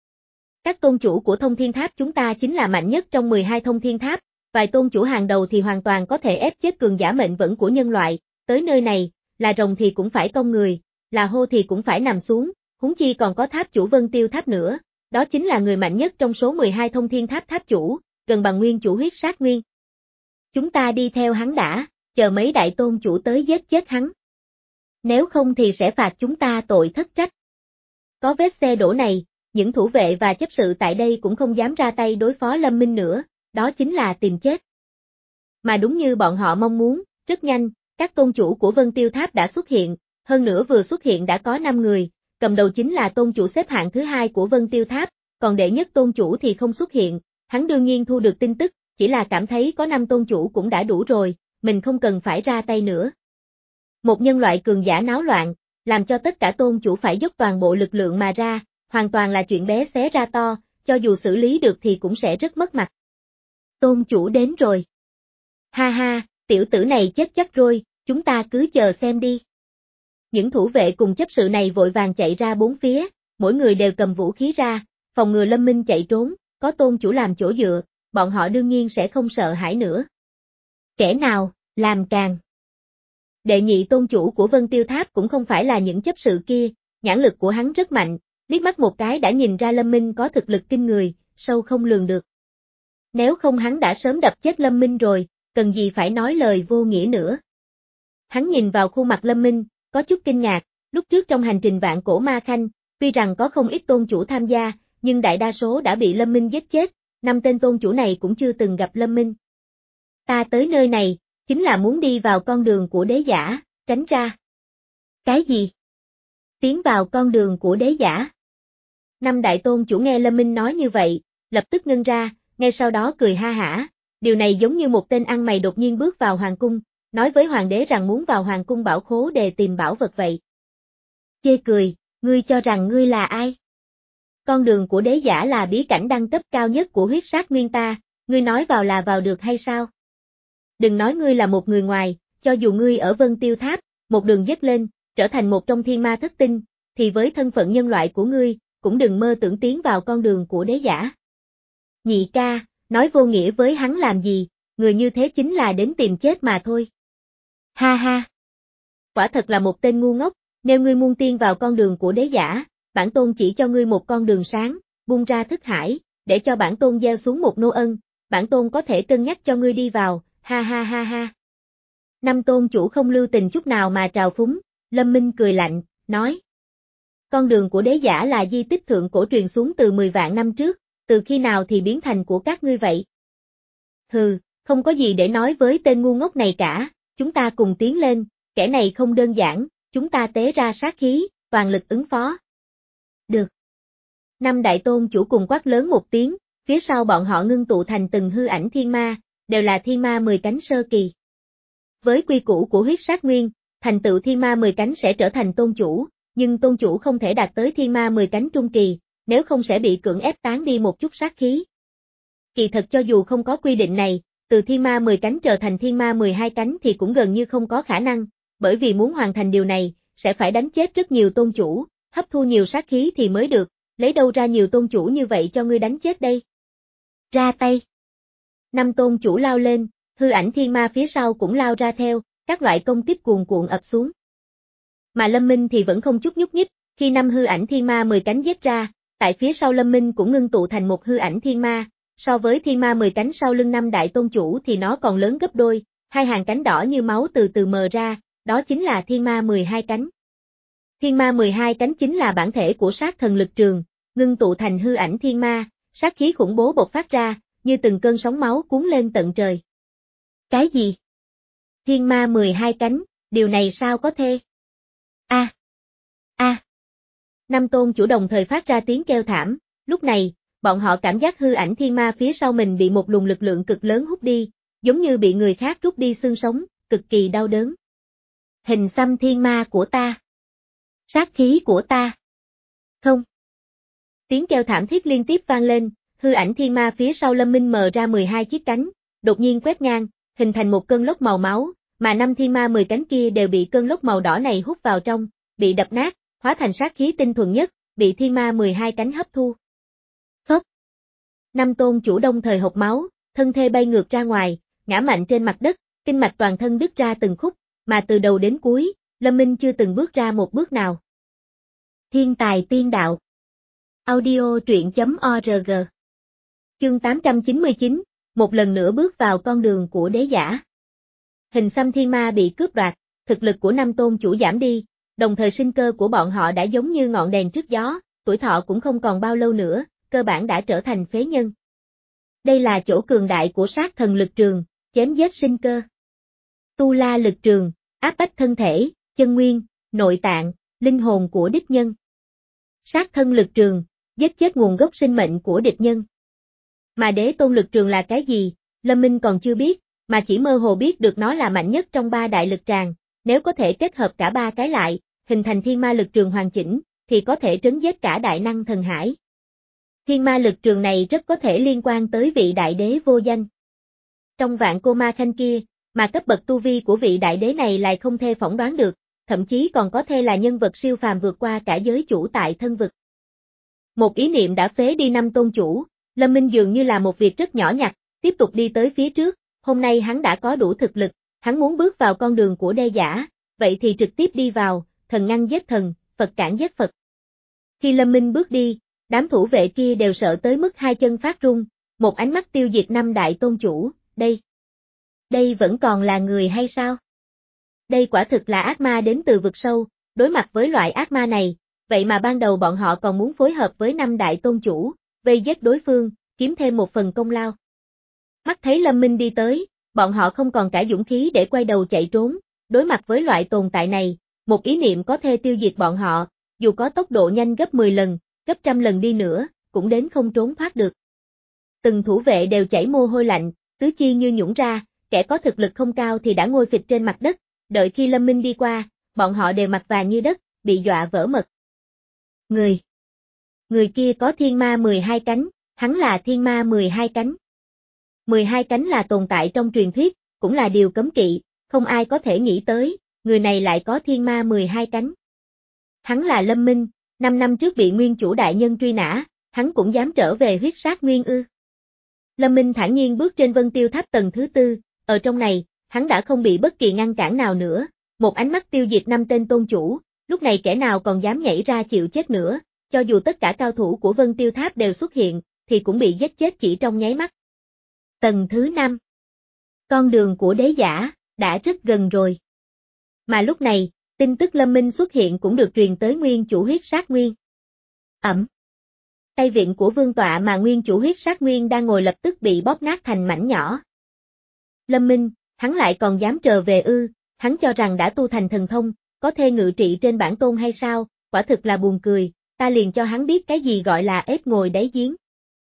Các tôn chủ của thông thiên tháp chúng ta chính là mạnh nhất trong mười hai thông thiên tháp, vài tôn chủ hàng đầu thì hoàn toàn có thể ép chết cường giả mệnh vẫn của nhân loại, tới nơi này, là rồng thì cũng phải cong người, là hô thì cũng phải nằm xuống, huống chi còn có tháp chủ Vân Tiêu Tháp nữa, đó chính là người mạnh nhất trong số mười hai thông thiên tháp tháp chủ, gần bằng nguyên chủ huyết sát nguyên. Chúng ta đi theo hắn đã, chờ mấy đại tôn chủ tới giết chết hắn. Nếu không thì sẽ phạt chúng ta tội thất trách. Có vết xe đổ này, những thủ vệ và chấp sự tại đây cũng không dám ra tay đối phó Lâm Minh nữa, đó chính là tìm chết. Mà đúng như bọn họ mong muốn, rất nhanh, các tôn chủ của Vân Tiêu Tháp đã xuất hiện, hơn nữa vừa xuất hiện đã có năm người, cầm đầu chính là tôn chủ xếp hạng thứ hai của Vân Tiêu Tháp, còn đệ nhất tôn chủ thì không xuất hiện, hắn đương nhiên thu được tin tức, chỉ là cảm thấy có năm tôn chủ cũng đã đủ rồi, mình không cần phải ra tay nữa. Một nhân loại cường giả náo loạn, làm cho tất cả tôn chủ phải dốc toàn bộ lực lượng mà ra, hoàn toàn là chuyện bé xé ra to, cho dù xử lý được thì cũng sẽ rất mất mặt. Tôn chủ đến rồi. Ha ha, Tiểu tử này chết chắc rồi, chúng ta cứ chờ xem đi. Những thủ vệ cùng chấp sự này vội vàng chạy ra bốn phía, mỗi người đều cầm vũ khí ra, phòng ngừa Lâm Minh chạy trốn, có tôn chủ làm chỗ dựa, bọn họ đương nhiên sẽ không sợ hãi nữa. Kẻ nào, làm càng. Đệ nhị tôn chủ của Vân Tiêu Tháp cũng không phải là những chấp sự kia, nhãn lực của hắn rất mạnh, liếc mắt một cái đã nhìn ra Lâm Minh có thực lực kinh người, sâu không lường được. Nếu không hắn đã sớm đập chết Lâm Minh rồi, cần gì phải nói lời vô nghĩa nữa. Hắn nhìn vào khuôn mặt Lâm Minh, có chút kinh ngạc, lúc trước trong hành trình vạn cổ ma khanh, tuy rằng có không ít tôn chủ tham gia, nhưng đại đa số đã bị Lâm Minh giết chết, năm tên tôn chủ này cũng chưa từng gặp Lâm Minh. Ta tới nơi này, chính là muốn đi vào con đường của đế giả, tránh ra. Cái gì? Tiến vào con đường của đế giả. Năm đại tôn chủ nghe Lâm Minh nói như vậy, lập tức ngưng ra, ngay sau đó cười ha hả, điều này giống như một tên ăn mày đột nhiên bước vào hoàng cung, nói với hoàng đế rằng muốn vào hoàng cung bảo khố để tìm bảo vật vậy. Chê cười, ngươi cho rằng ngươi là ai? Con đường của đế giả là bí cảnh đẳng cấp cao nhất của huyết sát nguyên ta, ngươi nói vào là vào được hay sao? Đừng nói ngươi là một người ngoài, cho dù ngươi ở Vân Tiêu Tháp, một đường dứt lên, trở thành một trong thiên ma thất tinh, thì với thân phận nhân loại của ngươi, cũng đừng mơ tưởng tiến vào con đường của đế giả. Nhị ca, nói vô nghĩa với hắn làm gì, người như thế chính là đến tìm chết mà thôi. Ha ha. Quả thật là một tên ngu ngốc, nếu ngươi muốn tiên vào con đường của đế giả, bản tôn chỉ cho ngươi một con đường sáng, buông ra thức hải, để cho bản tôn gieo xuống một nô ân, bản tôn có thể cân nhắc cho ngươi đi vào, ha ha ha ha. Năm tôn chủ không lưu tình chút nào mà trào phúng, Lâm Minh cười lạnh, nói. Con đường của đế giả là di tích thượng cổ truyền xuống từ mười vạn năm trước, từ khi nào thì biến thành của các ngươi vậy? Hừ, không có gì để nói với tên ngu ngốc này cả, chúng ta cùng tiến lên, kẻ này không đơn giản, chúng ta tế ra sát khí, toàn lực ứng phó. Được. Năm đại tôn chủ cùng quát lớn một tiếng, phía sau bọn họ ngưng tụ thành từng hư ảnh thiên ma, đều là thiên ma mười cánh sơ kỳ. Với quy củ của huyết sát nguyên, thành tựu thiên ma mười cánh sẽ trở thành tôn chủ, nhưng tôn chủ không thể đạt tới thiên ma mười cánh trung kỳ, nếu không sẽ bị cưỡng ép tán đi một chút sát khí. Kỳ thật cho dù không có quy định này, từ thiên ma mười cánh trở thành thiên ma mười hai cánh thì cũng gần như không có khả năng, bởi vì muốn hoàn thành điều này, sẽ phải đánh chết rất nhiều tôn chủ, hấp thu nhiều sát khí thì mới được, lấy đâu ra nhiều tôn chủ như vậy cho ngươi đánh chết đây? Ra tay. Năm tôn chủ lao lên, hư ảnh thiên ma phía sau cũng lao ra theo, các loại công kích cuồn cuộn ập xuống. Mà Lâm Minh thì vẫn không chút nhúc nhích, khi năm hư ảnh thiên ma mười cánh giết ra, tại phía sau Lâm Minh cũng ngưng tụ thành một hư ảnh thiên ma, so với thiên ma mười cánh sau lưng năm đại tôn chủ thì nó còn lớn gấp đôi, hai hàng cánh đỏ như máu từ từ mờ ra, đó chính là thiên ma mười hai cánh. Thiên ma mười hai cánh chính là bản thể của sát thần lực trường, ngưng tụ thành hư ảnh thiên ma, sát khí khủng bố bộc phát ra, như từng cơn sóng máu cuốn lên tận trời. Cái gì? Thiên ma mười hai cánh, điều này sao có thể? A. A. Năm tôn chủ đồng thời phát ra tiếng kêu thảm, lúc này, bọn họ cảm giác hư ảnh thiên ma phía sau mình bị một luồng lực lượng cực lớn hút đi, giống như bị người khác rút đi xương sống, cực kỳ đau đớn. Hình xăm thiên ma của ta. Sát khí của ta. Không. Tiếng kêu thảm thiết liên tiếp vang lên, hư ảnh thiên ma phía sau Lâm Minh mở ra mười hai chiếc cánh, đột nhiên quét ngang, hình thành một cơn lốc màu máu, mà năm thiên ma mười cánh kia đều bị cơn lốc màu đỏ này hút vào trong, bị đập nát, hóa thành sát khí tinh thuần nhất, bị thiên ma mười hai cánh hấp thu. Phốc. Năm tôn chủ đồng thời hộc máu, thân thể bay ngược ra ngoài, ngã mạnh trên mặt đất, kinh mạch toàn thân đứt ra từng khúc, mà từ đầu đến cuối, Lâm Minh chưa từng bước ra một bước nào. Thiên tài tiên đạo. Audio truyện chấm org. Chương tám trăm chín mươi chín, một lần nữa bước vào con đường của đế giả. Hình xăm thiên ma bị cướp đoạt, thực lực của năm tôn chủ giảm đi, đồng thời sinh cơ của bọn họ đã giống như ngọn đèn trước gió, tuổi thọ cũng không còn bao lâu nữa, cơ bản đã trở thành phế nhân. Đây là chỗ cường đại của sát thần lực trường, chém giết sinh cơ. Tu la lực trường, áp bách thân thể, chân nguyên, nội tạng, linh hồn của địch nhân. Sát thân lực trường, giết chết nguồn gốc sinh mệnh của địch nhân. Mà đế tôn lực trường là cái gì, Lâm Minh còn chưa biết, mà chỉ mơ hồ biết được nó là mạnh nhất trong ba đại lực tràng, nếu có thể kết hợp cả ba cái lại, hình thành thiên ma lực trường hoàn chỉnh, thì có thể trấn giết cả đại năng thần hải. Thiên ma lực trường này rất có thể liên quan tới vị đại đế vô danh. Trong vạn cô ma khanh kia, Mà cấp bậc tu vi của vị đại đế này lại không thể phỏng đoán được, thậm chí còn có thể là nhân vật siêu phàm vượt qua cả giới chủ tại thân vực. Một ý niệm đã phế đi năm tôn chủ, Lâm Minh dường như là một việc rất nhỏ nhặt, tiếp tục đi tới phía trước, hôm nay hắn đã có đủ thực lực, hắn muốn bước vào con đường của đế giả, vậy thì trực tiếp đi vào, thần ngăn giết thần, Phật cản giết Phật. Khi Lâm Minh bước đi, đám thủ vệ kia đều sợ tới mức hai chân phát run, một ánh mắt tiêu diệt năm đại tôn chủ, đây. Đây vẫn còn là người hay sao? Đây quả thực là ác ma đến từ vực sâu, đối mặt với loại ác ma này, vậy mà ban đầu bọn họ còn muốn phối hợp với năm đại tôn chủ, vây giết đối phương, kiếm thêm một phần công lao. Mắt thấy Lâm Minh đi tới, bọn họ không còn cả dũng khí để quay đầu chạy trốn, đối mặt với loại tồn tại này, một ý niệm có thể tiêu diệt bọn họ, dù có tốc độ nhanh gấp mười lần, gấp trăm lần đi nữa, cũng đến không trốn thoát được. Từng thủ vệ đều chảy mồ hôi lạnh, tứ chi như nhũn ra, kẻ có thực lực không cao thì đã ngồi phịch trên mặt đất, đợi khi Lâm Minh đi qua, bọn họ đều mặt vàng như đất, bị dọa vỡ mật. Người. Người kia có thiên ma mười hai cánh, hắn là thiên ma mười hai cánh. mười hai cánh là tồn tại trong truyền thuyết, cũng là điều cấm kỵ, không ai có thể nghĩ tới, người này lại có thiên ma mười hai cánh. Hắn là Lâm Minh, năm năm trước bị nguyên chủ đại nhân truy nã, hắn cũng dám trở về huyết sát nguyên ư. Lâm Minh thản nhiên bước trên Vân Tiêu Tháp tầng thứ tư, ở trong này, hắn đã không bị bất kỳ ngăn cản nào nữa, một ánh mắt tiêu diệt năm tên tôn chủ, lúc này kẻ nào còn dám nhảy ra chịu chết nữa, cho dù tất cả cao thủ của Vân Tiêu Tháp đều xuất hiện, thì cũng bị giết chết chỉ trong nháy mắt. Tầng thứ năm. Con đường của đế giả, đã rất gần rồi. Mà lúc này, tin tức Lâm Minh xuất hiện cũng được truyền tới nguyên chủ huyết sát nguyên. Ẩm. Tay vịn của vương tọa mà nguyên chủ huyết sát nguyên đang ngồi lập tức bị bóp nát thành mảnh nhỏ. Lâm Minh, hắn lại còn dám trở về ư, hắn cho rằng đã tu thành thần thông, có thể ngự trị trên bản tôn hay sao, quả thực là buồn cười, ta liền cho hắn biết cái gì gọi là ếch ngồi đáy giếng.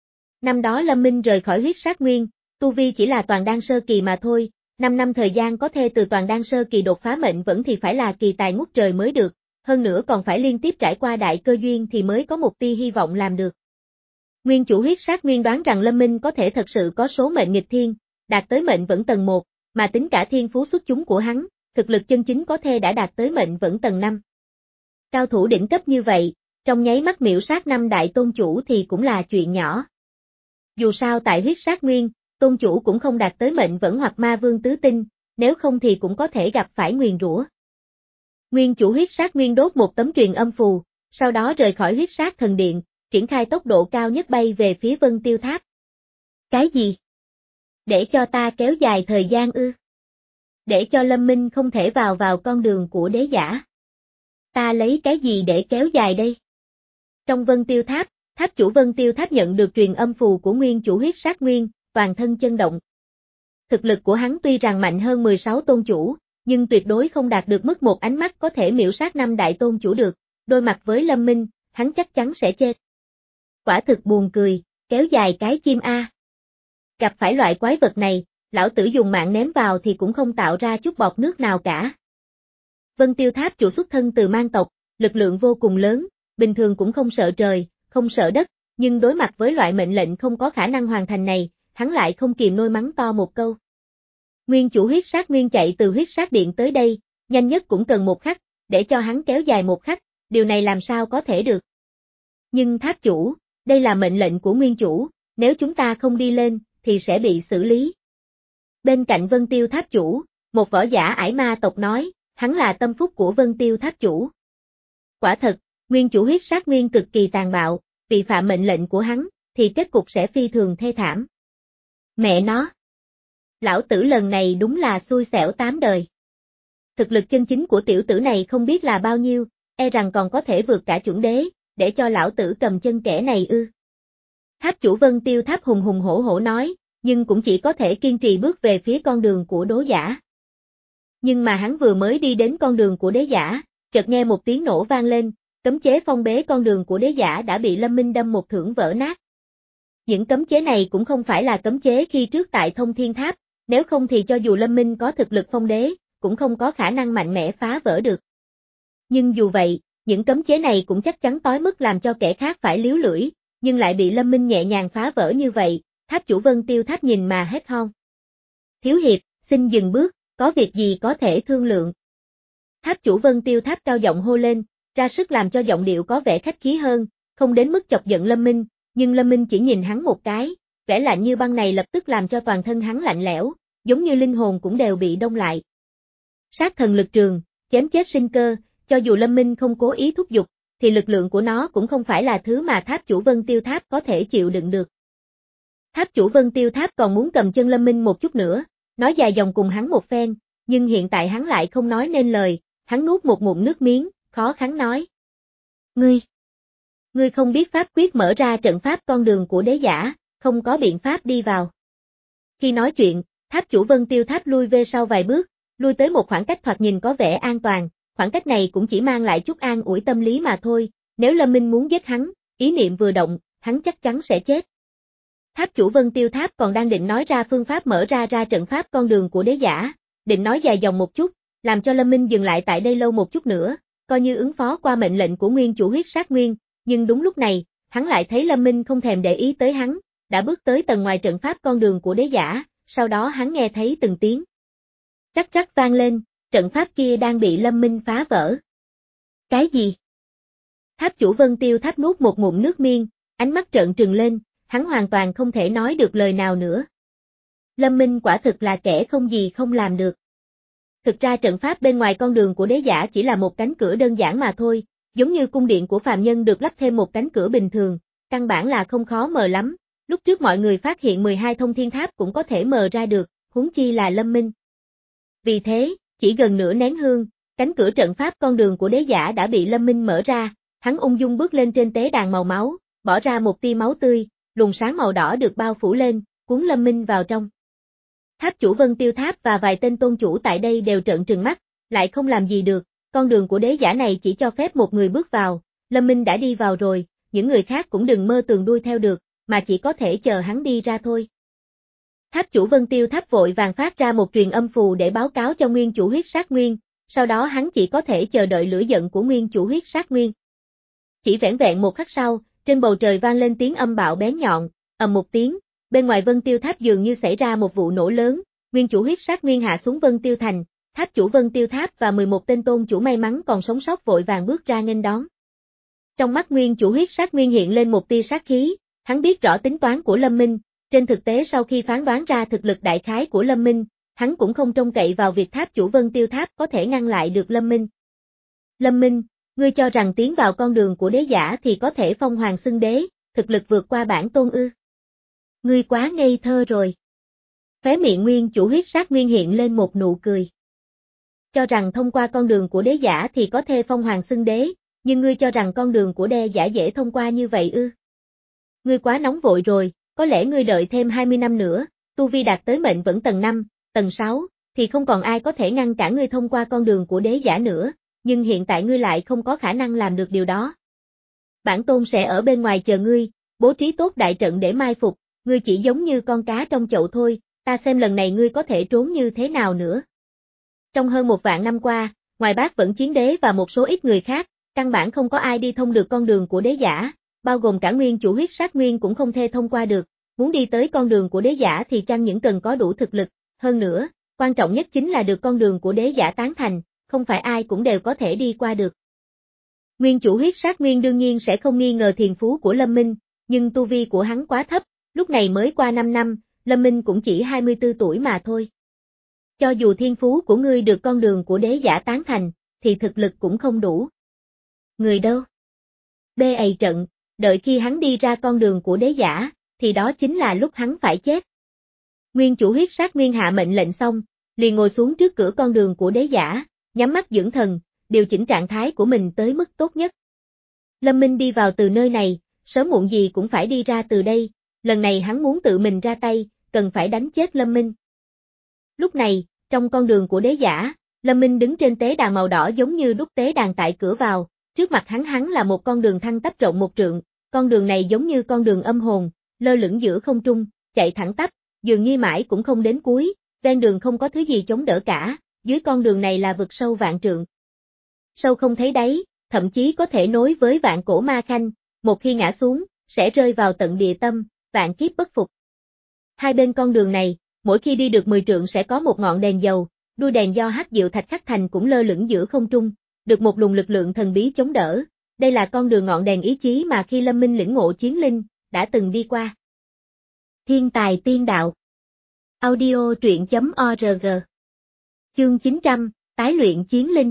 Năm đó Lâm Minh rời khỏi huyết sát nguyên, tu vi chỉ là toàn đan sơ kỳ mà thôi, năm năm thời gian có thể từ toàn đan sơ kỳ đột phá mệnh vẫn thì phải là kỳ tài ngút trời mới được, hơn nữa còn phải liên tiếp trải qua đại cơ duyên thì mới có một tia hy vọng làm được. Nguyên chủ huyết sát nguyên đoán rằng Lâm Minh có thể thật sự có số mệnh nghịch thiên, đạt tới mệnh vẫn tầng một, mà tính cả thiên phú xuất chúng của hắn, thực lực chân chính có thể đã đạt tới mệnh vẫn tầng năm. Cao thủ đỉnh cấp như vậy, trong nháy mắt miểu sát năm đại tôn chủ thì cũng là chuyện nhỏ. Dù sao tại huyết sát nguyên, tôn chủ cũng không đạt tới mệnh vẫn hoặc ma vương tứ tinh, nếu không thì cũng có thể gặp phải nguyền rủa. Nguyên chủ huyết sát nguyên đốt một tấm truyền âm phù, sau đó rời khỏi huyết sát thần điện, triển khai tốc độ cao nhất bay về phía Vân Tiêu Tháp. Cái gì? Để cho ta kéo dài thời gian ư? Để cho Lâm Minh không thể vào vào con đường của đế giả. Ta lấy cái gì để kéo dài đây? Trong Vân Tiêu Tháp, tháp chủ Vân Tiêu Tháp nhận được truyền âm phù của nguyên chủ huyết sát nguyên, toàn thân chấn động. Thực lực của hắn tuy rằng mạnh hơn mười sáu tôn chủ, nhưng tuyệt đối không đạt được mức một ánh mắt có thể miểu sát năm đại tôn chủ được, đối mặt với Lâm Minh, hắn chắc chắn sẽ chết. Quả thực buồn cười, kéo dài cái chim a. Gặp phải loại quái vật này, lão tử dùng mạng ném vào thì cũng không tạo ra chút bọt nước nào cả. Vân Tiêu Tháp chủ xuất thân từ mang tộc, lực lượng vô cùng lớn, bình thường cũng không sợ trời, không sợ đất, nhưng đối mặt với loại mệnh lệnh không có khả năng hoàn thành này, hắn lại không kìm nổi mắng to một câu. Nguyên chủ huyết sát nguyên chạy từ huyết sát điện tới đây, nhanh nhất cũng cần một khắc, để cho hắn kéo dài một khắc, điều này làm sao có thể được. Nhưng tháp chủ, đây là mệnh lệnh của nguyên chủ, nếu chúng ta không đi lên, thì sẽ bị xử lý. Bên cạnh Vân Tiêu Tháp chủ, một võ giả ải ma tộc nói, hắn là tâm phúc của Vân Tiêu Tháp chủ. Quả thật, nguyên chủ huyết sát nguyên cực kỳ tàn bạo, vì phạm mệnh lệnh của hắn, thì kết cục sẽ phi thường thê thảm. Mẹ nó! Lão tử lần này đúng là xui xẻo tám đời. Thực lực chân chính của tiểu tử này không biết là bao nhiêu, e rằng còn có thể vượt cả chuẩn đế, để cho lão tử cầm chân kẻ này ư. Tháp chủ Vân Tiêu Tháp hùng hùng hổ hổ nói, nhưng cũng chỉ có thể kiên trì bước về phía con đường của đố giả. Nhưng mà hắn vừa mới đi đến con đường của đế giả, chợt nghe một tiếng nổ vang lên, cấm chế phong bế con đường của đế giả đã bị Lâm Minh đâm một thưởng vỡ nát. Những cấm chế này cũng không phải là cấm chế khi trước tại Thông Thiên Tháp, nếu không thì cho dù Lâm Minh có thực lực phong đế, cũng không có khả năng mạnh mẽ phá vỡ được. Nhưng dù vậy, những cấm chế này cũng chắc chắn tới mức làm cho kẻ khác phải liếu lưỡi, nhưng lại bị Lâm Minh nhẹ nhàng phá vỡ như vậy, tháp chủ Vân Tiêu Tháp nhìn mà hết hon. Thiếu hiệp, xin dừng bước, có việc gì có thể thương lượng. Tháp chủ Vân Tiêu Tháp cao giọng hô lên, ra sức làm cho giọng điệu có vẻ khách khí hơn, không đến mức chọc giận Lâm Minh, nhưng Lâm Minh chỉ nhìn hắn một cái, vẻ lạnh như băng này lập tức làm cho toàn thân hắn lạnh lẽo, giống như linh hồn cũng đều bị đông lại. Sát thần lực trường, chém chết sinh cơ, cho dù Lâm Minh không cố ý thúc giục, thì lực lượng của nó cũng không phải là thứ mà tháp chủ Vân Tiêu Tháp có thể chịu đựng được. Tháp chủ Vân Tiêu Tháp còn muốn cầm chân Lâm Minh một chút nữa, nói dài dòng cùng hắn một phen, nhưng hiện tại hắn lại không nói nên lời, hắn nuốt một ngụm nước miếng, khó khăn nói. Ngươi, ngươi không biết pháp quyết mở ra trận pháp con đường của đế giả, không có biện pháp đi vào. Khi nói chuyện, tháp chủ Vân Tiêu Tháp lui về sau vài bước, lui tới một khoảng cách thoạt nhìn có vẻ an toàn, khoảng cách này cũng chỉ mang lại chút an ủi tâm lý mà thôi, nếu Lâm Minh muốn giết hắn, ý niệm vừa động, hắn chắc chắn sẽ chết. Tháp chủ Vân Tiêu Tháp còn đang định nói ra phương pháp mở ra ra trận pháp con đường của đế giả, định nói dài dòng một chút, làm cho Lâm Minh dừng lại tại đây lâu một chút nữa, coi như ứng phó qua mệnh lệnh của nguyên chủ huyết sát nguyên, nhưng đúng lúc này, hắn lại thấy Lâm Minh không thèm để ý tới hắn, đã bước tới tầng ngoài trận pháp con đường của đế giả, sau đó hắn nghe thấy từng tiếng rắc rắc vang lên, trận pháp kia đang bị Lâm Minh phá vỡ. Cái gì? Tháp chủ Vân Tiêu Tháp nuốt một ngụm nước miên, ánh mắt trợn trừng lên, hắn hoàn toàn không thể nói được lời nào nữa. Lâm Minh quả thực là kẻ không gì không làm được. Thực ra trận pháp bên ngoài con đường của đế giả chỉ là một cánh cửa đơn giản mà thôi, giống như cung điện của phàm nhân được lắp thêm một cánh cửa bình thường, căn bản là không khó mờ lắm, lúc trước mọi người phát hiện mười hai thông thiên tháp cũng có thể mờ ra được, huống chi là Lâm Minh. Vì thế, chỉ gần nửa nén hương, cánh cửa trận pháp con đường của đế giả đã bị Lâm Minh mở ra, hắn ung dung bước lên trên tế đàn màu máu, bỏ ra một tia máu tươi, luồng sáng màu đỏ được bao phủ lên, cuốn Lâm Minh vào trong. Tháp chủ Vân Tiêu Tháp và vài tên tôn chủ tại đây đều trợn trừng mắt, lại không làm gì được, con đường của đế giả này chỉ cho phép một người bước vào, Lâm Minh đã đi vào rồi, những người khác cũng đừng mơ tưởng đuôi theo được, mà chỉ có thể chờ hắn đi ra thôi. Tháp chủ Vân Tiêu Tháp vội vàng phát ra một truyền âm phù để báo cáo cho nguyên chủ huyết sát nguyên, sau đó hắn chỉ có thể chờ đợi lửa giận của nguyên chủ huyết sát nguyên. Chỉ vẻn vẹn một khắc sau, trên bầu trời vang lên tiếng âm bạo bén nhọn, ầm một tiếng, bên ngoài Vân Tiêu Tháp dường như xảy ra một vụ nổ lớn, nguyên chủ huyết sát nguyên hạ xuống Vân Tiêu Thành, tháp chủ Vân Tiêu Tháp và mười một tên tôn chủ may mắn còn sống sót vội vàng bước ra nghênh đón. Trong mắt nguyên chủ huyết sát nguyên hiện lên một tia sát khí, hắn biết rõ tính toán của Lâm Minh, trên thực tế sau khi phán đoán ra thực lực đại khái của Lâm Minh, hắn cũng không trông cậy vào việc tháp chủ Vân Tiêu Tháp có thể ngăn lại được Lâm Minh. Lâm Minh, ngươi cho rằng tiến vào con đường của đế giả thì có thể phong hoàng xưng đế, thực lực vượt qua bản tôn ư? Ngươi quá ngây thơ rồi. Khóe miệng nguyên chủ huyết sát nguyên hiện lên một nụ cười. Cho rằng thông qua con đường của đế giả thì có thể phong hoàng xưng đế, nhưng ngươi cho rằng con đường của đế giả dễ thông qua như vậy ư? Ngươi quá nóng vội rồi, có lẽ ngươi đợi thêm hai mươi năm nữa, tu vi đạt tới mệnh vẫn tầng năm, tầng sáu, thì không còn ai có thể ngăn cản ngươi thông qua con đường của đế giả nữa, nhưng hiện tại ngươi lại không có khả năng làm được điều đó. Bản tôn sẽ ở bên ngoài chờ ngươi, bố trí tốt đại trận để mai phục, ngươi chỉ giống như con cá trong chậu thôi, ta xem lần này ngươi có thể trốn như thế nào nữa. Trong hơn một vạn năm qua, ngoài Bác Vẫn Chiến Đế và một số ít người khác, căn bản không có ai đi thông được con đường của đế giả, bao gồm cả nguyên chủ huyết sát nguyên cũng không thể thông qua được, muốn đi tới con đường của đế giả thì chẳng những cần có đủ thực lực, hơn nữa, quan trọng nhất chính là được con đường của đế giả tán thành, không phải ai cũng đều có thể đi qua được. Nguyên chủ huyết sát nguyên đương nhiên sẽ không nghi ngờ thiền phú của Lâm Minh, nhưng tu vi của hắn quá thấp, lúc này mới qua năm năm, Lâm Minh cũng chỉ hai mươi tư tuổi mà thôi. Cho dù thiên phú của ngươi được con đường của đế giả tán thành, thì thực lực cũng không đủ. Người đâu? Bê ầy trận, đợi khi hắn đi ra con đường của đế giả, thì đó chính là lúc hắn phải chết. Nguyên chủ huyết sát nguyên hạ mệnh lệnh xong, liền ngồi xuống trước cửa con đường của đế giả, nhắm mắt dưỡng thần, điều chỉnh trạng thái của mình tới mức tốt nhất. Lâm Minh đi vào từ nơi này, sớm muộn gì cũng phải đi ra từ đây, lần này hắn muốn tự mình ra tay, cần phải đánh chết Lâm Minh. Lúc này, trong con đường của đế giả, Lâm Minh đứng trên tế đàn màu đỏ giống như đúc tế đàn tại cửa vào, trước mặt hắn hắn là một con đường thăng tắp rộng một trượng, con đường này giống như con đường âm hồn, lơ lửng giữa không trung, chạy thẳng tắp, dường như mãi cũng không đến cuối, ven đường không có thứ gì chống đỡ cả, dưới con đường này là vực sâu vạn trượng. Sâu không thấy đáy, thậm chí có thể nối với vạn cổ ma khanh, một khi ngã xuống, sẽ rơi vào tận địa tâm, vạn kiếp bất phục. Hai bên con đường này, mỗi khi đi được mười trượng sẽ có một ngọn đèn dầu, đuôi đèn do hắc diệu thạch khắc thành cũng lơ lửng giữa không trung, được một luồng lực lượng thần bí chống đỡ. Đây là con đường ngọn đèn ý chí mà khi Lâm Minh lĩnh ngộ chiến linh, đã từng đi qua. Thiên tài tiên đạo. Audio truyện chấm org. Chương chín trăm, tái luyện chiến linh.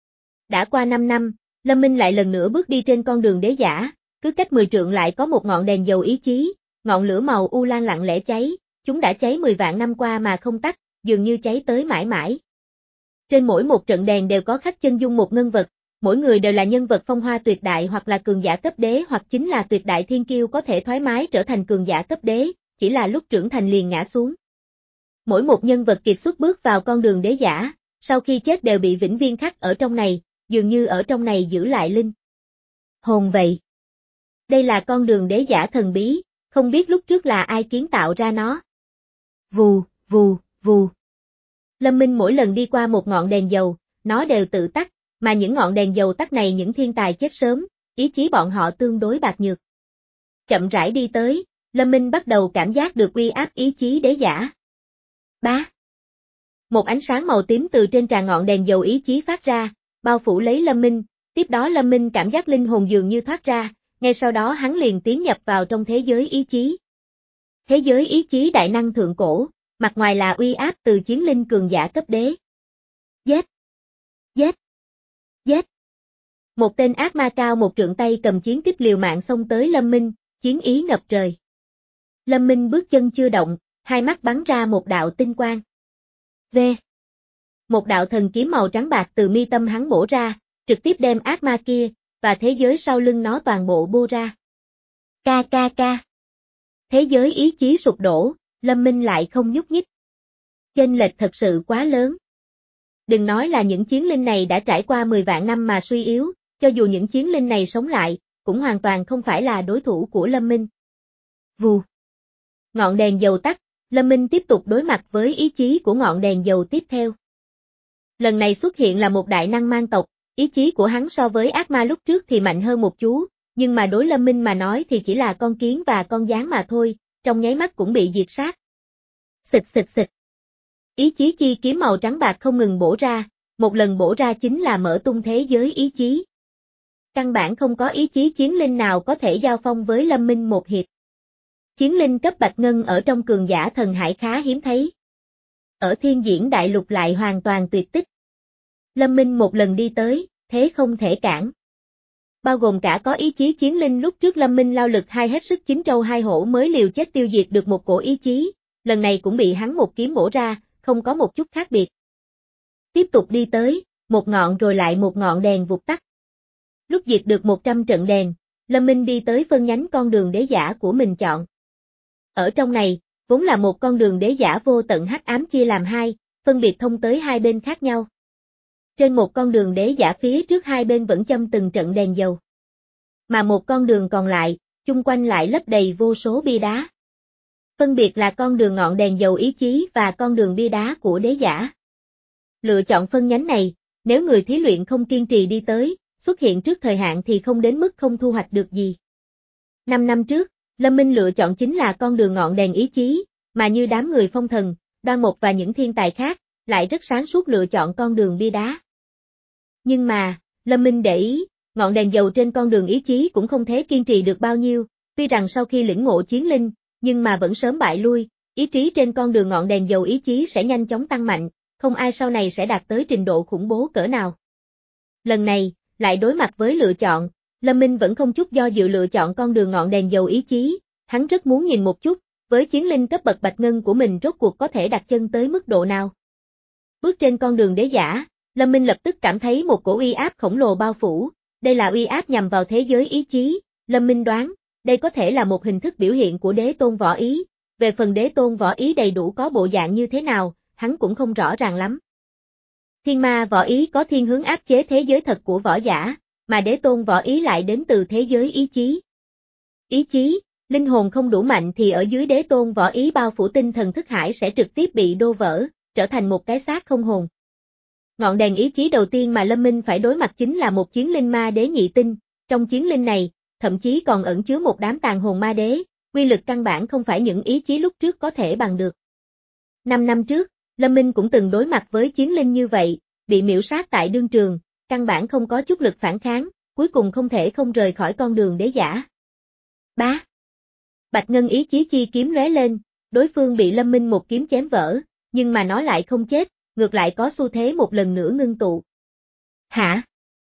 Đã qua năm năm, Lâm Minh lại lần nữa bước đi trên con đường đế giả, cứ cách mười trượng lại có một ngọn đèn dầu ý chí, ngọn lửa màu u lam lặng lẽ cháy, chúng đã cháy mười vạn năm qua mà không tắt, dường như cháy tới mãi mãi. Trên mỗi một trận đèn đều có khắc chân dung một nhân vật, mỗi người đều là nhân vật phong hoa tuyệt đại hoặc là cường giả cấp đế hoặc chính là tuyệt đại thiên kiêu có thể thoải mái trở thành cường giả cấp đế, chỉ là lúc trưởng thành liền ngã xuống. Mỗi một nhân vật kiệt xuất bước vào con đường đế giả, sau khi chết đều bị vĩnh viễn khắc ở trong này, dường như ở trong này giữ lại linh hồn vậy. Đây là con đường đế giả thần bí, không biết lúc trước là ai kiến tạo ra nó. Vù, vù, vù. Lâm Minh mỗi lần đi qua một ngọn đèn dầu, nó đều tự tắt, mà những ngọn đèn dầu tắt này những thiên tài chết sớm, ý chí bọn họ tương đối bạc nhược. Chậm rãi đi tới, Lâm Minh bắt đầu cảm giác được uy áp ý chí đế giả. Bá. Một ánh sáng màu tím từ trên tràn ngọn đèn dầu ý chí phát ra, bao phủ lấy Lâm Minh, tiếp đó Lâm Minh cảm giác linh hồn dường như thoát ra, ngay sau đó hắn liền tiến nhập vào trong thế giới ý chí. Thế giới ý chí đại năng thượng cổ, mặt ngoài là uy áp từ chiến linh cường giả cấp đế. Giết! Giết! Giết! Một tên ác ma cao một trượng tay cầm chiến kích liều mạng xông tới Lâm Minh, chiến ý ngập trời. Lâm Minh bước chân chưa động, hai mắt bắn ra một đạo tinh quang. V. Một đạo thần kiếm màu trắng bạc từ mi tâm hắn bổ ra, trực tiếp đem ác ma kia, và thế giới sau lưng nó toàn bộ bô ra. Ca ca ca. Thế giới ý chí sụp đổ, Lâm Minh lại không nhúc nhích. Chênh lệch thật sự quá lớn. Đừng nói là những chiến linh này đã trải qua mười vạn năm mà suy yếu, cho dù những chiến linh này sống lại, cũng hoàn toàn không phải là đối thủ của Lâm Minh. Vù. Ngọn đèn dầu tắt, Lâm Minh tiếp tục đối mặt với ý chí của ngọn đèn dầu tiếp theo. Lần này xuất hiện là một đại năng mang tộc, ý chí của hắn so với ác ma lúc trước thì mạnh hơn một chú, nhưng mà đối Lâm Minh mà nói thì chỉ là con kiến và con gián mà thôi, trong nháy mắt cũng bị diệt sát. Xịt xịt xịt. Ý chí chi kiếm màu trắng bạc không ngừng bổ ra, một lần bổ ra chính là mở tung thế giới ý chí. Căn bản không có ý chí chiến linh nào có thể giao phong với Lâm Minh một hiệp. Chiến linh cấp bạch ngân ở trong cường giả thần hải khá hiếm thấy. Ở thiên diễn đại lục lại hoàn toàn tuyệt tích. Lâm Minh một lần đi tới, thế không thể cản. Bao gồm cả có ý chí chiến linh lúc trước Lâm Minh lao lực hai hết sức chín trâu hai hổ mới liều chết tiêu diệt được một cổ ý chí, lần này cũng bị hắn một kiếm bổ ra, không có một chút khác biệt. Tiếp tục đi tới, một ngọn rồi lại một ngọn đèn vụt tắt. Lúc diệt được một trăm trận đèn, Lâm Minh đi tới phân nhánh con đường đế giả của mình chọn. Ở trong này, vốn là một con đường đế giả vô tận hắc ám chia làm hai, phân biệt thông tới hai bên khác nhau. Trên một con đường đế giả phía trước hai bên vẫn châm từng trận đèn dầu. Mà một con đường còn lại, chung quanh lại lấp đầy vô số bia đá. Phân biệt là con đường ngọn đèn dầu ý chí và con đường bia đá của đế giả. Lựa chọn phân nhánh này, nếu người thí luyện không kiên trì đi tới, xuất hiện trước thời hạn thì không đến mức không thu hoạch được gì. Năm năm trước, Lâm Minh lựa chọn chính là con đường ngọn đèn ý chí, mà như đám người phong thần, Đoan Mộc và những thiên tài khác, lại rất sáng suốt lựa chọn con đường bia đá. Nhưng mà, Lâm Minh để ý, ngọn đèn dầu trên con đường ý chí cũng không thể kiên trì được bao nhiêu, tuy rằng sau khi lĩnh ngộ chiến linh, nhưng mà vẫn sớm bại lui, ý chí trên con đường ngọn đèn dầu ý chí sẽ nhanh chóng tăng mạnh, không ai sau này sẽ đạt tới trình độ khủng bố cỡ nào. Lần này, lại đối mặt với lựa chọn, Lâm Minh vẫn không chút do dự lựa chọn con đường ngọn đèn dầu ý chí, hắn rất muốn nhìn một chút, với chiến linh cấp bậc bạch ngân của mình rốt cuộc có thể đặt chân tới mức độ nào. Bước trên con đường đế giả, Lâm Minh lập tức cảm thấy một cổ uy áp khổng lồ bao phủ, đây là uy áp nhằm vào thế giới ý chí, Lâm Minh đoán, đây có thể là một hình thức biểu hiện của đế tôn võ ý, về phần đế tôn võ ý đầy đủ có bộ dạng như thế nào, hắn cũng không rõ ràng lắm. Thiên ma võ ý có thiên hướng áp chế thế giới thật của võ giả, mà đế tôn võ ý lại đến từ thế giới ý chí. Ý chí, linh hồn không đủ mạnh thì ở dưới đế tôn võ ý bao phủ tinh thần thức hải sẽ trực tiếp bị đô vỡ, trở thành một cái xác không hồn. Ngọn đèn ý chí đầu tiên mà Lâm Minh phải đối mặt chính là một chiến linh ma đế nhị tinh, trong chiến linh này, thậm chí còn ẩn chứa một đám tàn hồn ma đế, quy lực căn bản không phải những ý chí lúc trước có thể bằng được. Năm năm trước, Lâm Minh cũng từng đối mặt với chiến linh như vậy, bị miểu sát tại đương trường, căn bản không có chút lực phản kháng, cuối cùng không thể không rời khỏi con đường đế giả. Bá! Bạch ngân ý chí chi kiếm lóe lên, đối phương bị Lâm Minh một kiếm chém vỡ, nhưng mà nó lại không chết, ngược lại có xu thế một lần nữa ngưng tụ. Hả?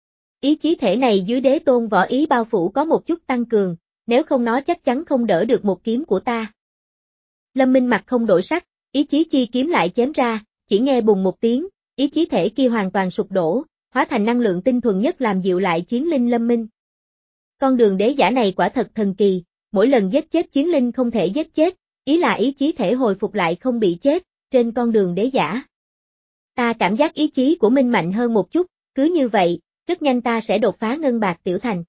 Ý chí thể này dưới đế tôn võ ý bao phủ có một chút tăng cường, nếu không nó chắc chắn không đỡ được một kiếm của ta. Lâm Minh mặt không đổi sắc, ý chí chi kiếm lại chém ra, chỉ nghe bùng một tiếng, ý chí thể kia hoàn toàn sụp đổ, hóa thành năng lượng tinh thuần nhất làm dịu lại chiến linh Lâm Minh. Con đường đế giả này quả thật thần kỳ, mỗi lần giết chết chiến linh không thể giết chết, ý là ý chí thể hồi phục lại không bị chết, trên con đường đế giả. Ta cảm giác ý chí của Minh mạnh hơn một chút, cứ như vậy, rất nhanh ta sẽ đột phá ngân bạc tiểu thành.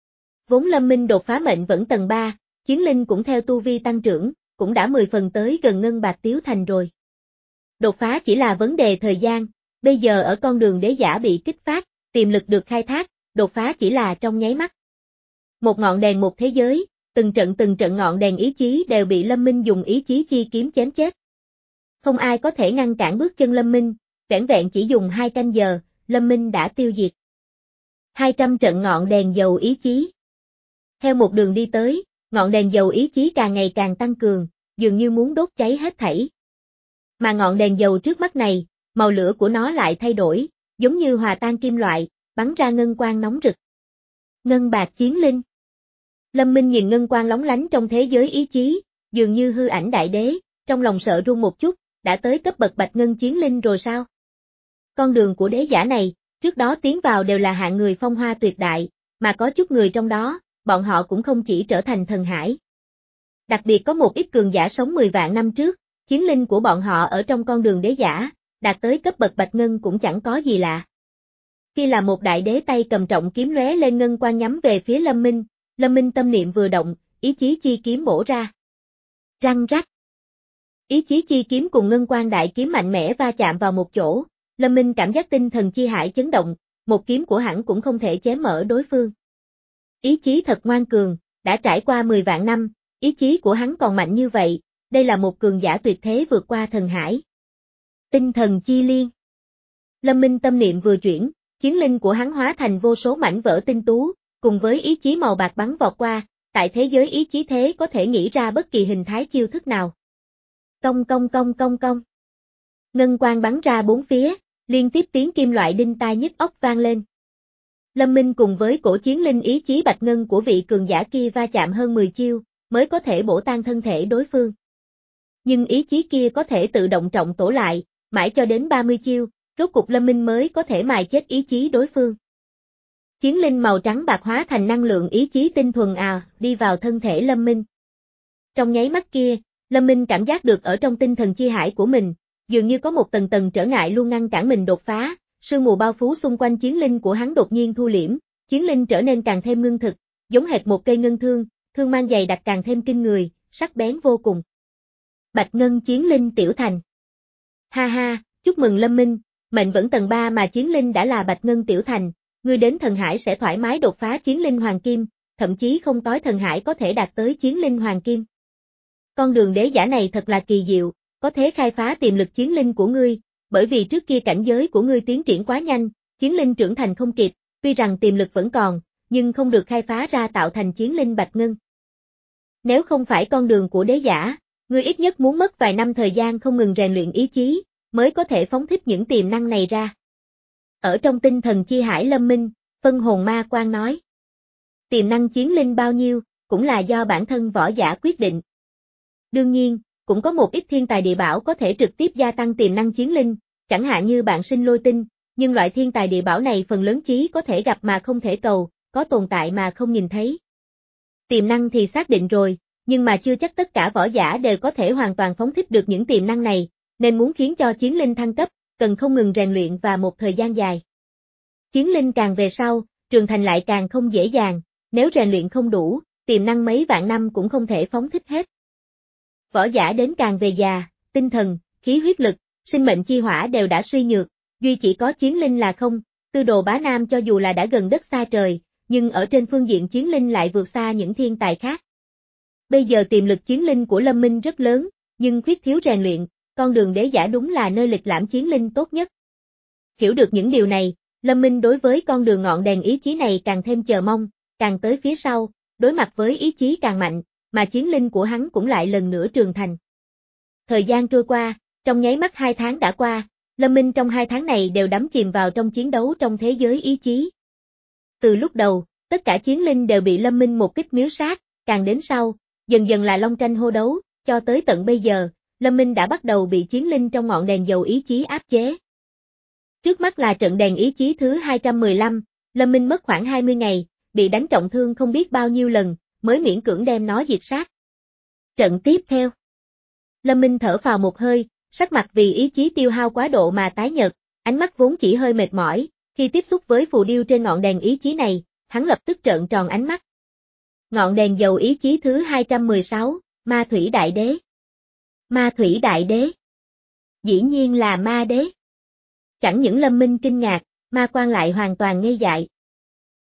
Vốn Lâm Minh đột phá mệnh vẫn tầng ba, chiến linh cũng theo tu vi tăng trưởng, cũng đã mười phần tới gần ngân bạc tiểu thành rồi. Đột phá chỉ là vấn đề thời gian, bây giờ ở con đường đế giả bị kích phát, tiềm lực được khai thác, đột phá chỉ là trong nháy mắt. Một ngọn đèn một thế giới, từng trận từng trận ngọn đèn ý chí đều bị Lâm Minh dùng ý chí chi kiếm chém chết. Không ai có thể ngăn cản bước chân Lâm Minh, vẻn vẹn chỉ dùng hai canh giờ, Lâm Minh đã tiêu diệt hai trăm trận ngọn đèn dầu ý chí. Theo một đường đi tới, ngọn đèn dầu ý chí càng ngày càng tăng cường, dường như muốn đốt cháy hết thảy. Mà ngọn đèn dầu trước mắt này, màu lửa của nó lại thay đổi, giống như hòa tan kim loại, bắn ra ngân quang nóng rực. Ngân bạc chiến linh. Lâm Minh nhìn ngân quang lóng lánh trong thế giới ý chí, dường như hư ảnh đại đế, trong lòng sợ run một chút, đã tới cấp bậc bạch ngân chiến linh rồi sao? Con đường của đế giả này, trước đó tiến vào đều là hạng người phong hoa tuyệt đại, mà có chút người trong đó, bọn họ cũng không chỉ trở thành thần hải. Đặc biệt có một ít cường giả sống mười vạn năm trước, chiến linh của bọn họ ở trong con đường đế giả, đạt tới cấp bậc bạch ngân cũng chẳng có gì lạ. Khi là một đại đế tay cầm trọng kiếm lóe lên ngân quang nhắm về phía Lâm Minh, Lâm Minh tâm niệm vừa động, ý chí chi kiếm bổ ra. Răng rắc. Ý chí chi kiếm cùng ngân quang đại kiếm mạnh mẽ va chạm vào một chỗ, Lâm Minh cảm giác tinh thần chi hải chấn động, một kiếm của hắn cũng không thể chém mở đối phương. Ý chí thật ngoan cường, đã trải qua mười vạn năm, ý chí của hắn còn mạnh như vậy, đây là một cường giả tuyệt thế vượt qua thần hải. Tinh thần chi liên. Lâm Minh tâm niệm vừa chuyển, chiến linh của hắn hóa thành vô số mảnh vỡ tinh tú, cùng với ý chí màu bạc bắn vọt qua, tại thế giới ý chí thế có thể nghĩ ra bất kỳ hình thái chiêu thức nào. Cong cong cong cong cong. Ngân quang bắn ra bốn phía, liên tiếp tiếng kim loại đinh tai nhức óc vang lên. Lâm Minh cùng với cổ chiến linh ý chí bạch ngân của vị cường giả kia va chạm hơn mười chiêu, mới có thể bổ tan thân thể đối phương. Nhưng ý chí kia có thể tự động trọng tổ lại, mãi cho đến ba mươi chiêu, rốt cục Lâm Minh mới có thể mài chết ý chí đối phương. Chiến linh màu trắng bạc hóa thành năng lượng ý chí tinh thuần à, đi vào thân thể Lâm Minh. Trong nháy mắt kia, Lâm Minh cảm giác được ở trong tinh thần chi hải của mình, dường như có một tầng tầng trở ngại luôn ngăn cản mình đột phá, sương mù bao phủ xung quanh chiến linh của hắn đột nhiên thu liễm, chiến linh trở nên càng thêm ngưng thực, giống hệt một cây ngân thương, thương mang dày đặc càng thêm kinh người, sắc bén vô cùng. Bạch ngân chiến linh tiểu thành. Ha ha, chúc mừng Lâm Minh, mệnh vẫn tầng ba mà chiến linh đã là bạch ngân tiểu thành, ngươi đến thần hải sẽ thoải mái đột phá chiến linh hoàng kim, thậm chí không tối thần hải có thể đạt tới chiến linh hoàng kim. Con đường đế giả này thật là kỳ diệu, có thể khai phá tiềm lực chiến linh của ngươi, bởi vì trước kia cảnh giới của ngươi tiến triển quá nhanh, chiến linh trưởng thành không kịp, tuy rằng tiềm lực vẫn còn, nhưng không được khai phá ra tạo thành chiến linh bạch ngân. Nếu không phải con đường của đế giả, ngươi ít nhất muốn mất vài năm thời gian không ngừng rèn luyện ý chí, mới có thể phóng thích những tiềm năng này ra. Ở trong tinh thần chi hải Lâm Minh, phân hồn ma quan nói. Tiềm năng chiến linh bao nhiêu, cũng là do bản thân võ giả quyết định. Đương nhiên, cũng có một ít thiên tài địa bảo có thể trực tiếp gia tăng tiềm năng chiến linh, chẳng hạn như bạn sinh lôi tinh, nhưng loại thiên tài địa bảo này phần lớn chí có thể gặp mà không thể cầu, có tồn tại mà không nhìn thấy. Tiềm năng thì xác định rồi, nhưng mà chưa chắc tất cả võ giả đều có thể hoàn toàn phóng thích được những tiềm năng này, nên muốn khiến cho chiến linh thăng cấp, cần không ngừng rèn luyện và một thời gian dài. Chiến linh càng về sau, trưởng thành lại càng không dễ dàng, nếu rèn luyện không đủ, tiềm năng mấy vạn năm cũng không thể phóng thích hết. Võ giả đến càng về già, tinh thần, khí huyết lực, sinh mệnh chi hỏa đều đã suy nhược, duy chỉ có chiến linh là không, Tư Đồ Bá Nam cho dù là đã gần đất xa trời, nhưng ở trên phương diện chiến linh lại vượt xa những thiên tài khác. Bây giờ tiềm lực chiến linh của Lâm Minh rất lớn, nhưng khuyết thiếu rèn luyện, con đường đế giả đúng là nơi lịch lãm chiến linh tốt nhất. Hiểu được những điều này, Lâm Minh đối với con đường ngọn đèn ý chí này càng thêm chờ mong, càng tới phía sau, đối mặt với ý chí càng mạnh, mà chiến linh của hắn cũng lại lần nữa trưởng thành. Thời gian trôi qua, trong nháy mắt hai tháng đã qua, Lâm Minh trong hai tháng này đều đắm chìm vào trong chiến đấu trong thế giới ý chí. Từ lúc đầu, tất cả chiến linh đều bị Lâm Minh một kích miếu sát, càng đến sau, dần dần là long tranh hô đấu, cho tới tận bây giờ, Lâm Minh đã bắt đầu bị chiến linh trong ngọn đèn dầu ý chí áp chế. Trước mắt là trận đèn ý chí thứ hai trăm mười lăm, Lâm Minh mất khoảng hai mươi ngày, bị đánh trọng thương không biết bao nhiêu lần, mới miễn cưỡng đem nó diệt sát. Trận tiếp theo. Lâm Minh thở phào một hơi, sắc mặt vì ý chí tiêu hao quá độ mà tái nhợt, ánh mắt vốn chỉ hơi mệt mỏi, khi tiếp xúc với phù điêu trên ngọn đèn ý chí này, hắn lập tức trợn tròn ánh mắt. Ngọn đèn dầu ý chí thứ hai trăm mười sáu, Ma Thủy Đại Đế. Ma Thủy Đại Đế. Dĩ nhiên là ma đế. Chẳng những Lâm Minh kinh ngạc, Ma Quan lại hoàn toàn ngây dại,